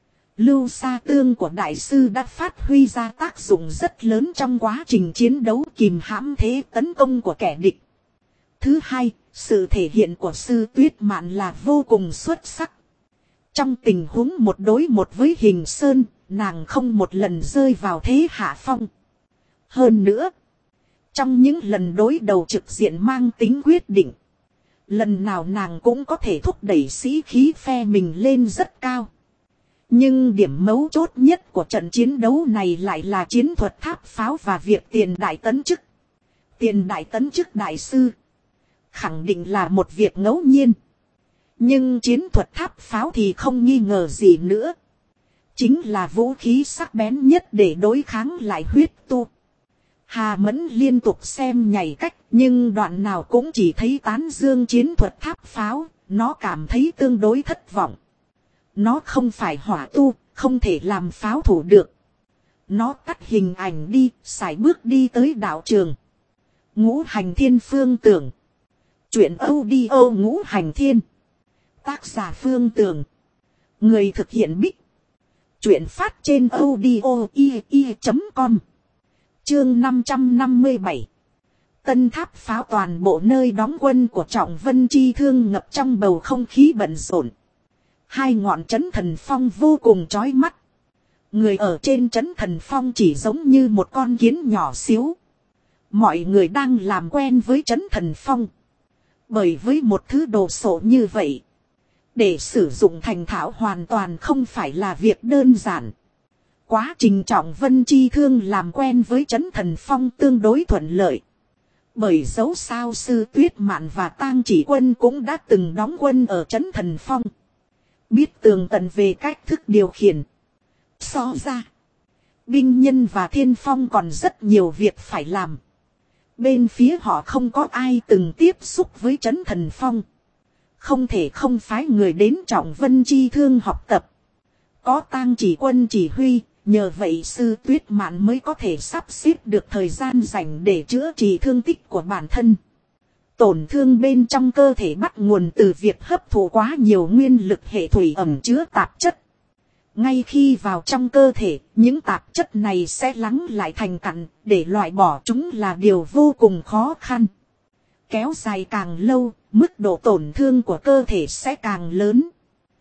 Lưu Sa Tương của Đại sư đã phát huy ra tác dụng rất lớn trong quá trình chiến đấu kìm hãm thế tấn công của kẻ địch. Thứ hai, sự thể hiện của sư Tuyết Mạn là vô cùng xuất sắc. Trong tình huống một đối một với Hình Sơn, nàng không một lần rơi vào thế hạ phong. Hơn nữa, trong những lần đối đầu trực diện mang tính quyết định, lần nào nàng cũng có thể thúc đẩy sĩ khí phe mình lên rất cao. Nhưng điểm mấu chốt nhất của trận chiến đấu này lại là chiến thuật tháp pháo và việc tiền đại tấn chức. Tiền đại tấn chức đại sư khẳng định là một việc ngẫu nhiên. Nhưng chiến thuật tháp pháo thì không nghi ngờ gì nữa. Chính là vũ khí sắc bén nhất để đối kháng lại huyết tu. Hà Mẫn liên tục xem nhảy cách, nhưng đoạn nào cũng chỉ thấy tán dương chiến thuật tháp pháo, nó cảm thấy tương đối thất vọng. Nó không phải hỏa tu, không thể làm pháo thủ được. Nó tắt hình ảnh đi, sải bước đi tới đạo trường. Ngũ Hành Thiên Phương Tưởng. Chuyện audio Ngũ Hành Thiên. Tác giả Phương Tưởng. Người thực hiện Bích. Chuyện phát trên audio.com. Chương 557. Tân tháp pháo. Toàn bộ nơi đóng quân của Trọng Vân Chi Thương ngập trong bầu không khí bận rộn. Hai ngọn trấn thần phong vô cùng chói mắt. Người ở trên trấn thần phong chỉ giống như một con kiến nhỏ xíu. Mọi người đang làm quen với trấn thần phong. Bởi với một thứ đồ sộ như vậy, để sử dụng thành thạo hoàn toàn không phải là việc đơn giản. Quá trình Trọng Vân Chi Thương làm quen với trấn thần phong tương đối thuận lợi. Bởi dẫu sao Sư Tuyết Mạn và Tang Chỉ Quân cũng đã từng đóng quân ở trấn thần phong, biết tường tận về cách thức điều khiển. So ra, binh nhân và thiên phong còn rất nhiều việc phải làm. Bên phía họ không có ai từng tiếp xúc với trấn thần phong, không thể không phái người đến Trọng Vân Chi Thương học tập. Có Tang Chỉ Quân chỉ huy, nhờ vậy Sư Tuyết Mạn mới có thể sắp xếp được thời gian dành để chữa trị thương tích của bản thân. Tổn thương bên trong cơ thể bắt nguồn từ việc hấp thụ quá nhiều nguyên lực hệ thủy ẩm chứa tạp chất. Ngay khi vào trong cơ thể, những tạp chất này sẽ lắng lại thành cặn, để loại bỏ chúng là điều vô cùng khó khăn. Kéo dài càng lâu, mức độ tổn thương của cơ thể sẽ càng lớn.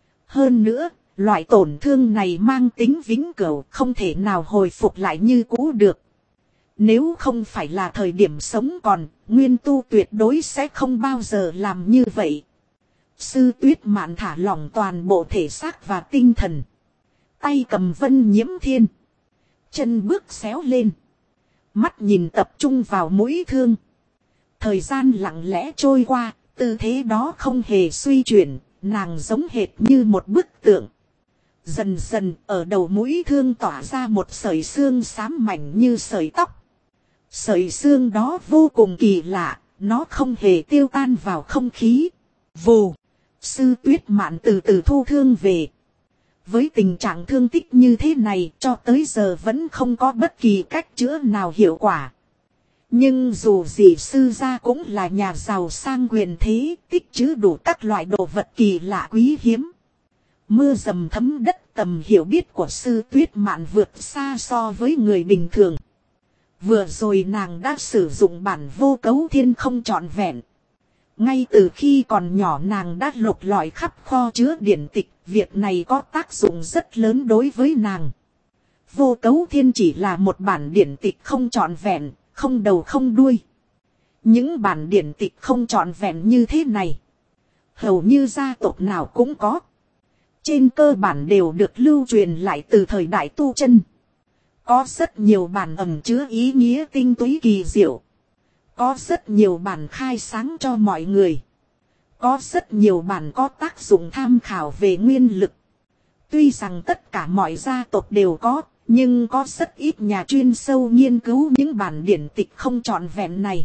Hơn nữa, loại tổn thương này mang tính vĩnh cửu, không thể nào hồi phục lại như cũ được. Nếu không phải là thời điểm sống còn, Nguyên Tu tuyệt đối sẽ không bao giờ làm như vậy. Sư Tuyết Mạn thả lỏng toàn bộ thể xác và tinh thần. Tay cầm Vân Nhiễm Thiên, chân bước xéo lên, mắt nhìn tập trung vào mũi thương. Thời gian lặng lẽ trôi qua, tư thế đó không hề suy chuyển, nàng giống hệt như một bức tượng. Dần dần ở đầu mũi thương tỏa ra một sợi xương xám mảnh như sợi tóc. Sợi xương đó vô cùng kỳ lạ, nó không hề tiêu tan vào không khí. Vù, Sư Tuyết Mạn từ từ thu thương về. Với tình trạng thương tích như thế này, cho tới giờ vẫn không có bất kỳ cách chữa nào hiệu quả. Nhưng dù gì sư gia cũng là nhà giàu sang quyền thế, tích trữ đủ các loại đồ vật kỳ lạ quý hiếm. Mưa dầm thấm đất, tầm hiểu biết của Sư Tuyết Mạn vượt xa so với người bình thường. Vừa rồi nàng đã sử dụng bản vô cấu thiên không trọn vẹn. Ngay từ khi còn nhỏ nàng đã lục lọi khắp kho chứa điển tịch, việc này có tác dụng rất lớn đối với nàng. Vô cấu thiên chỉ là một bản điển tịch không trọn vẹn, không đầu không đuôi. Những bản điển tịch không trọn vẹn như thế này, hầu như gia tộc nào cũng có. Trên cơ bản đều được lưu truyền lại từ thời đại tu chân. Có rất nhiều bản ẩn chứa ý nghĩa tinh túy kỳ diệu. Có rất nhiều bản khai sáng cho mọi người. Có rất nhiều bản có tác dụng tham khảo về nguyên lực. Tuy rằng tất cả mọi gia tộc đều có, nhưng có rất ít nhà chuyên sâu nghiên cứu những bản điển tịch không trọn vẹn này.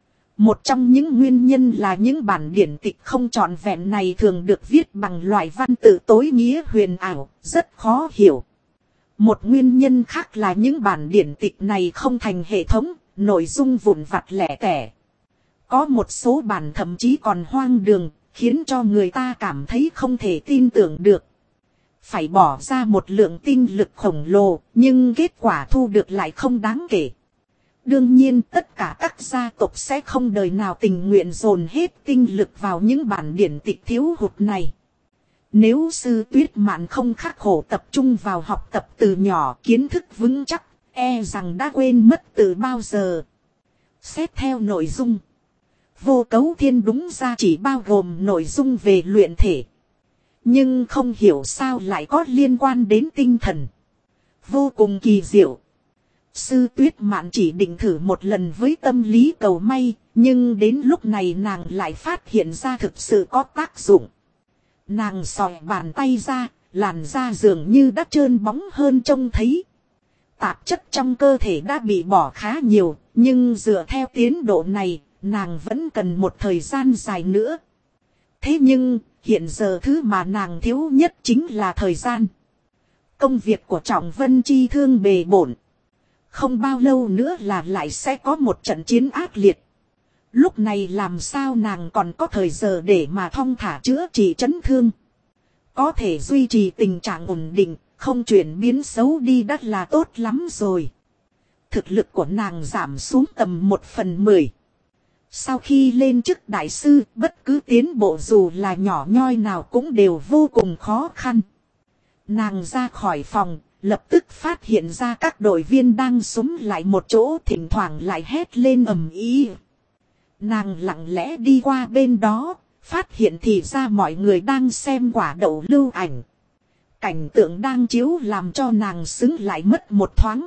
Một trong những nguyên nhân là những bản điển tịch không trọn vẹn này thường được viết bằng loại văn tự tối nghĩa huyền ảo, rất khó hiểu. Một nguyên nhân khác là những bản điển tịch này không thành hệ thống, nội dung vụn vặt lẻ tẻ. Có một số bản thậm chí còn hoang đường, khiến cho người ta cảm thấy không thể tin tưởng được. Phải bỏ ra một lượng tinh lực khổng lồ, nhưng kết quả thu được lại không đáng kể. Đương nhiên tất cả các gia tộc sẽ không đời nào tình nguyện dồn hết tinh lực vào những bản điển tịch thiếu hụt này. Nếu Sư Tuyết Mạn không khắc khổ tập trung vào học tập từ nhỏ, kiến thức vững chắc, E rằng đã quên mất từ bao giờ. Xét theo nội dung, vô cấu thiên đúng ra chỉ bao gồm nội dung về luyện thể. Nhưng không hiểu sao lại có liên quan đến tinh thần. Vô cùng kỳ diệu. Sư Tuyết Mạn chỉ định thử một lần với tâm lý cầu may. Nhưng đến lúc này nàng lại phát hiện ra thực sự có tác dụng. Nàng xòe bàn tay ra, làn da dường như đã trơn bóng hơn trông thấy. Tạp chất trong cơ thể đã bị bỏ khá nhiều, nhưng dựa theo tiến độ này, nàng vẫn cần một thời gian dài nữa. Thế nhưng, hiện giờ thứ mà nàng thiếu nhất chính là thời gian. Công việc của Trọng Vân Chi thương bề bộn. Không bao lâu nữa là lại sẽ có một trận chiến ác liệt. Lúc này làm sao nàng còn có thời giờ để mà thong thả chữa trị chấn thương. Có thể duy trì tình trạng ổn định, không chuyển biến xấu đi đã là tốt lắm rồi. Thực lực của nàng giảm xuống tầm 1/10. Sau khi lên chức đại sư, bất cứ tiến bộ dù là nhỏ nhoi nào cũng đều vô cùng khó khăn. Nàng ra khỏi phòng, lập tức phát hiện ra các đội viên đang xúm lại một chỗ, thỉnh thoảng lại hét lên ầm ĩ. Nàng lặng lẽ đi qua bên đó, phát hiện thì ra mọi người đang xem quả đậu lưu ảnh. Cảnh tượng đang chiếu làm cho nàng xứng lại mất một thoáng.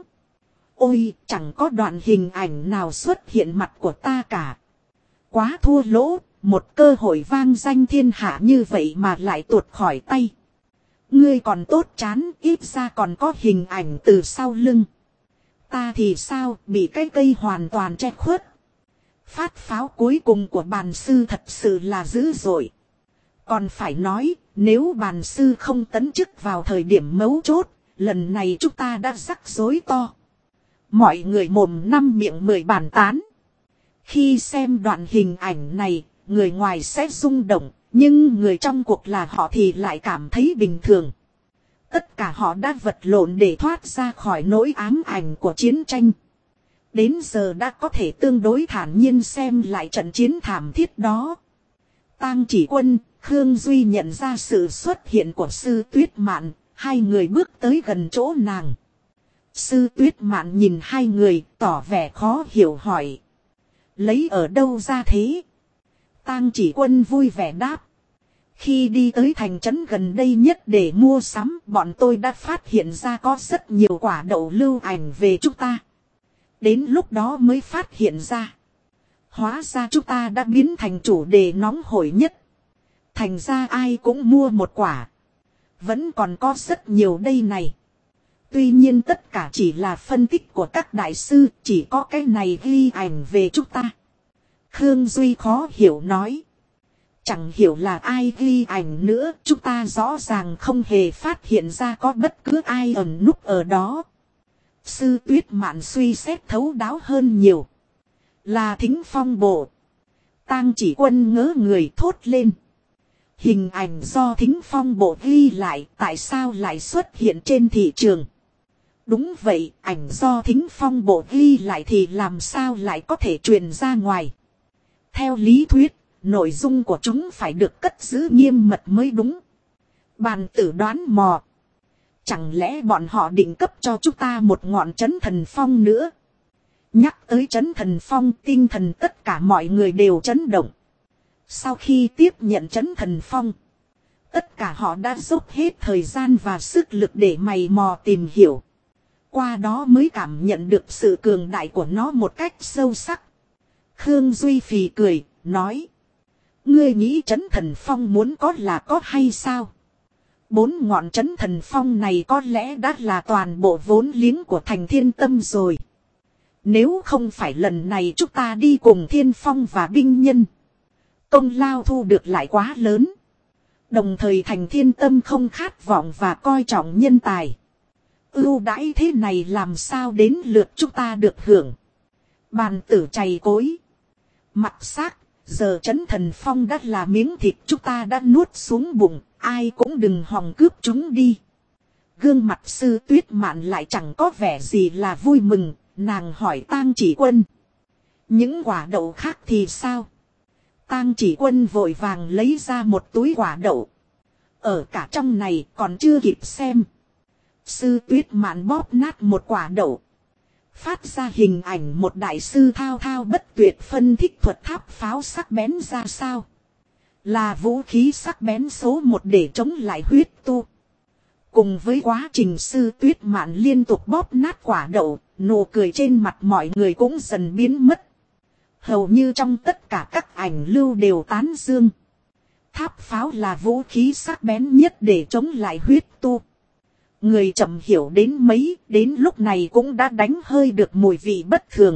Ôi, chẳng có đoạn hình ảnh nào xuất hiện mặt của ta cả. Quá thua lỗ, một cơ hội vang danh thiên hạ như vậy mà lại tuột khỏi tay. Ngươi còn tốt chán, ít ra còn có hình ảnh từ sau lưng. Ta thì sao, bị cái cây hoàn toàn che khuất. Phát pháo cuối cùng của bàn sư thật sự là dữ dội. Còn phải nói, nếu bàn sư không tấn chức vào thời điểm mấu chốt, lần này chúng ta đã rắc rối to. Mọi người mồm năm miệng 10 bàn tán. Khi xem đoạn hình ảnh này, người ngoài sẽ rung động, nhưng người trong cuộc là họ thì lại cảm thấy bình thường. Tất cả họ đã vật lộn để thoát ra khỏi nỗi ám ảnh của chiến tranh. Đến giờ đã có thể tương đối thản nhiên xem lại trận chiến thảm thiết đó. Tang Chỉ Quân, Khương Duy nhận ra sự xuất hiện của Sư Tuyết Mạn, hai người bước tới gần chỗ nàng. Sư Tuyết Mạn nhìn hai người, tỏ vẻ khó hiểu hỏi. Lấy ở đâu ra thế? Tang Chỉ Quân vui vẻ đáp. Khi đi tới thành trấn gần đây nhất để mua sắm, bọn tôi đã phát hiện ra có rất nhiều quả đậu lưu ảnh về chúng ta. Đến lúc đó mới phát hiện ra. Hóa ra chúng ta đã biến thành chủ đề nóng hổi nhất. Thành ra ai cũng mua một quả. Vẫn còn có rất nhiều đây này. Tuy nhiên tất cả chỉ là phân tích của các đại sư, chỉ có cái này ghi ảnh về chúng ta. Khương Duy khó hiểu nói. Chẳng hiểu là ai ghi ảnh nữa, chúng ta rõ ràng không hề phát hiện ra có bất cứ ai ẩn núp ở đó. Sư Tuyết Mạn suy xét thấu đáo hơn nhiều. Là Thính Phong bộ. Tang Chỉ Quân ngớ người thốt lên. Hình ảnh do Thính Phong bộ ghi lại tại sao lại xuất hiện trên thị trường. Đúng vậy, ảnh do Thính Phong bộ ghi lại thì làm sao lại có thể truyền ra ngoài. Theo lý thuyết, nội dung của chúng phải được cất giữ nghiêm mật mới đúng. Bàn tử đoán mò. Chẳng lẽ bọn họ định cấp cho chúng ta một ngọn chấn thần phong nữa? Nhắc tới chấn thần phong, tinh thần tất cả mọi người đều chấn động. Sau khi tiếp nhận chấn thần phong, tất cả họ đã dốc hết thời gian và sức lực để mày mò tìm hiểu. Qua đó mới cảm nhận được sự cường đại của nó một cách sâu sắc. Khương Duy phì cười, nói. Ngươi nghĩ chấn thần phong muốn có là có hay sao? 4 ngọn chấn thần phong này có lẽ đã là toàn bộ vốn liếng của thành Thiên Tâm rồi. Nếu không phải lần này chúng ta đi cùng Thiên Phong và binh nhân, công lao thu được lại quá lớn. Đồng thời thành Thiên Tâm không khát vọng và coi trọng nhân tài. Ưu đãi thế này làm sao đến lượt chúng ta được hưởng. Bàn tử chày cối. Mặt xác, giờ chấn thần phong đã là miếng thịt chúng ta đã nuốt xuống bụng. Ai cũng đừng hòng cướp chúng đi. Gương mặt Sư Tuyết Mạn lại chẳng có vẻ gì là vui mừng. Nàng hỏi Tang Chỉ Quân. Những quả đậu khác thì sao? Tang Chỉ Quân vội vàng lấy ra một túi quả đậu. Ở cả trong này còn chưa kịp xem. Sư Tuyết Mạn bóp nát một quả đậu. Phát ra hình ảnh một đại sư thao thao bất tuyệt phân tích thuật tháp pháo sắc bén ra sao. Là vũ khí sắc bén số 1 để chống lại huyết tu. Cùng với quá trình Sư Tuyết Mạn liên tục bóp nát quả đậu, nụ cười trên mặt mọi người cũng dần biến mất. Hầu như trong tất cả các ảnh lưu đều tán dương. Tháp pháo là vũ khí sắc bén nhất để chống lại huyết tu. Người chậm hiểu đến mấy, đến lúc này cũng đã đánh hơi được mùi vị bất thường.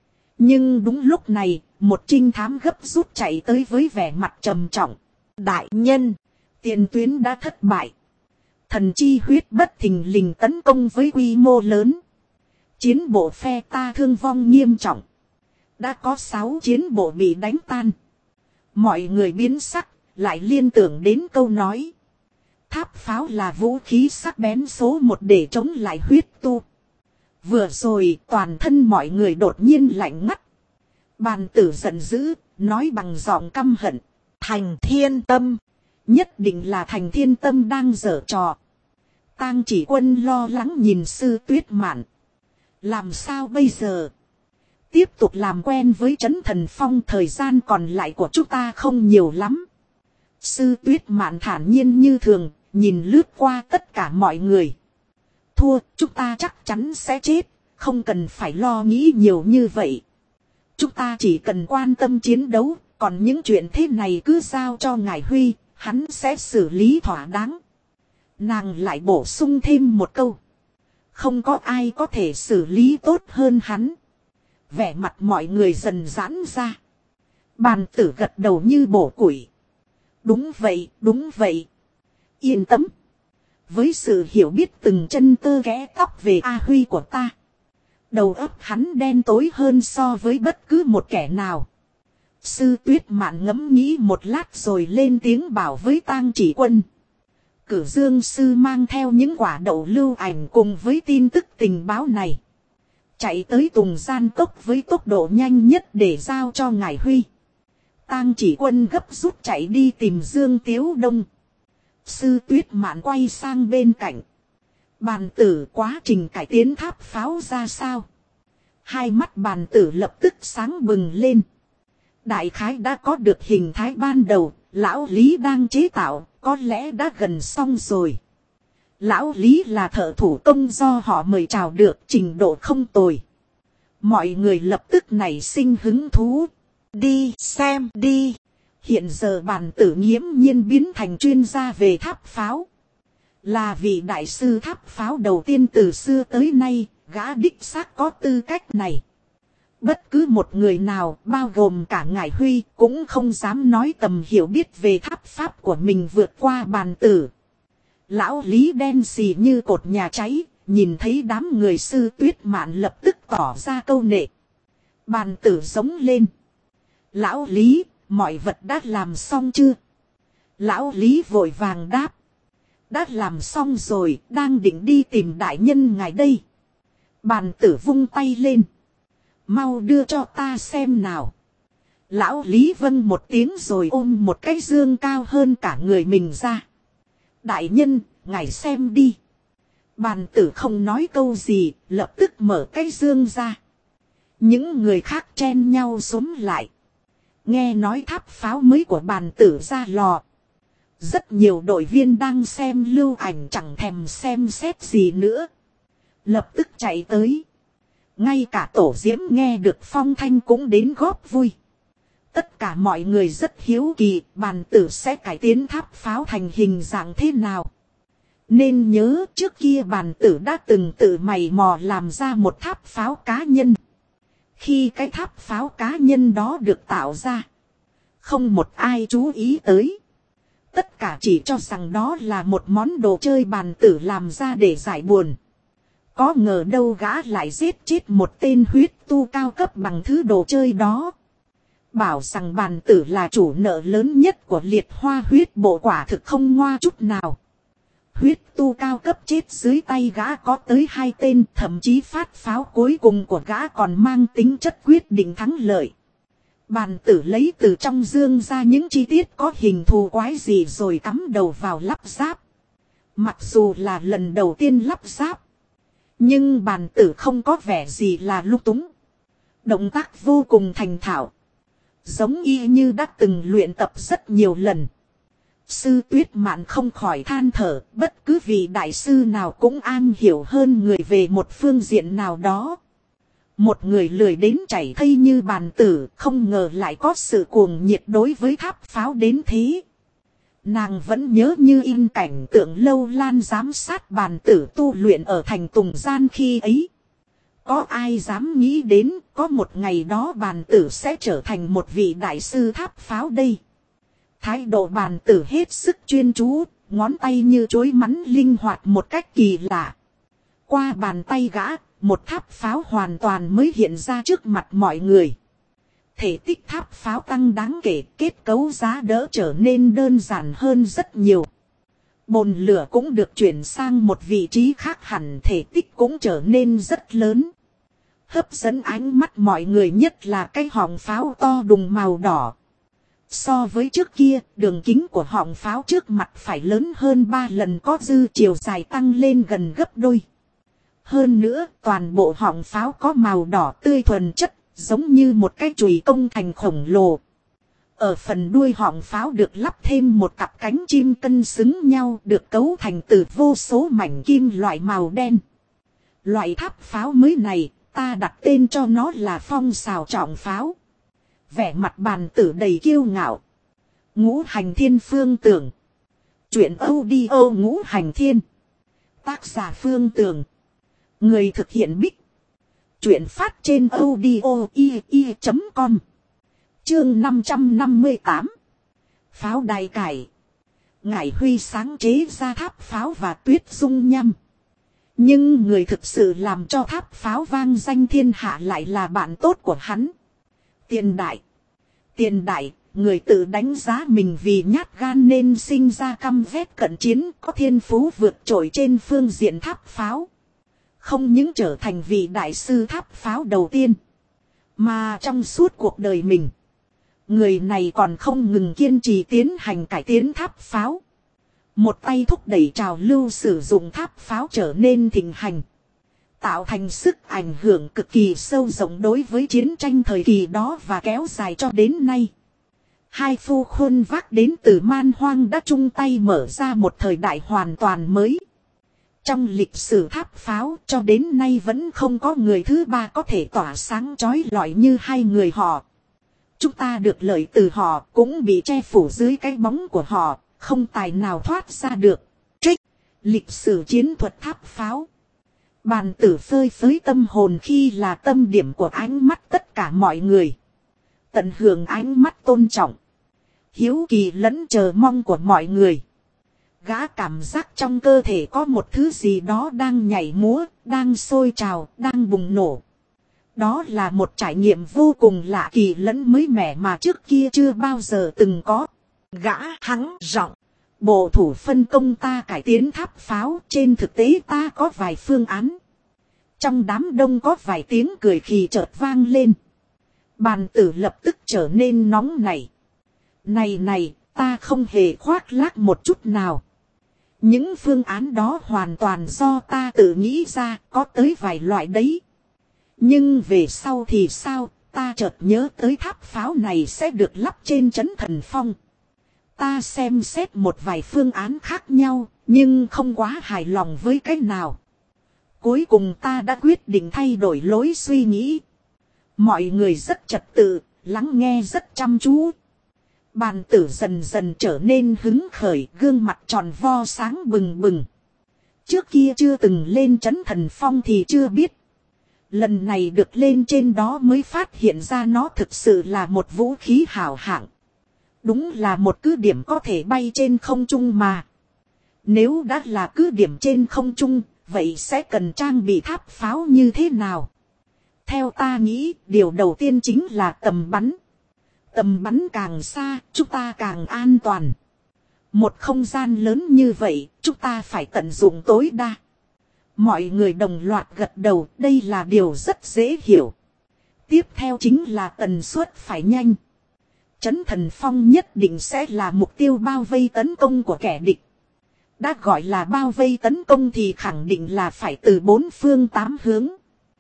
Nhưng đúng lúc này, một trinh thám gấp rút chạy tới với vẻ mặt trầm trọng. Đại nhân, tiền tuyến đã thất bại. Thần chi huyết bất thình lình tấn công với quy mô lớn. Chiến bộ phe ta thương vong nghiêm trọng. Đã có 6 chiến bộ bị đánh tan. Mọi người biến sắc, lại liên tưởng đến câu nói. Tháp pháo là vũ khí sắc bén số 1 để chống lại huyết tu. Vừa rồi toàn thân mọi người đột nhiên lạnh ngắt. Bàn tử giận dữ, nói bằng giọng căm hận. Thành Thiên Tâm. Nhất định là Thành Thiên Tâm đang giở trò. Tang Chỉ Quân lo lắng nhìn Sư Tuyết Mạn. Làm sao bây giờ? Tiếp tục làm quen với Trấn Thần Phong, thời gian còn lại của chúng ta không nhiều lắm. Sư Tuyết Mạn thản nhiên như thường, nhìn lướt qua tất cả mọi người. Thua, chúng ta chắc chắn sẽ chết, không cần phải lo nghĩ nhiều như vậy. Chúng ta chỉ cần quan tâm chiến đấu, còn những chuyện thế này cứ giao cho Ngải Huy, hắn sẽ xử lý thỏa đáng. Nàng lại bổ sung thêm một câu. Không có ai có thể xử lý tốt hơn hắn. Vẻ mặt mọi người dần giãn ra. Bàn tử gật đầu như bổ củi. Đúng vậy, đúng vậy. Yên tâm. Với sự hiểu biết từng chân tơ ghé tóc về A Huy của ta. Đầu óc hắn đen tối hơn so với bất cứ một kẻ nào. Sư Tuyết Mạn ngẫm nghĩ một lát rồi lên tiếng bảo với Tang Chỉ Quân. Cử Dương sư mang theo những quả đậu lưu ảnh cùng với tin tức tình báo này. Chạy tới Tùng Gian Cốc với tốc độ nhanh nhất để giao cho Ngải Huy. Tang Chỉ Quân gấp rút chạy đi tìm Dương Tiếu Đông. Sư Tuyết Mạn quay sang bên cạnh. Bàn tử, quá trình cải tiến tháp pháo ra sao? Hai mắt bàn tử lập tức sáng bừng lên. Đại khái đã có được hình thái ban đầu, lão Lý đang chế tạo, có lẽ đã gần xong rồi. Lão Lý là thợ thủ công do họ mời chào được, trình độ không tồi. Mọi người lập tức nảy sinh hứng thú. Đi xem đi. Hiện giờ bàn tử nghiễm nhiên biến thành chuyên gia về tháp pháo. Là vị đại sư tháp pháo đầu tiên từ xưa tới nay, gã đích xác có tư cách này. Bất cứ một người nào, bao gồm cả Ngải Huy, cũng không dám nói tầm hiểu biết về tháp pháp của mình vượt qua bàn tử. Lão Lý đen xì như cột nhà cháy, nhìn thấy đám người Sư Tuyết Mạn lập tức tỏ ra câu nệ. Bàn tử giống lên. Lão Lý, mọi vật đã làm xong chưa? Lão Lý vội vàng đáp. Đã làm xong rồi, đang định đi tìm đại nhân ngài đây. Bàn tử vung tay lên. Mau đưa cho ta xem nào. Lão Lý vâng một tiếng rồi ôm một cái dương cao hơn cả người mình ra. Đại nhân, ngài xem đi. Bàn tử không nói câu gì, lập tức mở cái dương ra. Những người khác chen nhau xúm lại. Nghe nói tháp pháo mới của bàn tử ra lò. Rất nhiều đội viên đang xem lưu ảnh chẳng thèm xem xét gì nữa. Lập tức chạy tới. Ngay cả Tổ Diễm nghe được phong thanh cũng đến góp vui. Tất cả mọi người rất hiếu kỳ bàn tử sẽ cải tiến tháp pháo thành hình dạng thế nào. Nên nhớ trước kia bàn tử đã từng tự mày mò làm ra một tháp pháo cá nhân. Khi cái tháp pháo cá nhân đó được tạo ra, không một ai chú ý tới. Tất cả chỉ cho rằng đó là một món đồ chơi bàn tử làm ra để giải buồn. Có ngờ đâu gã lại giết chết một tên huyết tu cao cấp bằng thứ đồ chơi đó. Bảo rằng bàn tử là chủ nợ lớn nhất của liệt hoa huyết bộ quả thực không ngoa chút nào. Huyết tu cao cấp chết dưới tay gã có tới 2 tên, thậm chí phát pháo cuối cùng của gã còn mang tính chất quyết định thắng lợi. Bàn tử lấy từ trong dương ra những chi tiết có hình thù quái gì rồi cắm đầu vào lắp ráp. Mặc dù là lần đầu tiên lắp ráp, Nhưng bàn tử không có vẻ gì là lung túng. Động tác vô cùng thành thạo. Giống y như đã từng luyện tập rất nhiều lần. Sư Tuyết Mạn không khỏi than thở, bất cứ vị đại sư nào cũng am hiểu hơn người về một phương diện nào đó. Một người lười đến chảy thây như bàn tử, không ngờ lại có sự cuồng nhiệt đối với tháp pháo đến thế. Nàng vẫn nhớ như in cảnh tượng Lâu Lan giám sát bàn tử tu luyện ở thành Tùng Gian khi ấy. Có ai dám nghĩ đến có một ngày đó bàn tử sẽ trở thành một vị đại sư tháp pháo đây. Thái độ bàn tử hết sức chuyên chú, ngón tay như chối mắn linh hoạt một cách kỳ lạ. Qua bàn tay gã, một tháp pháo hoàn toàn mới hiện ra trước mặt mọi người. Thể tích tháp pháo tăng đáng kể, kết cấu giá đỡ trở nên đơn giản hơn rất nhiều. Bồn lửa cũng được chuyển sang một vị trí khác hẳn, thể tích cũng trở nên rất lớn. Hấp dẫn ánh mắt mọi người nhất là cái họng pháo to đùng màu đỏ. So với trước kia, đường kính của họng pháo trước mặt phải lớn hơn 3 lần, có dư chiều dài tăng lên gần gấp đôi. Hơn nữa, toàn bộ họng pháo có màu đỏ tươi thuần chất, giống như một cái chùy công thành khổng lồ. Ở phần đuôi họng pháo được lắp thêm một cặp cánh chim cân xứng nhau, được cấu thành từ vô số mảnh kim loại màu đen. Loại tháp pháo mới này, ta đặt tên cho nó là Phong Sào Trọng Pháo. Vẻ mặt bàn tử đầy kiêu ngạo. Ngũ Hành Thiên Phương Tường. Chuyện audio Ngũ Hành Thiên. Tác giả Phương Tường. Người thực hiện Bích. Chuyện phát trên audio.com. Chương 558. Pháo đài cải. Ngải Huy sáng chế ra tháp pháo và Tuyết Dung nhâm. Nhưng người thực sự làm cho tháp pháo vang danh thiên hạ lại là bạn tốt của hắn. Tiền Đại. Tiền Đại, người tự đánh giá mình vì nhát gan nên sinh ra căm ghét cận chiến, có thiên phú vượt trội trên phương diện tháp pháo. Không những trở thành vị đại sư tháp pháo đầu tiên, mà trong suốt cuộc đời mình, người này còn không ngừng kiên trì tiến hành cải tiến tháp pháo. Một tay thúc đẩy trào lưu sử dụng tháp pháo trở nên thịnh hành, tạo thành sức ảnh hưởng cực kỳ sâu rộng đối với chiến tranh thời kỳ đó và kéo dài cho đến nay. Hai phu khuân vác đến từ man hoang đã chung tay mở ra một thời đại hoàn toàn mới. Trong lịch sử tháp pháo cho đến nay vẫn không có người thứ ba có thể tỏa sáng chói lọi như hai người họ. Chúng ta được lợi từ họ, cũng bị che phủ dưới cái bóng của họ, không tài nào thoát ra được. Trích, lịch sử chiến thuật tháp pháo. Bàn tử phơi phới tâm hồn khi là tâm điểm của ánh mắt tất cả mọi người. Tận hưởng ánh mắt tôn trọng, hiếu kỳ lẫn chờ mong của mọi người. Gã cảm giác trong cơ thể có một thứ gì đó đang nhảy múa, đang sôi trào, đang bùng nổ. Đó là một trải nghiệm vô cùng lạ kỳ lẫn mới mẻ mà trước kia chưa bao giờ từng có. Gã hắng giọng. Bộ thủ phân công ta cải tiến tháp pháo, trên thực tế ta có vài phương án. Trong đám đông có vài tiếng cười khì chợt vang lên. Bàn tử lập tức trở nên nóng nảy. Này, ta không hề khoác lác một chút nào. Những phương án đó hoàn toàn do ta tự nghĩ ra, có tới vài loại đấy. Nhưng về sau thì sao, ta chợt nhớ tới tháp pháo này sẽ được lắp trên trấn Thần Phong. Ta xem xét một vài phương án khác nhau, nhưng không quá hài lòng với cái nào. Cuối cùng ta đã quyết định thay đổi lối suy nghĩ. Mọi người rất trật tự, lắng nghe rất chăm chú. Bàn tử dần dần trở nên hứng khởi, gương mặt tròn vo sáng bừng bừng. Trước kia chưa từng lên trấn Thần Phong thì chưa biết. Lần này được lên trên đó mới phát hiện ra nó thực sự là một vũ khí hảo hạng. Đúng là một cứ điểm có thể bay trên không trung mà. Nếu đã là cứ điểm trên không trung, vậy sẽ cần trang bị tháp pháo như thế nào? Theo ta nghĩ, điều đầu tiên chính là tầm bắn. Tầm bắn càng xa, chúng ta càng an toàn. Một không gian lớn như vậy, chúng ta phải tận dụng tối đa. Mọi người đồng loạt gật đầu, đây là điều rất dễ hiểu. Tiếp theo chính là tần suất phải nhanh. Trấn Thần Phong nhất định sẽ là mục tiêu bao vây tấn công của kẻ địch. Đã gọi là bao vây tấn công thì khẳng định là phải từ 4 phương 8 hướng.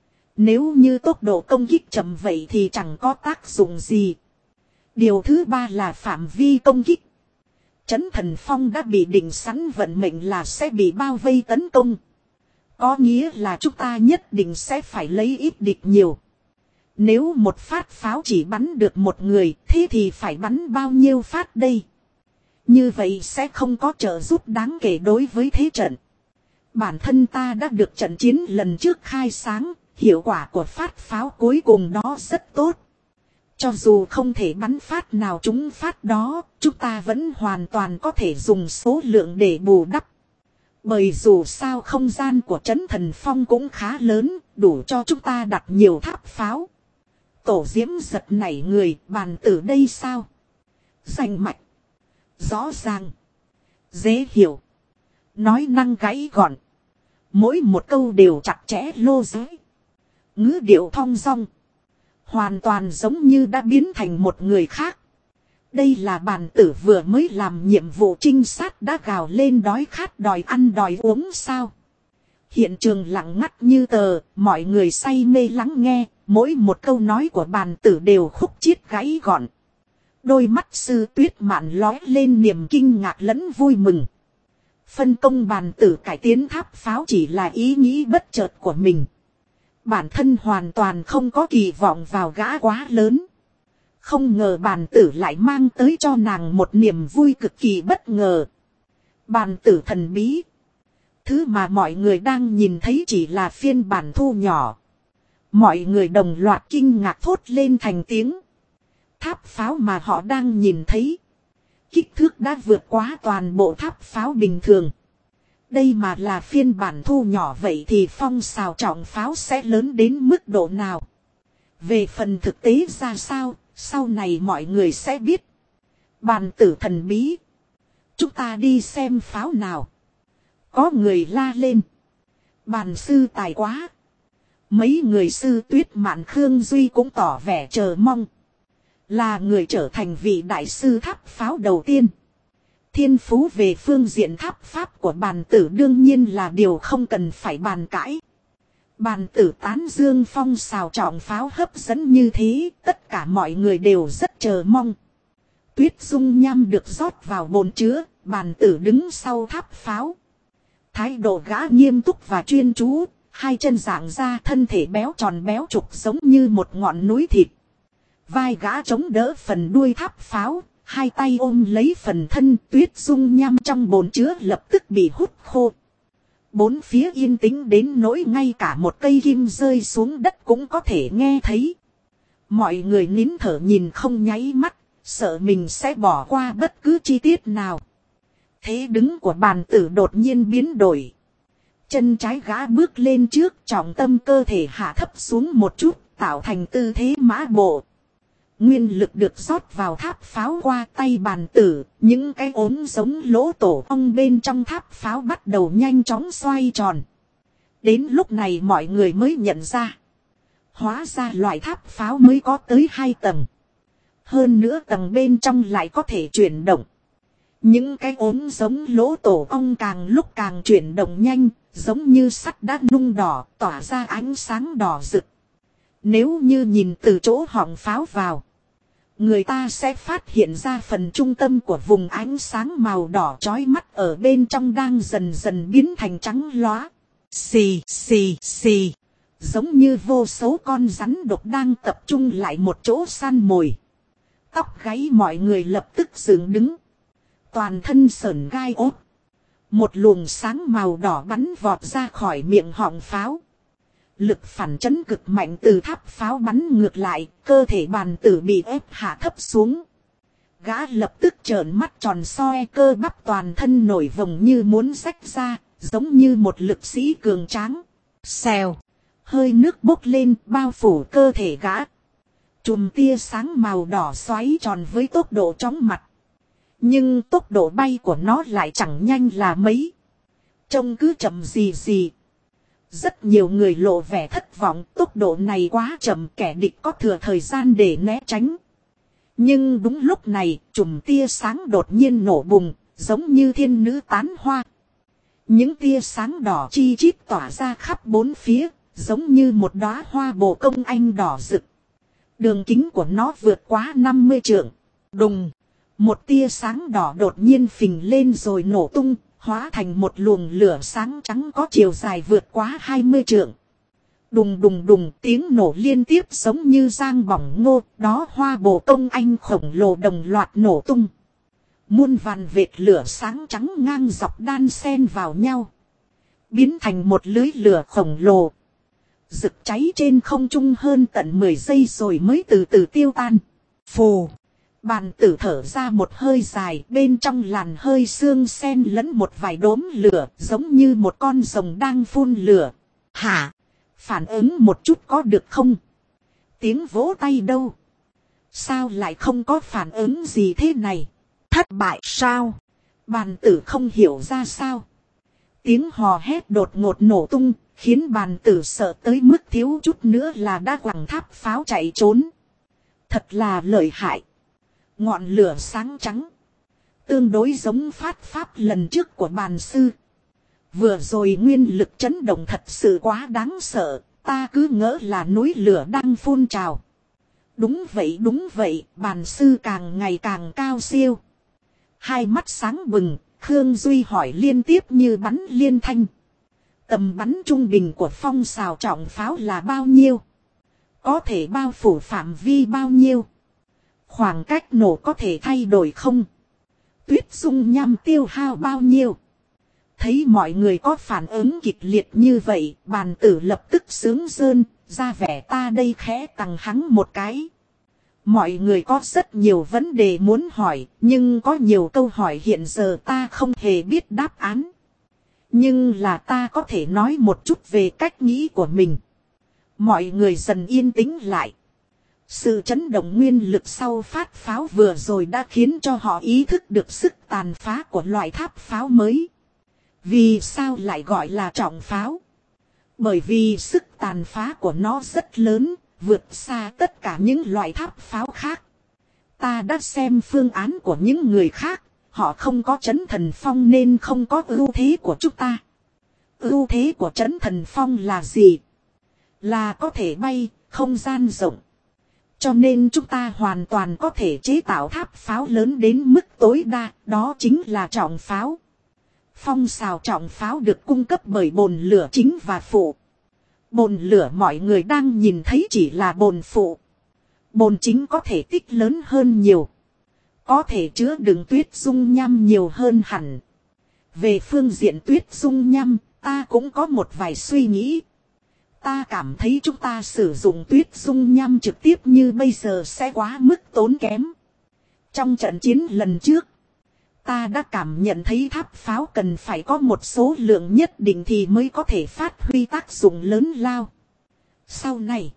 Nếu như tốc độ công kích chậm vậy thì chẳng có tác dụng gì. Điều thứ ba là phạm vi công kích. Trấn Thần Phong đã bị định sẵn vận mệnh là sẽ bị bao vây tấn công. Có nghĩa là chúng ta nhất định sẽ phải lấy ít địch nhiều. Nếu một phát pháo chỉ bắn được một người, thế thì phải bắn bao nhiêu phát đây? Như vậy sẽ không có trợ giúp đáng kể đối với thế trận. Bản thân ta đã được trận chiến lần trước khai sáng, hiệu quả của phát pháo cuối cùng đó rất tốt. Cho dù không thể bắn phát nào trúng phát đó, chúng ta vẫn hoàn toàn có thể dùng số lượng để bù đắp. Bởi dù sao không gian của Trấn Thần Phong cũng khá lớn, đủ cho chúng ta đặt nhiều tháp pháo. Tổ Diễm giật nảy người, bàn tử đây sao? Rành mạch, rõ ràng, dễ hiểu, nói năng gãy gọn. Mỗi một câu đều chặt chẽ lô giới. Ngữ điệu thong dong. Hoàn toàn giống như đã biến thành một người khác. Đây là bàn tử vừa mới làm nhiệm vụ trinh sát đã gào lên đói khát đòi ăn đòi uống sao. Hiện trường lặng ngắt như tờ, mọi người say mê lắng nghe, mỗi một câu nói của bàn tử đều khúc chiết gãy gọn. Đôi mắt Sư Tuyết Mạn lóe lên niềm kinh ngạc lẫn vui mừng. Phân công bàn tử cải tiến tháp pháo chỉ là ý nghĩ bất chợt của mình. Bản thân hoàn toàn không có kỳ vọng vào gã quá lớn. Không ngờ bàn tử lại mang tới cho nàng một niềm vui cực kỳ bất ngờ. Bàn tử thần bí. Thứ mà mọi người đang nhìn thấy chỉ là phiên bản thu nhỏ. Mọi người đồng loạt kinh ngạc thốt lên thành tiếng. Tháp pháo mà họ đang nhìn thấy. Kích thước đã vượt quá toàn bộ tháp pháo bình thường. Đây mà là phiên bản thu nhỏ vậy thì phong xào trọng pháo sẽ lớn đến mức độ nào? Về phần thực tế ra sao, sau này mọi người sẽ biết. Bàn tử thần bí. Chúng ta đi xem pháo nào. Có người la lên. Bàn sư tài quá. Mấy người Sư Tuyết Mạn Khương Duy cũng tỏ vẻ chờ mong. Là người trở thành vị đại sư tháp pháo đầu tiên. Thiên phú về phương diện tháp pháp của bàn tử đương nhiên là điều không cần phải bàn cãi. Bàn tử tán dương phong xào trọng pháo hấp dẫn như thế, tất cả mọi người đều rất chờ mong. Tuyết dung nham được rót vào bồn chứa, bàn tử đứng sau tháp pháo. Thái độ gã nghiêm túc và chuyên chú, hai chân giãn ra, thân thể béo tròn béo trục giống như một ngọn núi thịt. Vai gã chống đỡ phần đuôi tháp pháo, hai tay ôm lấy phần thân. Tuyết dung nham trong bồn chứa lập tức bị hút khô. Bốn phía yên tĩnh đến nỗi ngay cả một cây kim rơi xuống đất cũng có thể nghe thấy. Mọi người nín thở nhìn không nháy mắt, sợ mình sẽ bỏ qua bất cứ chi tiết nào. Thế đứng của bàn tử đột nhiên biến đổi. Chân trái gã bước lên trước, trọng tâm cơ thể hạ thấp xuống một chút, tạo thành tư thế mã bộ. Nguyên lực được rót vào tháp pháo qua tay bàn tử, những cái ốm giống lỗ tổ ong bên trong tháp pháo bắt đầu nhanh chóng xoay tròn. Đến lúc này mọi người mới nhận ra. Hóa ra loại tháp pháo mới có tới 2 tầng. Hơn nữa tầng bên trong lại có thể chuyển động. Những cái ốm giống lỗ tổ ong càng lúc càng chuyển động nhanh, giống như sắt đã nung đỏ, tỏa ra ánh sáng đỏ rực. Nếu như nhìn từ chỗ họng pháo vào, người ta sẽ phát hiện ra phần trung tâm của vùng ánh sáng màu đỏ chói mắt ở bên trong đang dần dần biến thành trắng lóa. Xì xì xì. Giống như vô số con rắn độc đang tập trung lại một chỗ săn mồi. Tóc gáy mọi người lập tức dựng đứng. Toàn thân sởn gai ốt. Một luồng sáng màu đỏ bắn vọt ra khỏi miệng họng pháo. Lực phản chấn cực mạnh từ tháp pháo bắn ngược lại, cơ thể bàn tử bị ép hạ thấp xuống. Gã lập tức trợn mắt tròn soi, cơ bắp toàn thân nổi vồng như muốn rách ra, giống như một lực sĩ cường tráng. Xèo, hơi nước bốc lên bao phủ cơ thể gã. Chùm tia sáng màu đỏ xoáy tròn với tốc độ chóng mặt. Nhưng tốc độ bay của nó lại chẳng nhanh là mấy. Trông cứ chậm gì gì. Rất nhiều người lộ vẻ thất vọng, tốc độ này quá chậm, kẻ địch có thừa thời gian để né tránh. Nhưng đúng lúc này, chùm tia sáng đột nhiên nổ bùng, giống như thiên nữ tán hoa. Những tia sáng đỏ chi chít tỏa ra khắp bốn phía, giống như một đóa hoa bồ công anh đỏ rực. Đường kính của nó vượt quá 50 trượng. Đùng, một tia sáng đỏ đột nhiên phình lên rồi nổ tung, hóa thành một luồng lửa sáng trắng có chiều dài vượt quá 20 trượng. Đùng đùng đùng, tiếng nổ liên tiếp giống như giang bỏng ngô, đó hoa bồ công anh khổng lồ đồng loạt nổ tung. Muôn vàn vệt lửa sáng trắng ngang dọc đan xen vào nhau, biến thành một lưới lửa khổng lồ. Rực cháy trên không trung hơn tận 10 giây rồi mới từ từ tiêu tan. Phù, bàn tử thở ra một hơi dài, bên trong làn hơi xương xen lẫn một vài đốm lửa, giống như một con rồng đang phun lửa. Hả? Phản ứng một chút có được không? Tiếng vỗ tay đâu? Sao lại không có phản ứng gì thế này? Thất bại sao? Bàn tử không hiểu ra sao. Tiếng hò hét đột ngột nổ tung, khiến bàn tử sợ tới mức thiếu chút nữa là đã quẳng tháp pháo chạy trốn. Thật là lợi hại. Ngọn lửa sáng trắng, tương đối giống phát pháp lần trước của bàn sư. Vừa rồi nguyên lực chấn động thật sự quá đáng sợ, ta cứ ngỡ là núi lửa đang phun trào. Đúng vậy, bàn sư càng ngày càng cao siêu. Hai mắt sáng bừng, Khương Duy hỏi liên tiếp như bắn liên thanh. Tầm bắn trung bình của phong xào trọng pháo là bao nhiêu? Có thể bao phủ phạm vi bao nhiêu? Khoảng cách nổ có thể thay đổi không? Tuyết dung nham tiêu hao bao nhiêu? Thấy mọi người có phản ứng kịch liệt như vậy, bàn tử lập tức sướng rơn, ra vẻ ta đây khẽ tằng hắn một cái. Mọi người có rất nhiều vấn đề muốn hỏi, nhưng có nhiều câu hỏi hiện giờ ta không hề biết đáp án. Nhưng là ta có thể nói một chút về cách nghĩ của mình. Mọi người dần yên tĩnh lại. Sự chấn động nguyên lực sau phát pháo vừa rồi đã khiến cho họ ý thức được sức tàn phá của loại tháp pháo mới. Vì sao lại gọi là trọng pháo? Bởi vì sức tàn phá của nó rất lớn, vượt xa tất cả những loại tháp pháo khác. Ta đã xem phương án của những người khác, họ không có Trấn Thần Phong nên không có ưu thế của chúng ta. Ưu thế của Trấn Thần Phong là gì? Là có thể bay, không gian rộng. Cho nên chúng ta hoàn toàn có thể chế tạo tháp pháo lớn đến mức tối đa, đó chính là trọng pháo. Phong xào trọng pháo được cung cấp bởi bồn lửa chính và phụ. Bồn lửa mọi người đang nhìn thấy chỉ là bồn phụ. Bồn chính có thể tích lớn hơn nhiều. Có thể chứa đựng tuyết dung nham nhiều hơn hẳn. Về phương diện tuyết dung nham, ta cũng có một vài suy nghĩ. Ta cảm thấy chúng ta sử dụng tuyết dung nham trực tiếp như bây giờ sẽ quá mức tốn kém. Trong trận chiến lần trước, ta đã cảm nhận thấy tháp pháo cần phải có một số lượng nhất định thì mới có thể phát huy tác dụng lớn lao. Sau này,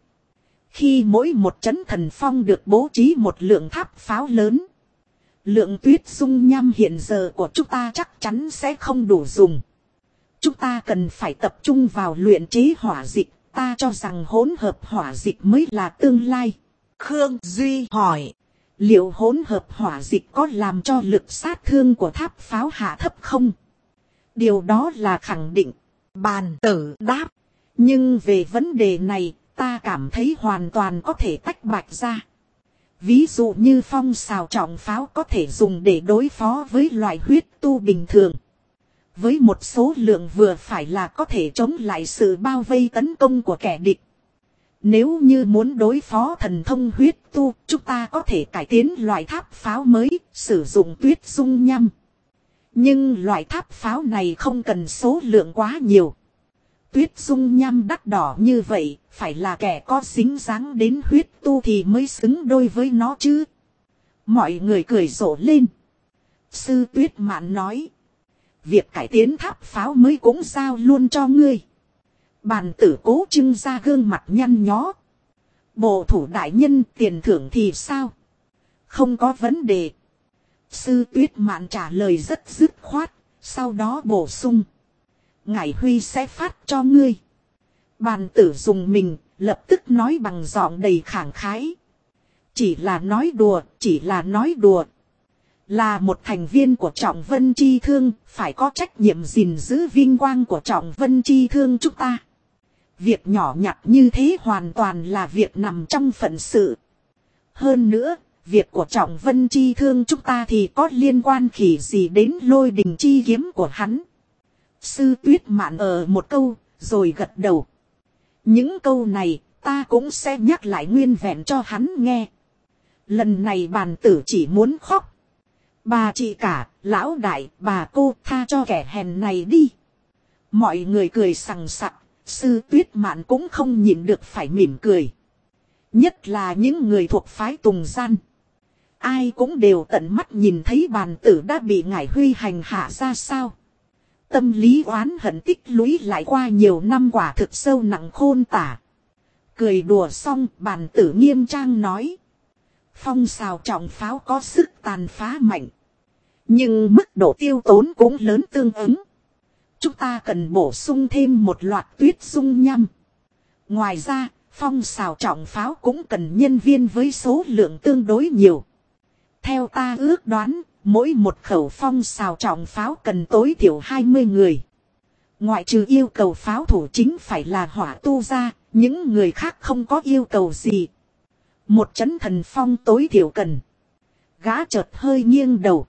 khi mỗi một trấn thần phong được bố trí một lượng tháp pháo lớn, lượng tuyết dung nham hiện giờ của chúng ta chắc chắn sẽ không đủ dùng. Chúng ta cần phải tập trung vào luyện chế hỏa dịch, ta cho rằng hỗn hợp hỏa dịch mới là tương lai. Khương Duy hỏi. Liệu hỗn hợp hỏa dịch có làm cho lực sát thương của tháp pháo hạ thấp không? Điều đó là khẳng định. Bàn tử đáp. Nhưng về vấn đề này, ta cảm thấy hoàn toàn có thể tách bạch ra. Ví dụ như phong xào trọng pháo có thể dùng để đối phó với loại huyết tu bình thường. Với một số lượng vừa phải là có thể chống lại sự bao vây tấn công của kẻ địch. Nếu như muốn đối phó thần thông huyết tu, chúng ta có thể cải tiến loại tháp pháo mới, sử dụng tuyết dung nham. Nhưng loại tháp pháo này không cần số lượng quá nhiều. Tuyết dung nham đắt đỏ như vậy, phải là kẻ có dính dáng đến huyết tu thì mới xứng đôi với nó chứ. Mọi người cười rộ lên. Sư Tuyết Mạn nói. Việc cải tiến tháp pháo mới cũng giao luôn cho ngươi. Bàn tử Cố trưng ra gương mặt nhăn nhó. Bộ thủ đại nhân tiền thưởng thì sao? Không có vấn đề. Sư Tuyết Mạn trả lời rất dứt khoát, sau đó bổ sung. Ngải Huy sẽ phát cho ngươi. Bàn tử dùng mình, lập tức nói bằng giọng đầy khẳng khái. Chỉ là nói đùa, chỉ là nói đùa. Là một thành viên của Trọng Vân Chi Thương, phải có trách nhiệm gìn giữ vinh quang của Trọng Vân Chi Thương chúng ta. Việc nhỏ nhặt như thế hoàn toàn là việc nằm trong phận sự. Hơn nữa, việc của Trọng Vân Chi Thương chúng ta thì có liên quan khỉ gì đến Lôi Đình chi kiếm của hắn. Sư Tuyết Mạn ở một câu, rồi gật đầu. Những câu này, ta cũng sẽ nhắc lại nguyên vẹn cho hắn nghe. Lần này bàn tử chỉ muốn khóc. Bà chị cả, lão đại, bà cô tha cho kẻ hèn này đi. Mọi người cười sằng sặc, Sư Tuyết Mạn cũng không nhịn được phải mỉm cười. Nhất là những người thuộc phái Tùng Gian. Ai cũng đều tận mắt nhìn thấy bàn tử đã bị Ngải Huy hành hạ ra sao. Tâm lý oán hận tích lũy lại qua nhiều năm quả thực sâu nặng khôn tả. Cười đùa xong bàn tử nghiêm trang nói. Phong xào trọng pháo có sức tàn phá mạnh. Nhưng mức độ tiêu tốn cũng lớn tương ứng. Chúng ta cần bổ sung thêm một loạt tuyết dung nhăm. Ngoài ra, phong xào trọng pháo cũng cần nhân viên với số lượng tương đối nhiều. Theo ta ước đoán, mỗi một khẩu phong xào trọng pháo cần tối thiểu 20 người. Ngoại trừ yêu cầu pháo thủ chính phải là hỏa tu ra, những người khác không có yêu cầu gì. Một chấn thần phong tối thiểu cần. Gã chợt hơi nghiêng đầu.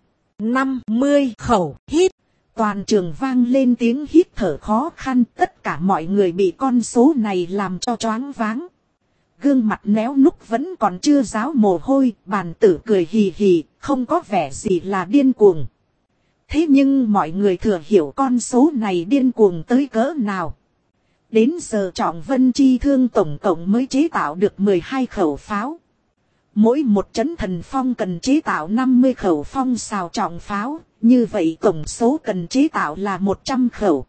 50 khẩu hít. Toàn trường vang lên tiếng hít thở khó khăn. Tất cả mọi người bị con số này làm cho choáng váng. Gương mặt néo núc vẫn còn chưa ráo mồ hôi. Bàn tử cười hì hì. Không có vẻ gì là điên cuồng. Thế nhưng mọi người thừa hiểu con số này điên cuồng tới cỡ nào. Đến giờ Trọng Vân Chi Thương tổng cộng mới chế tạo được 12 khẩu pháo. Mỗi một chấn thần phong cần chế tạo 50 khẩu phong xào trọng pháo. Như vậy tổng số cần chế tạo là 100 khẩu.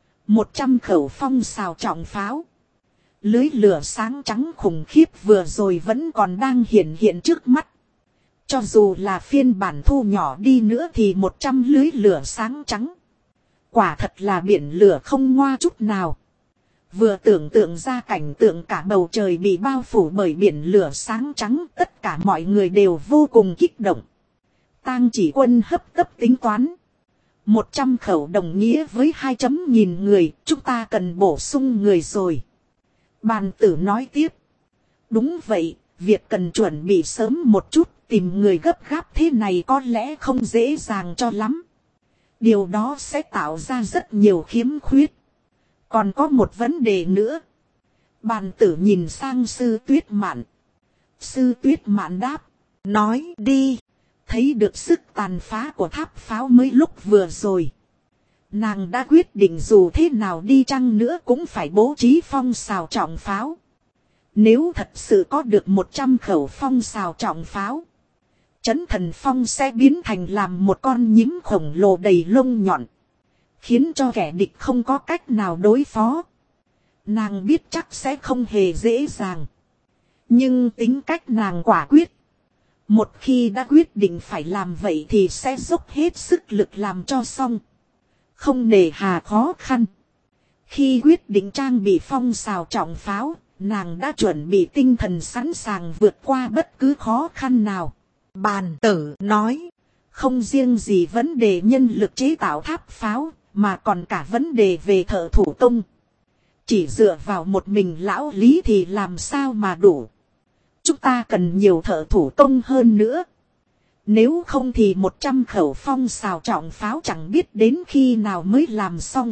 100 khẩu phong xào trọng pháo. Lưới lửa sáng trắng khủng khiếp vừa rồi vẫn còn đang hiện trước mắt. Cho dù là phiên bản thu nhỏ đi nữa thì 100 lưới lửa sáng trắng. Quả thật là biển lửa không ngoa chút nào. Vừa tưởng tượng ra cảnh tượng cả bầu trời bị bao phủ bởi biển lửa sáng trắng, tất cả mọi người đều vô cùng kích động. Tang Chỉ Quân hấp tấp tính toán. 100 khẩu đồng nghĩa với 2.000 người, chúng ta cần bổ sung người rồi. Bàn tử nói tiếp. Đúng vậy, việc cần chuẩn bị sớm một chút, tìm người gấp gáp thế này có lẽ không dễ dàng cho lắm. Điều đó sẽ tạo ra rất nhiều khiếm khuyết. Còn có một vấn đề nữa. Bàn tử nhìn sang Sư Tuyết Mạn. Sư Tuyết Mạn đáp. Nói đi. Thấy được sức tàn phá của tháp pháo mới lúc vừa rồi. Nàng đã quyết định dù thế nào đi chăng nữa cũng phải bố trí phong xào trọng pháo. Nếu thật sự có được 100 khẩu phong xào trọng pháo. Chấn thần phong sẽ biến thành làm một con nhím khổng lồ đầy lông nhọn. Khiến cho kẻ địch không có cách nào đối phó. Nàng biết chắc sẽ không hề dễ dàng. Nhưng tính cách nàng quả quyết. Một khi đã quyết định phải làm vậy thì sẽ dốc hết sức lực làm cho xong. Không nề hà khó khăn. Khi quyết định trang bị phong xào trọng pháo, nàng đã chuẩn bị tinh thần sẵn sàng vượt qua bất cứ khó khăn nào. Bàn tử nói. Không riêng gì vấn đề nhân lực chế tạo tháp pháo, mà còn cả vấn đề về thợ thủ công. Chỉ dựa vào một mình lão Lý thì làm sao mà đủ. Chúng ta cần nhiều thợ thủ công hơn nữa. Nếu không thì 100 khẩu phong xào trọng pháo chẳng biết đến khi nào mới làm xong.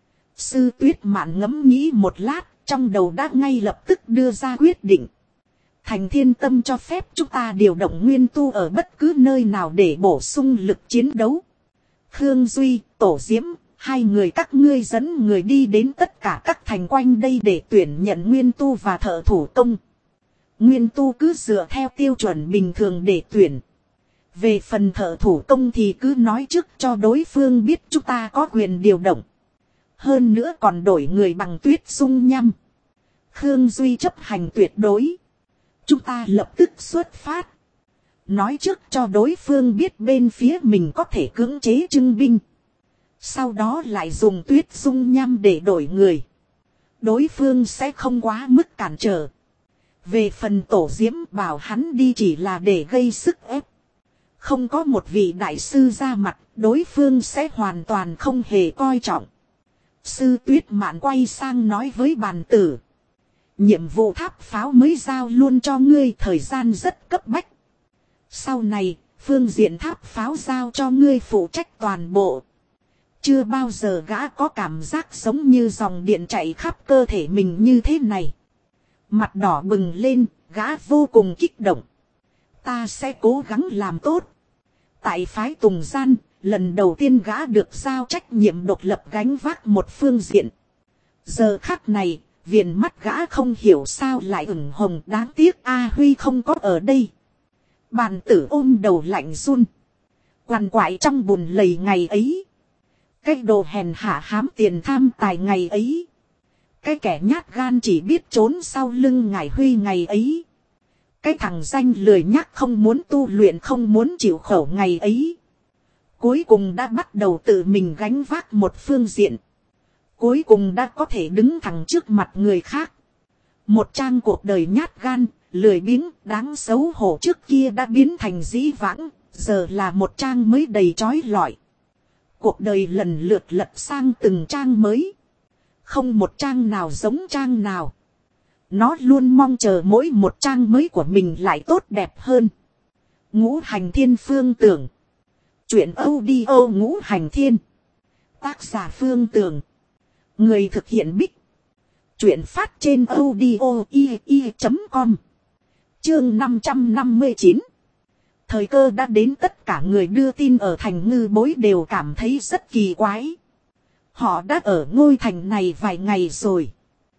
Sư Tuyết Mạn ngẫm nghĩ một lát, trong đầu đã ngay lập tức đưa ra quyết định. Thành Thiên Tâm cho phép chúng ta điều động nguyên tu ở bất cứ nơi nào để bổ sung lực chiến đấu. Khương Duy, Tổ Diễm, hai người các ngươi dẫn người đi đến tất cả các thành quanh đây để tuyển nhận nguyên tu và thợ thủ công. Nguyên tu cứ dựa theo tiêu chuẩn bình thường để tuyển. Về phần thợ thủ công thì cứ nói trước cho đối phương biết chúng ta có quyền điều động. Hơn nữa còn đổi người bằng tuyết dung nhăm. Khương Duy chấp hành tuyệt đối. Chúng ta lập tức xuất phát. Nói trước cho đối phương biết bên phía mình có thể cưỡng chế trưng binh. Sau đó lại dùng tuyết dung nhăm để đổi người. Đối phương sẽ không quá mức cản trở. Về phần Tổ Diễm bảo hắn đi chỉ là để gây sức ép. Không có một vị đại sư ra mặt, đối phương sẽ hoàn toàn không hề coi trọng. Sư Tuyết Mạn quay sang nói với bàn tử. Nhiệm vụ tháp pháo mới giao luôn cho ngươi, thời gian rất cấp bách. Sau này, phương diện tháp pháo giao cho ngươi phụ trách toàn bộ. Chưa bao giờ gã có cảm giác giống như dòng điện chạy khắp cơ thể mình như thế này. Mặt đỏ bừng lên, gã vô cùng kích động. Ta sẽ cố gắng làm tốt. Tại phái Tùng Gian, lần đầu tiên gã được giao trách nhiệm độc lập gánh vác một phương diện. Giờ khắc này, viền mắt gã không hiểu sao lại ửng hồng, đáng tiếc A Huy không có ở đây. Bàn tử ôm đầu lạnh run. Quằn quại trong bùn lầy ngày ấy. Cái đồ hèn hạ hám tiền tham tài ngày ấy. Cái kẻ nhát gan chỉ biết trốn sau lưng ngải Huy ngày ấy. Cái thằng danh lười nhác không muốn tu luyện, không muốn chịu khổ ngày ấy. Cuối cùng đã bắt đầu tự mình gánh vác một phương diện. Cuối cùng đã có thể đứng thẳng trước mặt người khác. Một trang cuộc đời nhát gan, lười biếng, đáng xấu hổ trước kia đã biến thành dĩ vãng, giờ là một trang mới đầy trói lọi. Cuộc đời lần lượt lật sang từng trang mới. Không một trang nào giống trang nào. Nó luôn mong chờ mỗi một trang mới của mình lại tốt đẹp hơn. Ngũ Hành Thiên Phương Tưởng. Chuyện audio Ngũ Hành Thiên. Tác giả Phương Tưởng. Người thực hiện Bích. Chuyện phát trên audio.com. Chương 559. Thời cơ đã đến, tất cả người đưa tin ở thành Ngư Bối đều cảm thấy rất kỳ quái. Họ đã ở ngôi thành này vài ngày rồi.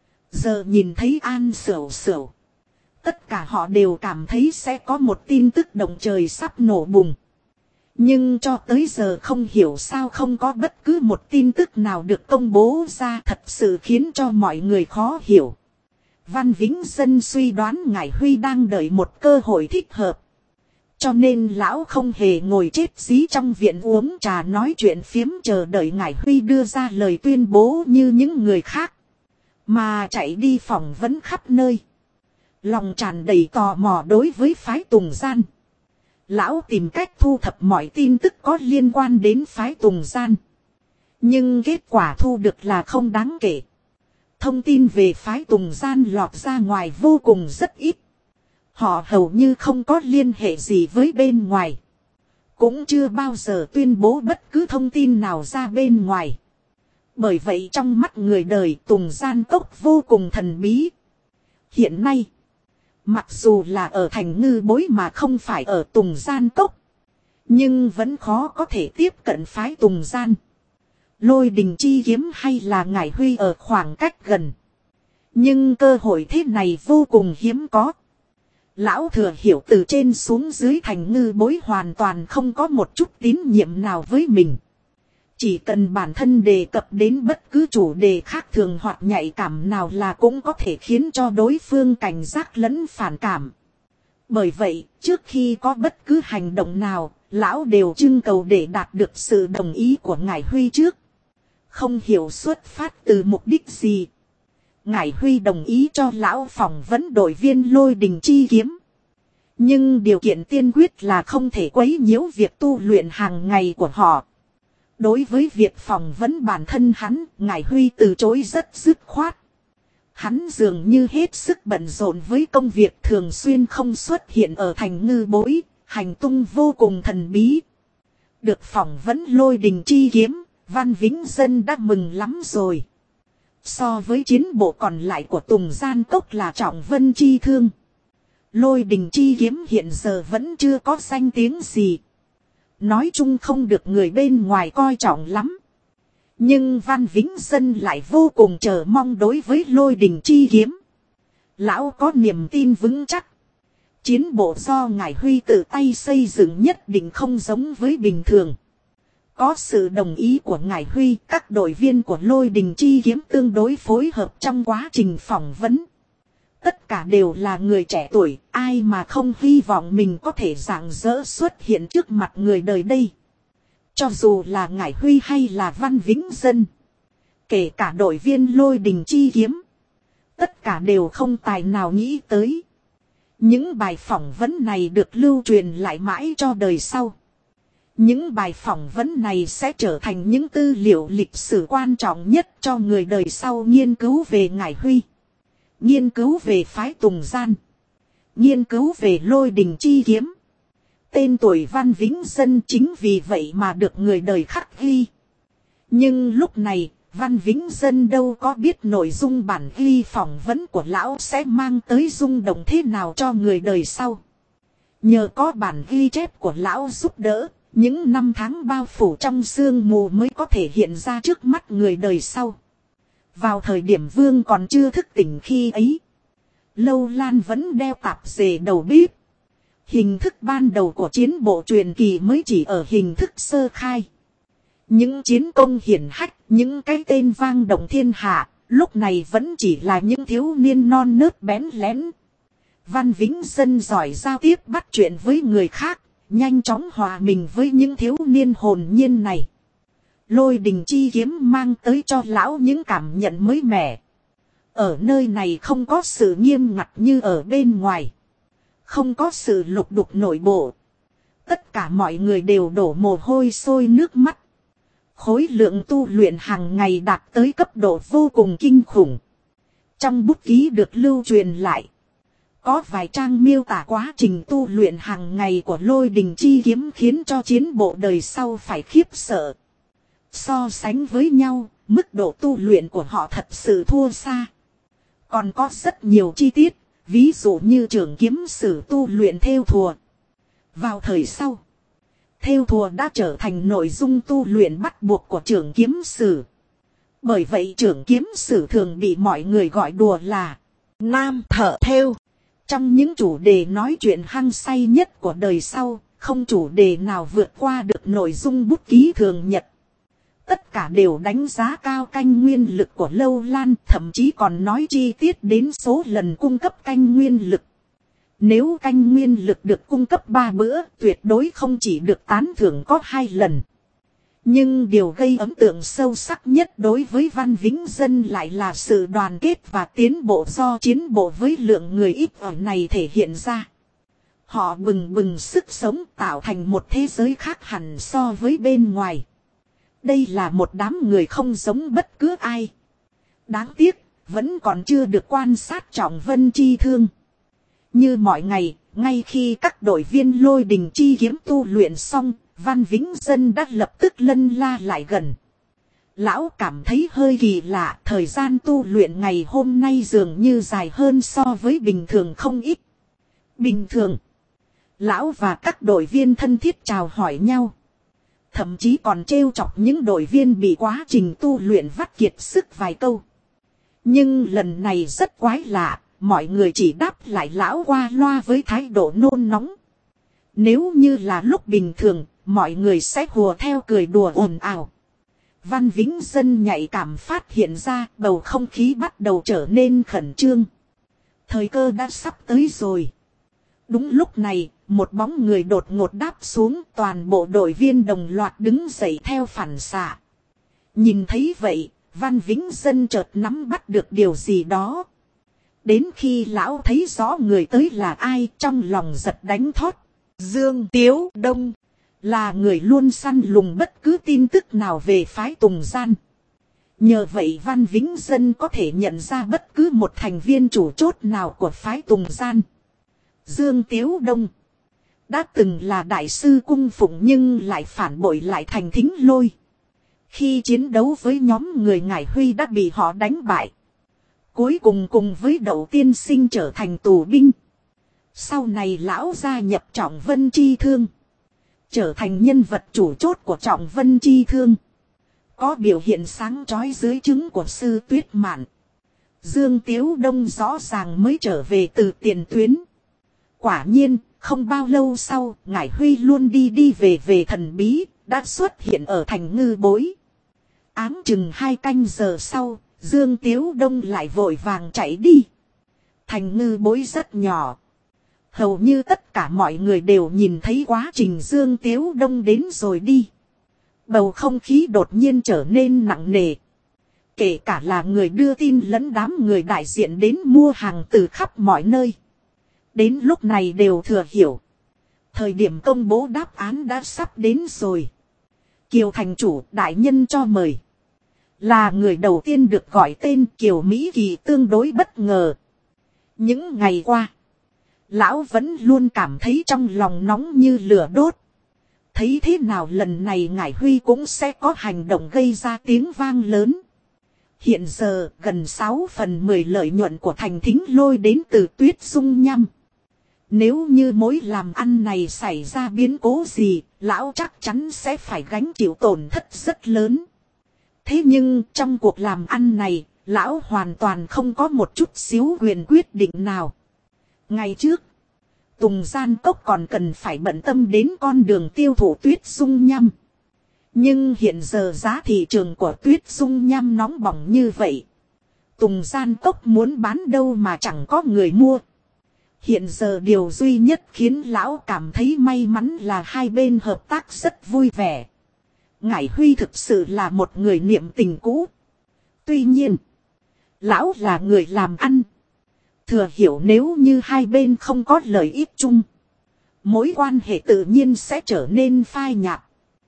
Giờ nhìn thấy An Sửu Sửu. Tất cả họ đều cảm thấy sẽ có một tin tức động trời sắp nổ bùng. Nhưng cho tới giờ không hiểu sao không có bất cứ một tin tức nào được công bố ra, thật sự khiến cho mọi người khó hiểu. Văn Vĩnh Dân suy đoán ngải Huy đang đợi một cơ hội thích hợp. Cho nên lão không hề ngồi chết dí trong viện uống trà nói chuyện phiếm chờ đợi ngải Huy đưa ra lời tuyên bố như những người khác. Mà chạy đi phỏng vấn khắp nơi. Lòng tràn đầy tò mò đối với phái Tùng Gian. Lão tìm cách thu thập mọi tin tức có liên quan đến phái Tùng Gian. Nhưng kết quả thu được là không đáng kể. Thông tin về phái Tùng Gian lọt ra ngoài vô cùng rất ít. Họ hầu như không có liên hệ gì với bên ngoài. Cũng chưa bao giờ tuyên bố bất cứ thông tin nào ra bên ngoài. Bởi vậy trong mắt người đời Tùng Gian Cốc vô cùng thần bí. Hiện nay, mặc dù là ở thành Ngư Bối mà không phải ở Tùng Gian Cốc, nhưng vẫn khó có thể tiếp cận phái Tùng Gian. Lôi Đình Chi Kiếm hay là ngải Huy ở khoảng cách gần. Nhưng cơ hội thế này vô cùng hiếm có. Lão thừa hiểu từ trên xuống dưới thành Ngư Bối hoàn toàn không có một chút tín nhiệm nào với mình. Chỉ cần bản thân đề cập đến bất cứ chủ đề khác thường hoặc nhạy cảm nào là cũng có thể khiến cho đối phương cảnh giác lẫn phản cảm. Bởi vậy, trước khi có bất cứ hành động nào, lão đều trưng cầu để đạt được sự đồng ý của ngải Huy trước. Không hiểu xuất phát từ mục đích gì. Ngải Huy đồng ý cho lão phỏng vấn đội viên Lôi Đình Chi Kiếm. Nhưng điều kiện tiên quyết là không thể quấy nhiễu việc tu luyện hàng ngày của họ. Đối với việc phỏng vấn bản thân hắn, ngải Huy từ chối rất dứt khoát. Hắn dường như hết sức bận rộn với công việc, thường xuyên không xuất hiện ở thành Ngư Bối, hành tung vô cùng thần bí. Được phỏng vấn Lôi Đình Chi Kiếm, Văn Vĩnh Dân đã mừng lắm rồi. So với chiến bộ còn lại của Tùng Gian Cốc là Trọng Vân Chi Thương, Lôi Đình Chi Kiếm hiện giờ vẫn chưa có danh tiếng gì. Nói chung không được người bên ngoài coi trọng lắm. Nhưng Văn Vĩnh Dân lại vô cùng chờ mong đối với Lôi Đình Chi Kiếm. Lão có niềm tin vững chắc. Chiến bộ do ngải Huy tự tay xây dựng nhất định không giống với bình thường. Có sự đồng ý của ngải Huy, các đội viên của Lôi Đình Chi Kiếm tương đối phối hợp trong quá trình phỏng vấn. Tất cả đều là người trẻ tuổi, ai mà không hy vọng mình có thể rạng rỡ xuất hiện trước mặt người đời đây. Cho dù là ngải Huy hay là Văn Vĩnh Dân, kể cả đội viên Lôi Đình Chi Kiếm, tất cả đều không tài nào nghĩ tới. Những bài phỏng vấn này được lưu truyền lại mãi cho đời sau. Những bài phỏng vấn này sẽ trở thành những tư liệu lịch sử quan trọng nhất cho người đời sau nghiên cứu về Ngải Huy, nghiên cứu về phái Tùng Gian, nghiên cứu về Lôi Đình Chi Kiếm. Tên tuổi Văn Vĩnh Dân chính vì vậy mà được người đời khắc ghi. Nhưng lúc này, Văn Vĩnh Dân đâu có biết nội dung bản ghi phỏng vấn của lão sẽ mang tới rung động thế nào cho người đời sau. Nhờ có bản ghi chép của lão giúp đỡ, những năm tháng bao phủ trong sương mù mới có thể hiện ra trước mắt người đời sau. Vào thời điểm Vương còn chưa thức tỉnh khi ấy, Lâu Lan vẫn đeo tạp dề đầu bếp. Hình thức ban đầu của chiến bộ truyền kỳ mới chỉ ở hình thức sơ khai. Những chiến công hiển hách, những cái tên vang động thiên hạ, lúc này vẫn chỉ là những thiếu niên non nớt bén lén. Văn Vĩnh Dân giỏi giao tiếp bắt chuyện với người khác, nhanh chóng hòa mình với những thiếu niên hồn nhiên này. Lôi Đình Chi Kiếm mang tới cho lão những cảm nhận mới mẻ. Ở nơi này không có sự nghiêm ngặt như ở bên ngoài. Không có sự lục đục nội bộ. Tất cả mọi người đều đổ mồ hôi sôi nước mắt. Khối lượng tu luyện hàng ngày đạt tới cấp độ vô cùng kinh khủng. Trong bút ký được lưu truyền lại, có vài trang miêu tả quá trình tu luyện hàng ngày của Lôi Đình Chi Kiếm khiến cho chiến bộ đời sau phải khiếp sợ. So sánh với nhau, mức độ tu luyện của họ thật sự thua xa. Còn có rất nhiều chi tiết, ví dụ như trưởng kiếm sử tu luyện thêu thùa. Vào thời sau, thêu thùa đã trở thành nội dung tu luyện bắt buộc của trưởng kiếm sử. Bởi vậy trưởng kiếm sử thường bị mọi người gọi đùa là nam thợ thêu. Trong những chủ đề nói chuyện hăng say nhất của đời sau, không chủ đề nào vượt qua được nội dung bút ký thường nhật. Tất cả đều đánh giá cao canh nguyên lực của Lâu Lan, thậm chí còn nói chi tiết đến số lần cung cấp canh nguyên lực. Nếu canh nguyên lực được cung cấp 3 bữa, tuyệt đối không chỉ được tán thưởng có 2 lần. Nhưng điều gây ấn tượng sâu sắc nhất đối với Văn Vĩnh Dân lại là sự đoàn kết và tiến bộ do chiến bộ với lượng người ít ở này thể hiện ra. Họ bừng bừng sức sống tạo thành một thế giới khác hẳn so với bên ngoài. Đây là một đám người không giống bất cứ ai. Đáng tiếc, vẫn còn chưa được quan sát Trọng Vân Chi Thương. Như mọi ngày, ngay khi các đội viên Lôi Đình Chi Kiếm tu luyện xong, Văn Vĩnh Dân đã lập tức lân la lại gần. Lão cảm thấy hơi kỳ lạ, thời gian tu luyện ngày hôm nay dường như dài hơn so với bình thường không ít. Bình thường, lão và các đội viên thân thiết chào hỏi nhau. Thậm chí còn trêu chọc những đội viên bị quá trình tu luyện vắt kiệt sức vài câu. Nhưng lần này rất quái lạ, mọi người chỉ đáp lại lão qua loa với thái độ nôn nóng. Nếu như là lúc bình thường, mọi người sẽ hùa theo cười đùa ồn ào. Văn Vĩnh Dân nhạy cảm phát hiện ra bầu không khí bắt đầu trở nên khẩn trương. Thời cơ đã sắp tới rồi. Đúng lúc này, một bóng người đột ngột đáp xuống, toàn bộ đội viên đồng loạt đứng dậy theo phản xạ. Nhìn thấy vậy, Văn Vĩnh Dân chợt nắm bắt được điều gì đó. Đến khi lão thấy rõ người tới là ai, trong lòng giật đánh thót. Dương Tiếu Đông là người luôn săn lùng bất cứ tin tức nào về phái Tùng Gian. Nhờ vậy Văn Vĩnh Dân có thể nhận ra bất cứ một thành viên chủ chốt nào của phái Tùng Gian. Dương Tiếu Đông đã từng là đại sư cung phụng nhưng lại phản bội lại thành Thính Lôi. Khi chiến đấu với nhóm người Ngải Huy đã bị họ đánh bại. Cuối cùng cùng với Đậu Tiên Sinh trở thành tù binh. Sau này lão gia nhập Trọng Vân Chi Thương, trở thành nhân vật chủ chốt của Trọng Vân Chi Thương. Có biểu hiện sáng chói dưới trướng của Sư Tuyết Mạn. Dương Tiếu Đông rõ ràng mới trở về từ tiền tuyến. Quả nhiên, không bao lâu sau, Ngải Huy luôn đi về thần bí, đã xuất hiện ở thành Ngư Bối. Áng chừng 2 canh giờ sau, Dương Tiếu Đông lại vội vàng chạy đi. Thành Ngư Bối rất nhỏ. Hầu như tất cả mọi người đều nhìn thấy quá trình Dương Tiếu Đông đến rồi đi. Bầu không khí đột nhiên trở nên nặng nề. Kể cả là người đưa tin lẫn đám người đại diện đến mua hàng từ khắp mọi nơi. Đến lúc này đều thừa hiểu. Thời điểm công bố đáp án đã sắp đến rồi. Kiều thành chủ đại nhân cho mời. Là người đầu tiên được gọi tên Kiều Mỹ Kỳ tương đối bất ngờ. Những ngày qua, lão vẫn luôn cảm thấy trong lòng nóng như lửa đốt. Thấy thế nào lần này Ngải Huy cũng sẽ có hành động gây ra tiếng vang lớn. Hiện giờ gần 6/10 lợi nhuận của thành thính lôi đến từ Tuyết Dung Nhăm. Nếu như mối làm ăn này xảy ra biến cố gì, lão chắc chắn sẽ phải gánh chịu tổn thất rất lớn. Thế nhưng trong cuộc làm ăn này, lão hoàn toàn không có một chút xíu quyền quyết định nào. Ngày trước, Tùng Gian Cốc còn cần phải bận tâm đến con đường tiêu thụ Tuyết Dung Nhăm. Nhưng hiện giờ giá thị trường của Tuyết Dung Nhăm nóng bỏng như vậy. Tùng Gian Cốc muốn bán đâu mà chẳng có người mua. Hiện giờ điều duy nhất khiến lão cảm thấy may mắn là hai bên hợp tác rất vui vẻ. Ngải Huy thực sự là một người niệm tình cũ. Tuy nhiên, lão là người làm ăn. Thừa hiểu nếu như hai bên không có lợi ích chung, mối quan hệ tự nhiên sẽ trở nên phai nhạt.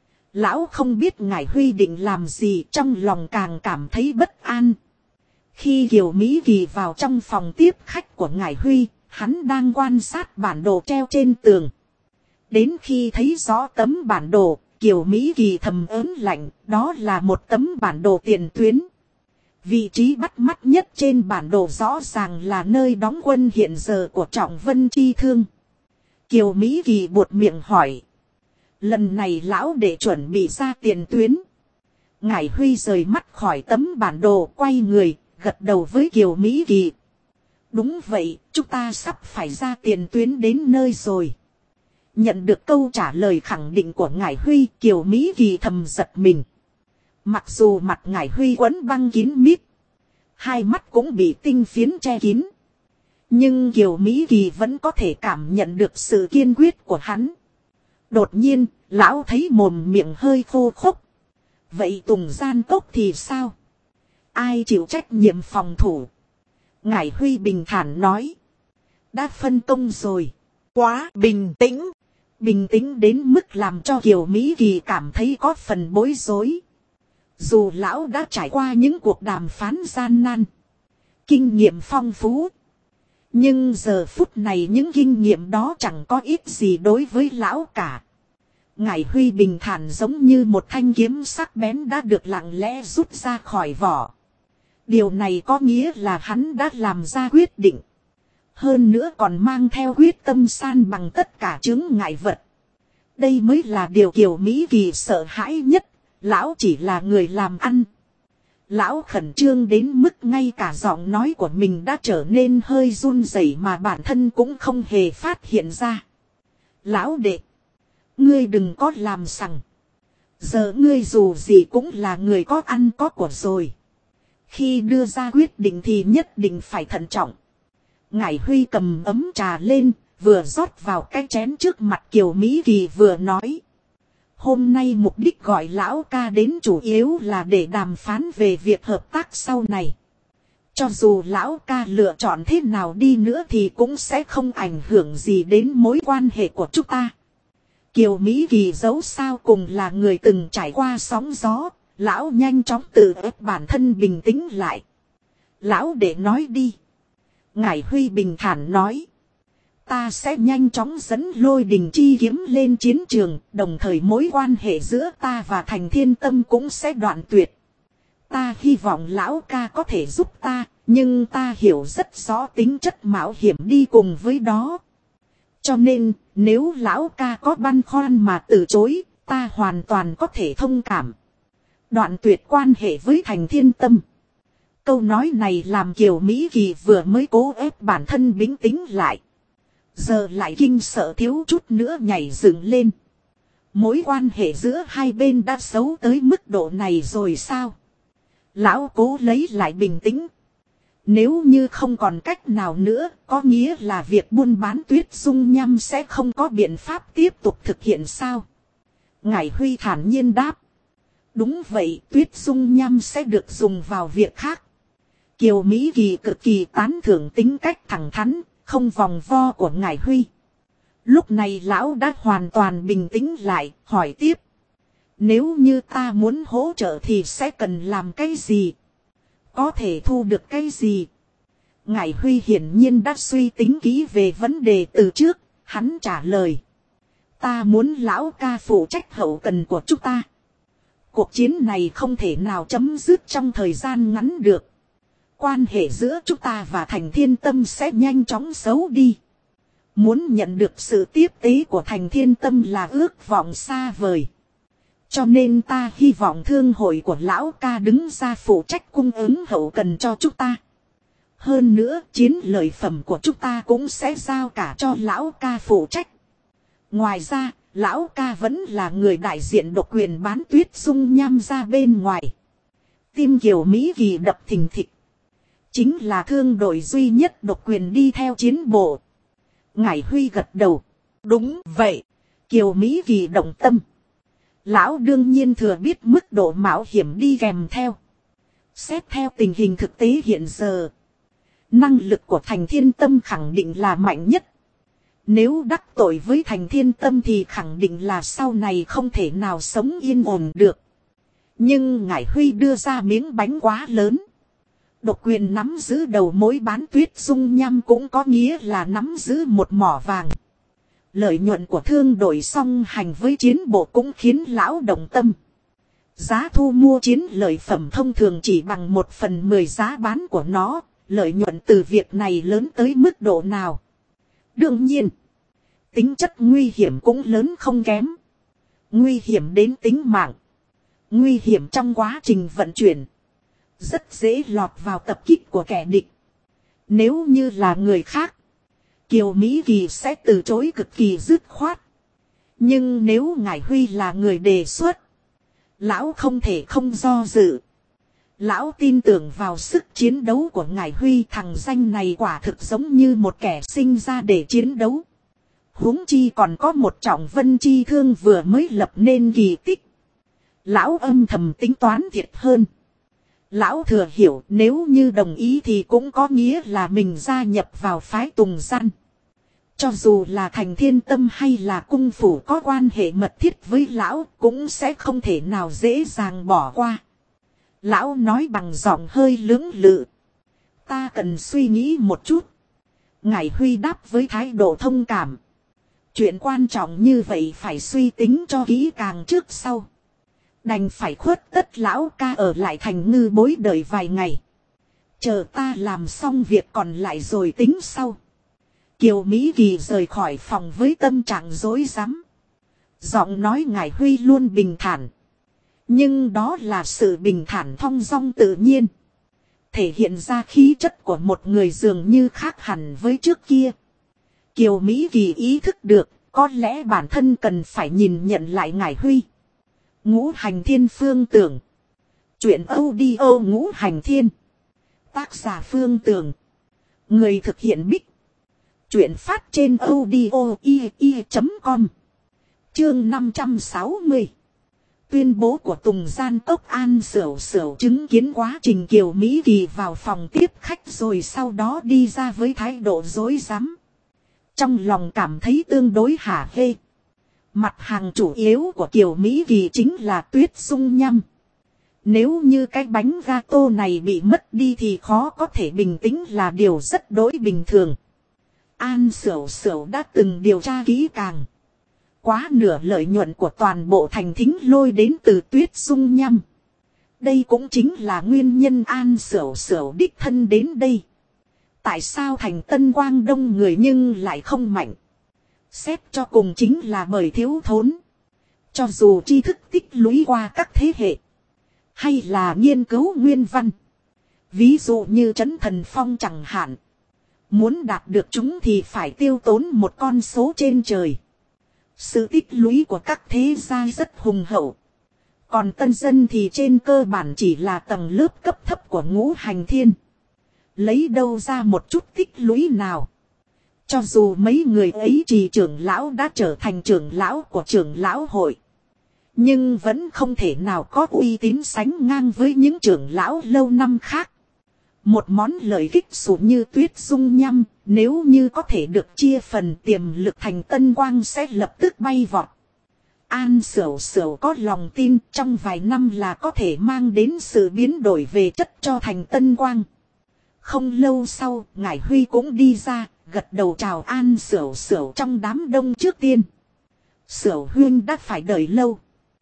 Lão không biết Ngải Huy định làm gì, trong lòng càng cảm thấy bất an. Khi Kiều Mỹ Kỳ vào trong phòng tiếp khách của Ngải Huy, hắn đang quan sát bản đồ treo trên tường. Đến khi thấy rõ tấm bản đồ, Kiều Mỹ Kỳ thầm ớn lạnh, đó là một tấm bản đồ tiền tuyến. Vị trí bắt mắt nhất trên bản đồ rõ ràng là nơi đóng quân hiện giờ của Trọng Vân Chi Thương. Kiều Mỹ Kỳ buột miệng hỏi. Lần này lão để chuẩn bị ra tiền tuyến. Ngải Huy rời mắt khỏi tấm bản đồ, quay người, gật đầu với Kiều Mỹ Kỳ. Đúng vậy, chúng ta sắp phải ra tiền tuyến đến nơi rồi. Nhận được câu trả lời khẳng định của Ngải Huy, Kiều Mỹ Kỳ thầm giật mình. Mặc dù mặt Ngải Huy quấn băng kín mít, hai mắt cũng bị tinh phiến che kín, nhưng Kiều Mỹ Kỳ vẫn có thể cảm nhận được sự kiên quyết của hắn. Đột nhiên, lão thấy mồm miệng hơi khô khốc. Vậy Tùng Gian Cốc thì sao? Ai chịu trách nhiệm phòng thủ? Ngải Huy bình thản nói. Đã phân công rồi. Quá bình tĩnh. Bình tĩnh đến mức làm cho Kiều Mỹ Kỳ cảm thấy có phần bối rối. Dù lão đã trải qua những cuộc đàm phán gian nan, kinh nghiệm phong phú, nhưng giờ phút này những kinh nghiệm đó chẳng có ích gì đối với lão cả. Ngải Huy bình thản giống như một thanh kiếm sắc bén đã được lặng lẽ rút ra khỏi vỏ. Điều này có nghĩa là hắn đã làm ra quyết định. Hơn nữa còn mang theo quyết tâm san bằng tất cả chướng ngại vật. Đây mới là điều Kiều Mỹ Kỳ sợ hãi nhất. Lão chỉ là người làm ăn. Lão khẩn trương đến mức ngay cả giọng nói của mình đã trở nên hơi run rẩy mà bản thân cũng không hề phát hiện ra. Lão đệ, ngươi đừng có làm sằng. Giờ ngươi dù gì cũng là người có ăn có của rồi. Khi đưa ra quyết định thì nhất định phải thận trọng. Ngải Huy cầm ấm trà lên, vừa rót vào cái chén trước mặt Kiều Mỹ Kỳ vừa nói. Hôm nay mục đích gọi lão ca đến chủ yếu là để đàm phán về việc hợp tác sau này. Cho dù lão ca lựa chọn thế nào đi nữa thì cũng sẽ không ảnh hưởng gì đến mối quan hệ của chúng ta. Kiều Mỹ Kỳ dẫu sao cùng là người từng trải qua sóng gió, lão nhanh chóng tự ép bản thân bình tĩnh lại. Lão để nói đi. Ngải Huy bình thản nói. Ta sẽ nhanh chóng dẫn Lôi Đình Chi Kiếm lên chiến trường, đồng thời mối quan hệ giữa ta và Thành Thiên Tâm cũng sẽ đoạn tuyệt. Ta hy vọng lão ca có thể giúp ta, nhưng ta hiểu rất rõ tính chất mạo hiểm đi cùng với đó. Cho nên, nếu lão ca có băn khoăn mà từ chối, ta hoàn toàn có thể thông cảm. Đoạn tuyệt quan hệ với Thành Thiên Tâm. Câu nói này làm Kiều Mỹ Kỳ vừa mới cố ép bản thân bình tĩnh lại. Giờ lại kinh sợ thiếu chút nữa nhảy dựng lên. Mối quan hệ giữa hai bên đã xấu tới mức độ này rồi sao? Lão cố lấy lại bình tĩnh. Nếu như không còn cách nào nữa, có nghĩa là việc buôn bán Tuyết Dung Nhăm sẽ không có biện pháp tiếp tục thực hiện sao? Ngải Huy thản nhiên đáp. Đúng vậy, Tuyết Dung Nhăm sẽ được dùng vào việc khác. Kiều Mỹ Kỳ cực kỳ tán thưởng tính cách thẳng thắn, không vòng vo của ngải Huy. Lúc này lão đã hoàn toàn bình tĩnh lại, hỏi tiếp. Nếu như ta muốn hỗ trợ thì sẽ cần làm cái gì? Có thể thu được cái gì? Ngải Huy hiển nhiên đã suy tính kỹ về vấn đề từ trước, hắn trả lời. Ta muốn lão ca phụ trách hậu cần của chúng ta. Cuộc chiến này không thể nào chấm dứt trong thời gian ngắn được. Quan hệ giữa chúng ta và Thành Thiên Tâm sẽ nhanh chóng xấu đi. Muốn nhận được sự tiếp tế của Thành Thiên Tâm là ước vọng xa vời. Cho nên ta hy vọng thương hội của lão ca đứng ra phụ trách cung ứng hậu cần cho chúng ta. Hơn nữa chiến lợi phẩm của chúng ta cũng sẽ giao cả cho lão ca phụ trách. Ngoài ra, lão ca vẫn là người đại diện độc quyền bán Tuyết Dung Nham ra bên ngoài. Tim Kiều Mỹ Kỳ đập thình thịch. Chính là thương đội duy nhất độc quyền đi theo chiến bộ. Ngải Huy gật đầu. Đúng vậy. Kiều Mỹ Kỳ động tâm. Lão đương nhiên thừa biết mức độ mạo hiểm đi kèm theo. Xét theo tình hình thực tế hiện giờ. Năng lực của Thành Thiên Tâm khẳng định là mạnh nhất. Nếu đắc tội với Thành Thiên Tâm thì khẳng định là sau này không thể nào sống yên ổn được. Nhưng Ngải Huy đưa ra miếng bánh quá lớn. Độc quyền nắm giữ đầu mối bán Tuyết Dung Nham cũng có nghĩa là nắm giữ một mỏ vàng. Lợi nhuận của thương đội song hành với chiến bộ cũng khiến lão động tâm. Giá thu mua chiến lợi phẩm thông thường chỉ bằng 1/10 giá bán của nó. Lợi nhuận từ việc này lớn tới mức độ nào? Đương nhiên, tính chất nguy hiểm cũng lớn không kém. Nguy hiểm đến tính mạng. Nguy hiểm trong quá trình vận chuyển. Rất dễ lọt vào tập kích của kẻ địch. Nếu như là người khác, Kiều Mỹ Kỳ sẽ từ chối cực kỳ dứt khoát. Nhưng nếu Ngải Huy là người đề xuất, lão không thể không do dự. Lão tin tưởng vào sức chiến đấu của Ngải Huy, thằng danh này quả thực giống như một kẻ sinh ra để chiến đấu. Huống chi còn có một Trọng Vân chi thương vừa mới lập nên kỳ tích. Lão âm thầm tính toán thiệt hơn. Lão thừa hiểu nếu như đồng ý thì cũng có nghĩa là mình gia nhập vào phái Tùng Gian. Cho dù là Thành Thiên Tâm hay là cung phủ có quan hệ mật thiết với lão cũng sẽ không thể nào dễ dàng bỏ qua. Lão nói bằng giọng hơi lưỡng lự. Ta cần suy nghĩ một chút. Ngải Huy đáp với thái độ thông cảm. Chuyện quan trọng như vậy phải suy tính cho kỹ càng trước sau. Đành phải khuất tất lão ca ở lại Thành Ngư Bối đợi vài ngày. Chờ ta làm xong việc còn lại rồi tính sau. Kiều Mỹ Kỳ rời khỏi phòng với tâm trạng rối rắm. Giọng nói Ngải Huy luôn bình thản. Nhưng đó là sự bình thản thong dong tự nhiên. Thể hiện ra khí chất của một người dường như khác hẳn với trước kia. Kiều Mỹ Kỳ ý thức được, có lẽ bản thân cần phải nhìn nhận lại Ngải Huy. Ngũ Hành Thiên Phương Tưởng. Chuyện audio Ngũ Hành Thiên. Tác giả Phương Tưởng. Người thực hiện Bích. Chuyện phát trên audio.com. Chương 560. Tuyên bố của Tùng Gian Cốc An Sửu Sửu chứng kiến quá trình Kiều Mỹ Kỳ vào phòng tiếp khách rồi sau đó đi ra với thái độ rối rắm. Trong lòng cảm thấy tương đối hả hê. Mặt hàng chủ yếu của Kiều Mỹ Kỳ chính là Tuyết Dung Nham. Nếu như cái bánh gato này bị mất đi thì khó có thể bình tĩnh là điều rất đối bình thường. An Sửu Sửu đã từng điều tra kỹ càng. Quá nửa lợi nhuận của toàn bộ Thành Thính Lôi đến từ Tuyết Dung Nham. Đây cũng chính là nguyên nhân An Sửu Sửu đích thân đến đây. Tại sao Thành Tân Quang đông người nhưng lại không mạnh? Xét cho cùng chính là bởi thiếu thốn. Cho dù tri thức tích lũy qua các thế hệ. Hay là nghiên cứu nguyên văn. Ví dụ như Trấn Thần Phong chẳng hạn. Muốn đạt được chúng thì phải tiêu tốn một con số trên trời. Sự tích lũy của các thế gia rất hùng hậu. Còn tân dân thì trên cơ bản chỉ là tầng lớp cấp thấp của Ngũ Hành Thiên. Lấy đâu ra một chút tích lũy nào. Cho dù mấy người ấy trì trưởng lão đã trở thành trưởng lão của trưởng lão hội. Nhưng vẫn không thể nào có uy tín sánh ngang với những trưởng lão lâu năm khác. Một món lợi kích sụ như tuyết dung nhăm, nếu như có thể được chia phần tiềm lực Thành Tân Quang sẽ lập tức bay vọt. An Sửu Sửu có lòng tin trong vài năm là có thể mang đến sự biến đổi về chất cho Thành Tân Quang. Không lâu sau, Ngải Huy cũng đi ra, gật đầu chào An Sửu Sửu trong đám đông trước tiên. Sửu huynh đã phải đợi lâu.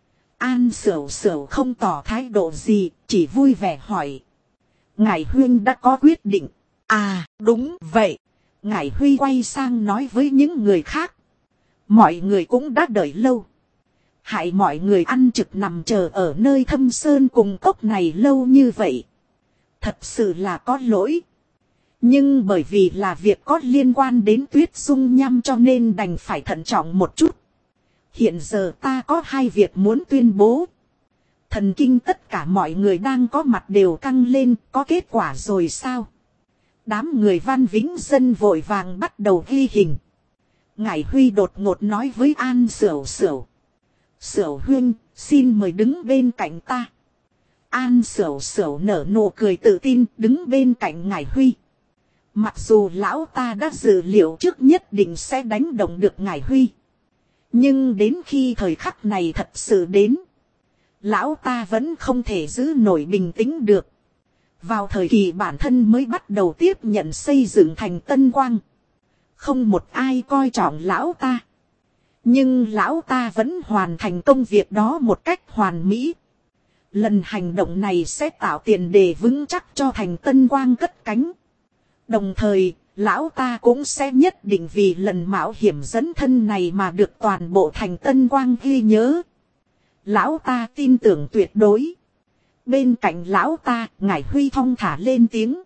An Sửu Sửu không tỏ thái độ gì, chỉ vui vẻ hỏi. Ngải huynh đã có quyết định. À, đúng vậy. Ngải Huy quay sang nói với những người khác. Mọi người cũng đã đợi lâu. Hại mọi người ăn trực nằm chờ ở nơi thâm sơn cùng cốc này lâu như vậy. Thật sự là có lỗi. Nhưng bởi vì là việc có liên quan đến tuyết dung nhăm cho nên đành phải thận trọng một chút. Hiện giờ ta có hai việc muốn tuyên bố. Thần kinh tất cả mọi người đang có mặt đều căng lên, có kết quả rồi sao? Đám người Văn Vĩnh Dân vội vàng bắt đầu ghi hình. Ngải Huy đột ngột nói với An Sửu Sửu. Sửu huynh, xin mời đứng bên cạnh ta. An Sửu Sửu nở nụ cười tự tin đứng bên cạnh Ngải Huy. Mặc dù lão ta đã dự liệu trước nhất định sẽ đánh động được Ngải Huy. Nhưng đến khi thời khắc này thật sự đến. Lão ta vẫn không thể giữ nổi bình tĩnh được. Vào thời kỳ bản thân mới bắt đầu tiếp nhận xây dựng Thành Tân Quang. Không một ai coi trọng lão ta. Nhưng lão ta vẫn hoàn thành công việc đó một cách hoàn mỹ. Lần hành động này sẽ tạo tiền đề vững chắc cho Thành Tân Quang cất cánh. Đồng thời, lão ta cũng sẽ nhất định vì lần mạo hiểm dẫn thân này mà được toàn bộ Thành Tân Quang ghi nhớ. Lão ta tin tưởng tuyệt đối. Bên cạnh lão ta, Ngải Huy thong thả lên tiếng.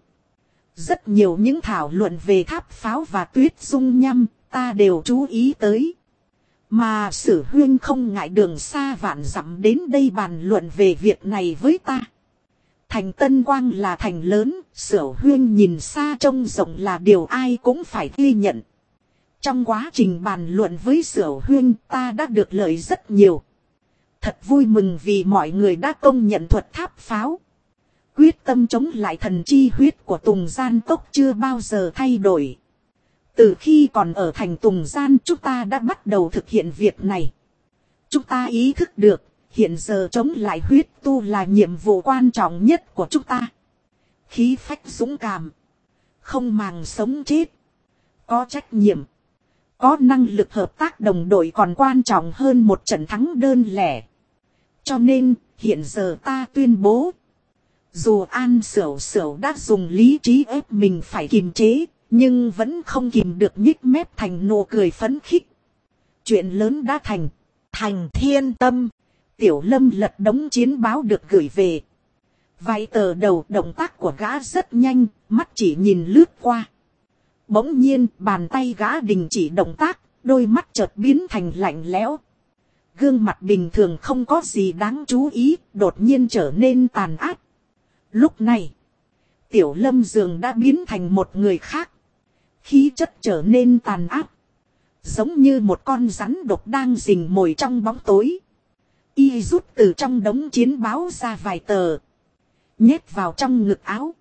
Rất nhiều những thảo luận về tháp pháo và tuyết dung nhăm, ta đều chú ý tới. Mà Sử huynh không ngại đường xa vạn dặm đến đây bàn luận về việc này với ta. Thành Tân Quang là thành lớn, Sử huynh nhìn xa trông rộng là điều ai cũng phải ghi nhận. Trong quá trình bàn luận với Sử huynh ta đã được lợi rất nhiều. Thật vui mừng vì mọi người đã công nhận thuật tháp pháo. Quyết tâm chống lại thần chi huyết của Tùng Gian Cốc chưa bao giờ thay đổi. Từ khi còn ở thành Tùng Gian chúng ta đã bắt đầu thực hiện việc này. Chúng ta ý thức được, hiện giờ chống lại huyết tu là nhiệm vụ quan trọng nhất của chúng ta. Khí phách dũng cảm, không màng sống chết, có trách nhiệm, có năng lực hợp tác đồng đội còn quan trọng hơn một trận thắng đơn lẻ. Cho nên, hiện giờ ta tuyên bố. Dù An Sửu Sửu đã dùng lý trí ép mình phải kiềm chế, nhưng vẫn không kìm được nhích mép thành nụ cười phấn khích. Chuyện lớn đã thành. Thành Thiên Tâm. Tiểu Lâm lật đống chiến báo được gửi về. Vài tờ đầu động tác của gã rất nhanh, mắt chỉ nhìn lướt qua. Bỗng nhiên bàn tay gã đình chỉ động tác, đôi mắt chợt biến thành lạnh lẽo. Gương mặt bình thường không có gì đáng chú ý, đột nhiên trở nên tàn ác. Lúc này, Tiểu Lâm dường đã biến thành một người khác. Khí chất trở nên tàn ác. Giống như một con rắn độc đang rình mồi trong bóng tối. Y rút từ trong đống chiến báo ra vài tờ. Nhét vào trong ngực áo.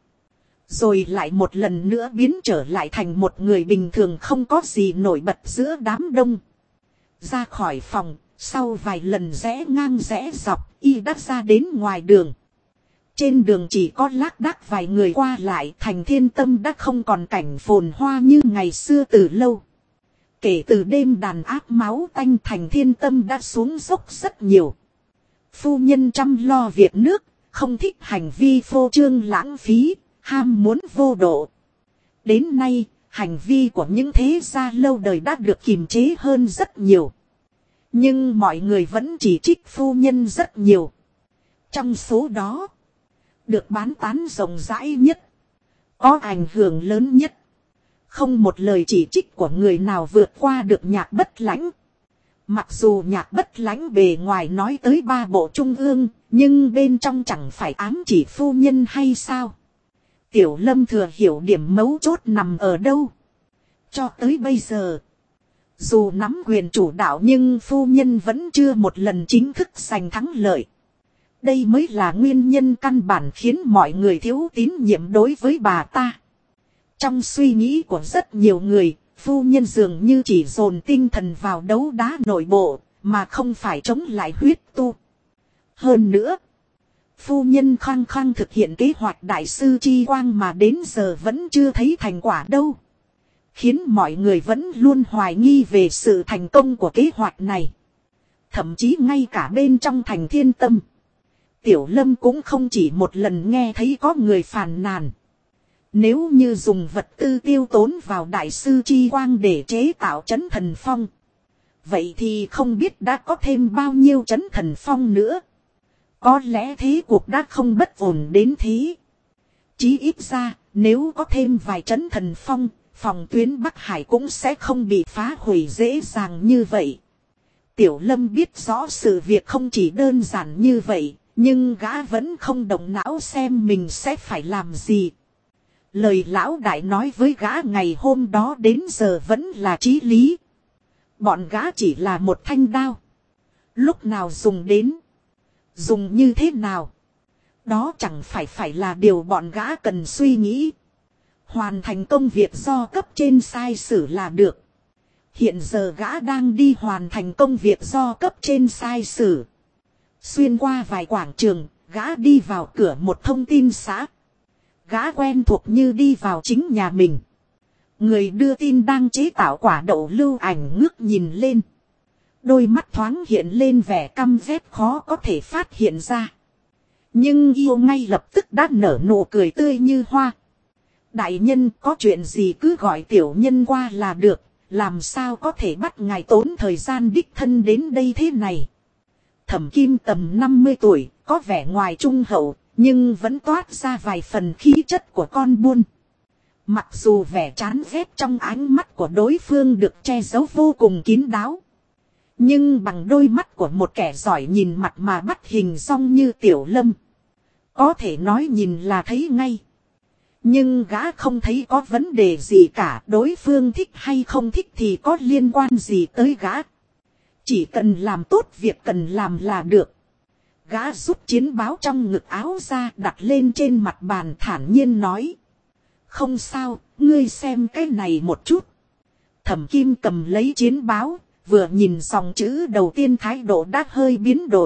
Rồi lại một lần nữa biến trở lại thành một người bình thường không có gì nổi bật giữa đám đông. Ra khỏi phòng, sau vài lần rẽ ngang rẽ dọc, Y đã ra đến ngoài đường. Trên đường chỉ có lác đác vài người qua lại, Thành Thiên Tâm đã không còn cảnh phồn hoa như ngày xưa từ lâu. Kể từ đêm đàn áp máu tanh, Thành Thiên Tâm đã xuống dốc rất nhiều. Phu nhân chăm lo việc nước, không thích hành vi phô trương lãng phí, ham muốn vô độ. Đến nay, hành vi của những thế gia lâu đời đã được kiềm chế hơn rất nhiều. Nhưng mọi người vẫn chỉ trích phu nhân rất nhiều. Trong số đó, được bán tán rộng rãi nhất, có ảnh hưởng lớn nhất. Không một lời chỉ trích của người nào vượt qua được Nhạc Bất Lãnh. Mặc dù Nhạc Bất Lãnh bề ngoài nói tới 3 bộ trung ương, nhưng bên trong chẳng phải ám chỉ phu nhân hay sao? Tiểu Lâm thừa hiểu điểm mấu chốt nằm ở đâu. Cho tới bây giờ, dù nắm quyền chủ đạo nhưng phu nhân vẫn chưa một lần chính thức giành thắng lợi. Đây mới là nguyên nhân căn bản khiến mọi người thiếu tín nhiệm đối với bà ta. Trong suy nghĩ của rất nhiều người, phu nhân dường như chỉ dồn tinh thần vào đấu đá nội bộ, mà không phải chống lại huyết tu. Hơn nữa, phu nhân khăng khăng thực hiện kế hoạch đại sư chi quang mà đến giờ vẫn chưa thấy thành quả đâu. Khiến mọi người vẫn luôn hoài nghi về sự thành công của kế hoạch này. Thậm chí ngay cả bên trong thành Thiên Tâm, Tiểu Lâm cũng không chỉ một lần nghe thấy có người phàn nàn. Nếu như dùng vật tư tiêu tốn vào đại sư chi quang để chế tạo trấn thần phong, vậy thì không biết đã có thêm bao nhiêu trấn thần phong nữa. Có lẽ thế cuộc đã không bất ổn đến thế. Chí ít ra, nếu có thêm vài trấn thần phong, phòng tuyến Bắc Hải cũng sẽ không bị phá hủy dễ dàng như vậy. Tiểu Lâm biết rõ sự việc không chỉ đơn giản như vậy, nhưng gã vẫn không động não xem mình sẽ phải làm gì. Lời lão đại nói với gã ngày hôm đó đến giờ vẫn là chí lý. Bọn gã chỉ là một thanh đao. Lúc nào dùng đến, dùng như thế nào, đó chẳng phải là điều bọn gã cần suy nghĩ. Hoàn thành công việc do cấp trên sai sử là được. Hiện giờ gã đang đi hoàn thành công việc do cấp trên sai sử. Xuyên qua vài quảng trường, gã đi vào cửa một thông tin xã. Gã quen thuộc như đi vào chính nhà mình. Người đưa tin đang chế tạo quả đậu lưu ảnh ngước nhìn lên. Đôi mắt thoáng hiện lên vẻ căm ghét khó có thể phát hiện ra. Nhưng yêu ngay lập tức đã nở nụ cười tươi như hoa. Đại nhân có chuyện gì cứ gọi tiểu nhân qua là được. Làm sao có thể bắt ngài tốn thời gian đích thân đến đây thế này. Thẩm Kim tầm 50 tuổi, có vẻ ngoài trung hậu, nhưng vẫn toát ra vài phần khí chất của con buôn. Mặc dù vẻ chán ghét trong ánh mắt của đối phương được che giấu vô cùng kín đáo. Nhưng bằng đôi mắt của một kẻ giỏi nhìn mặt mà bắt hình dong như Tiểu Lâm, có thể nói nhìn là thấy ngay. Nhưng gã không thấy có vấn đề gì cả, đối phương thích hay không thích thì có liên quan gì tới gã. Chỉ cần làm tốt việc cần làm là được. Gã rút chiến báo trong ngực áo ra đặt lên trên mặt bàn thản nhiên nói. Không sao, ngươi xem cái này một chút. Thẩm Kim cầm lấy chiến báo, vừa nhìn dòng chữ đầu tiên thái độ đã hơi biến đổi.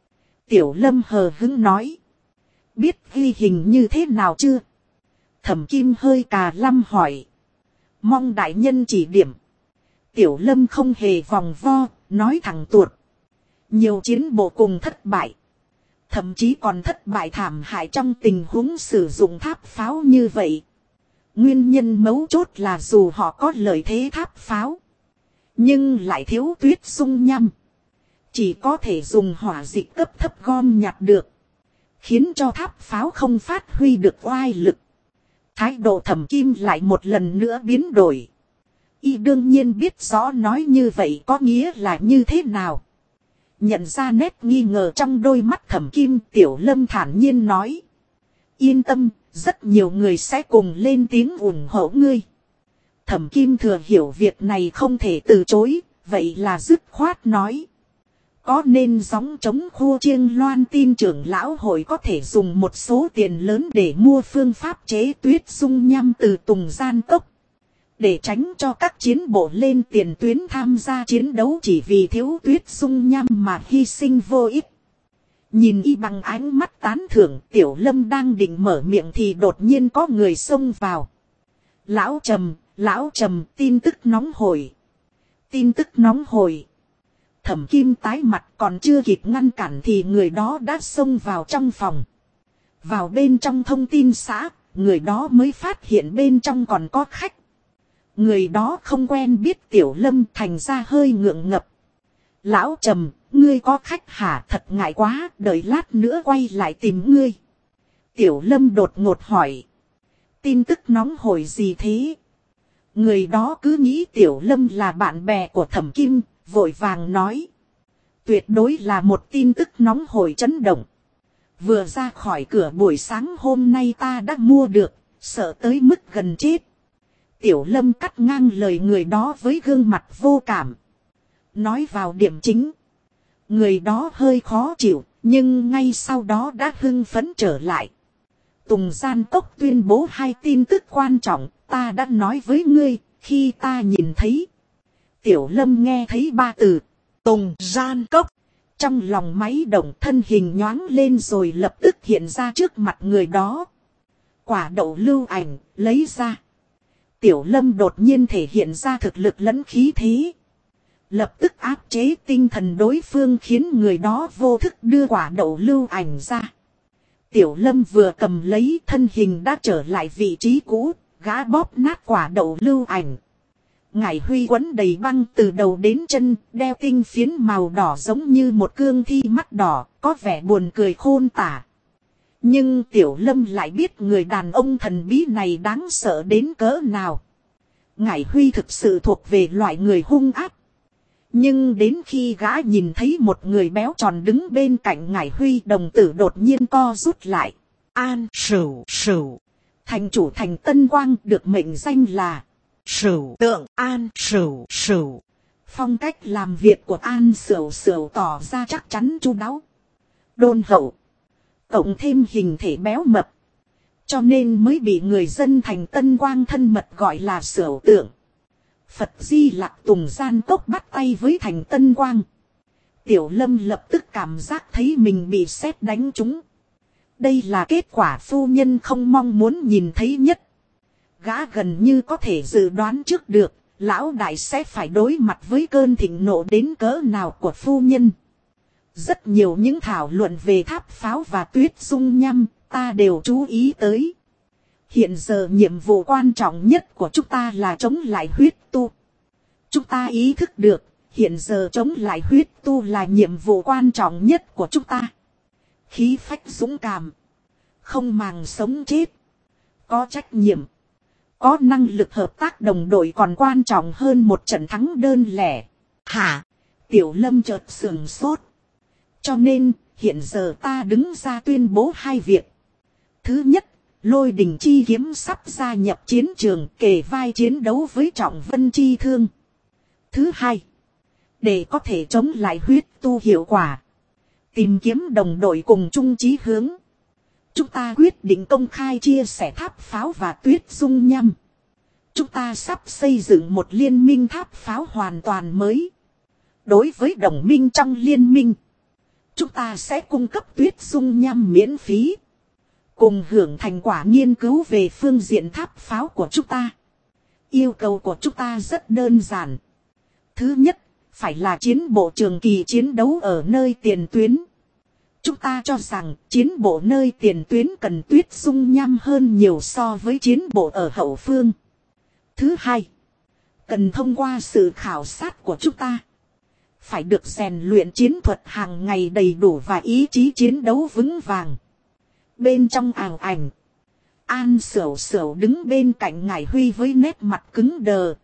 Tiểu Lâm hờ hững nói. Biết ghi hình như thế nào chưa? Thẩm Kim hơi cà lăm hỏi. Mong đại nhân chỉ điểm. Tiểu Lâm không hề vòng vo, nói thẳng tuột. Nhiều chiến bộ cùng thất bại. Thậm chí còn thất bại thảm hại trong tình huống sử dụng tháp pháo như vậy. Nguyên nhân mấu chốt là dù họ có lợi thế tháp pháo, nhưng lại thiếu tuyết dung nhăm. Chỉ có thể dùng hỏa dịch cấp thấp gom nhặt được. Khiến cho tháp pháo không phát huy được oai lực. Thái độ Thẩm Kim lại một lần nữa biến đổi. Y đương nhiên biết rõ nói như vậy có nghĩa là như thế nào. Nhận ra nét nghi ngờ trong đôi mắt Thẩm Kim, Tiểu Lâm thản nhiên nói. Yên tâm, rất nhiều người sẽ cùng lên tiếng ủng hộ ngươi. Thẩm Kim thừa hiểu việc này không thể từ chối, vậy là dứt khoát nói. Có nên gióng chống khua chiêng loan tin trưởng lão hội có thể dùng một số tiền lớn để mua phương pháp chế tuyết dung nham từ Tùng Gian Cốc. Để tránh cho các chiến bộ lên tiền tuyến tham gia chiến đấu chỉ vì thiếu tuyết dung nham mà hy sinh vô ích. Nhìn y bằng ánh mắt tán thưởng, Tiểu Lâm đang định mở miệng thì đột nhiên có người xông vào. Lão Trầm, tin tức nóng hổi. Tin tức nóng hổi. Thẩm Kim tái mặt còn chưa kịp ngăn cản thì người đó đã xông vào trong phòng. Vào bên trong thông tin xã, người đó mới phát hiện bên trong còn có khách. Người đó không quen biết Tiểu Lâm thành ra hơi ngượng ngập. Lão Trầm, ngươi có khách hả? Thật ngại quá, đợi lát nữa quay lại tìm ngươi. Tiểu Lâm đột ngột hỏi. Tin tức nóng hổi gì thế? Người đó cứ nghĩ Tiểu Lâm là bạn bè của Thẩm Kim, vội vàng nói. Tuyệt đối là một tin tức nóng hổi chấn động. Vừa ra khỏi cửa buổi sáng hôm nay ta đã mua được, sợ tới mức gần chết. Tiểu Lâm cắt ngang lời người đó với gương mặt vô cảm. Nói vào điểm chính. Người đó hơi khó chịu, Nhưng ngay sau đó đã hưng phấn trở lại. Tùng Gian Cốc tuyên bố 2 tin tức quan trọng, ta đã nói với ngươi, khi ta nhìn thấy. Tiểu Lâm nghe thấy 3 từ, Tùng Gian Cốc. trong lòng máy động, thân hình nhoáng lên rồi lập tức hiện ra trước mặt người đó. Quả đậu lưu ảnh, lấy ra. Tiểu Lâm đột nhiên thể hiện ra thực lực lẫn khí thế. Lập tức áp chế tinh thần đối phương khiến người đó vô thức đưa quả đậu lưu ảnh ra. Tiểu Lâm vừa cầm lấy, thân hình đã trở lại vị trí cũ, gã bóp nát quả đậu lưu ảnh. Ngải Huy quấn đầy băng từ đầu đến chân, đeo tinh phiến màu đỏ giống như một cương thi mắt đỏ, có vẻ buồn cười khôn tả. Nhưng Tiểu Lâm lại biết người đàn ông thần bí này đáng sợ đến cỡ nào. Ngải Huy thực sự thuộc về loại người hung ác. Nhưng đến khi gã nhìn thấy một người béo tròn đứng bên cạnh Ngải Huy, đồng tử đột nhiên co rút lại. An Sửu Sửu. Thành chủ thành Tân Quang được mệnh danh là Sửu Tượng. An Sửu Sửu. Phong cách làm việc của An Sửu Sửu tỏ ra chắc chắn chu đáo, đôn hậu, cộng thêm hình thể béo mập, cho nên mới bị người dân thành Tân Quang thân mật gọi là Sửu Tượng. Phật Di Lặc Tùng Gian Cốc bắt tay với thành Tân Quang. Tiểu Lâm lập tức cảm giác thấy mình bị sét đánh trúng. Đây là kết quả phu nhân không mong muốn nhìn thấy nhất. Gã gần như có thể dự đoán trước được, lão đại sẽ phải đối mặt với cơn thịnh nộ đến cỡ nào của phu nhân. Rất nhiều những thảo luận về tháp pháo và tuyết dung nham, ta đều chú ý tới. Hiện giờ nhiệm vụ quan trọng nhất của chúng ta là chống lại huyết tu. Chúng ta ý thức được, hiện giờ chống lại huyết tu là nhiệm vụ quan trọng nhất của chúng ta. Khí phách dũng cảm, không màng sống chết, có trách nhiệm, có năng lực hợp tác đồng đội còn quan trọng hơn một trận thắng đơn lẻ. Hả? Tiểu Lâm chợt sườn sốt. Cho nên, hiện giờ ta đứng ra tuyên bố 2 việc. Thứ nhất, Lôi Đình Chi Kiếm sắp gia nhập chiến trường, kề vai chiến đấu với Trọng Vân Chi Thương. Thứ hai, để có thể chống lại huyết tu hiệu quả, tìm kiếm đồng đội cùng chung chí hướng, chúng ta quyết định công khai chia sẻ tháp pháo và tuyết dung nham. Chúng ta sắp xây dựng một liên minh tháp pháo hoàn toàn mới. Đối với đồng minh trong liên minh, chúng ta sẽ cung cấp tuyết dung nham miễn phí, cùng hưởng thành quả nghiên cứu về phương diện tháp pháo của chúng ta. Yêu cầu của chúng ta rất đơn giản. Thứ nhất, phải là chiến bộ trường kỳ chiến đấu ở nơi tiền tuyến. Chúng ta cho rằng chiến bộ nơi tiền tuyến cần tuyết dung nham hơn nhiều so với chiến bộ ở hậu phương. Thứ hai, cần thông qua sự khảo sát của chúng ta, phải được rèn luyện chiến thuật hàng ngày đầy đủ và ý chí chiến đấu vững vàng. Bên trong ảo ảnh, An Sửu Sửu đứng bên cạnh Ngải Huy với nét mặt cứng đờ.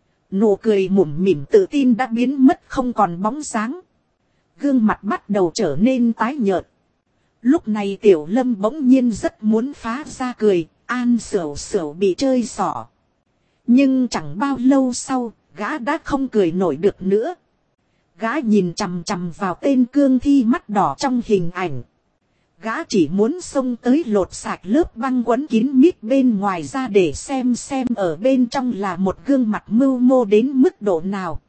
Nụ cười mủm mỉm tự tin đã biến mất không còn bóng dáng. Gương mặt bắt đầu trở nên tái nhợt. Lúc này Tiểu Lâm bỗng nhiên rất muốn phá ra cười, An Sửu Sửu bị chơi xỏ. Nhưng chẳng bao lâu sau, gã đã không cười nổi được nữa. Gã nhìn chằm chằm vào tên cương thi mắt đỏ trong hình ảnh. Gã chỉ muốn xông tới lột sạch lớp băng quấn kín mít bên ngoài ra để xem ở bên trong là một gương mặt mưu mô đến mức độ nào,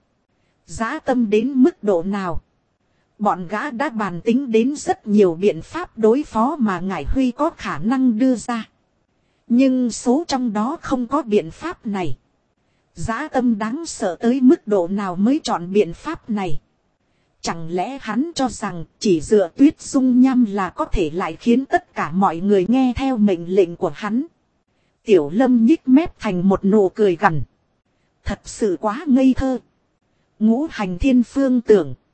dã tâm đến mức độ nào. Bọn gã đã bàn tính đến rất nhiều biện pháp đối phó mà Ngải Huy có khả năng đưa ra. Nhưng số trong đó không có biện pháp này. Dã tâm đáng sợ tới mức độ nào mới chọn biện pháp này. Chẳng lẽ hắn cho rằng chỉ dựa tuyết dung nham là có thể lại khiến tất cả mọi người nghe theo mệnh lệnh của hắn. Tiểu Lâm nhích mép thành một nụ cười gằn. Thật sự quá ngây thơ. Ngũ hành thiên phương tưởng.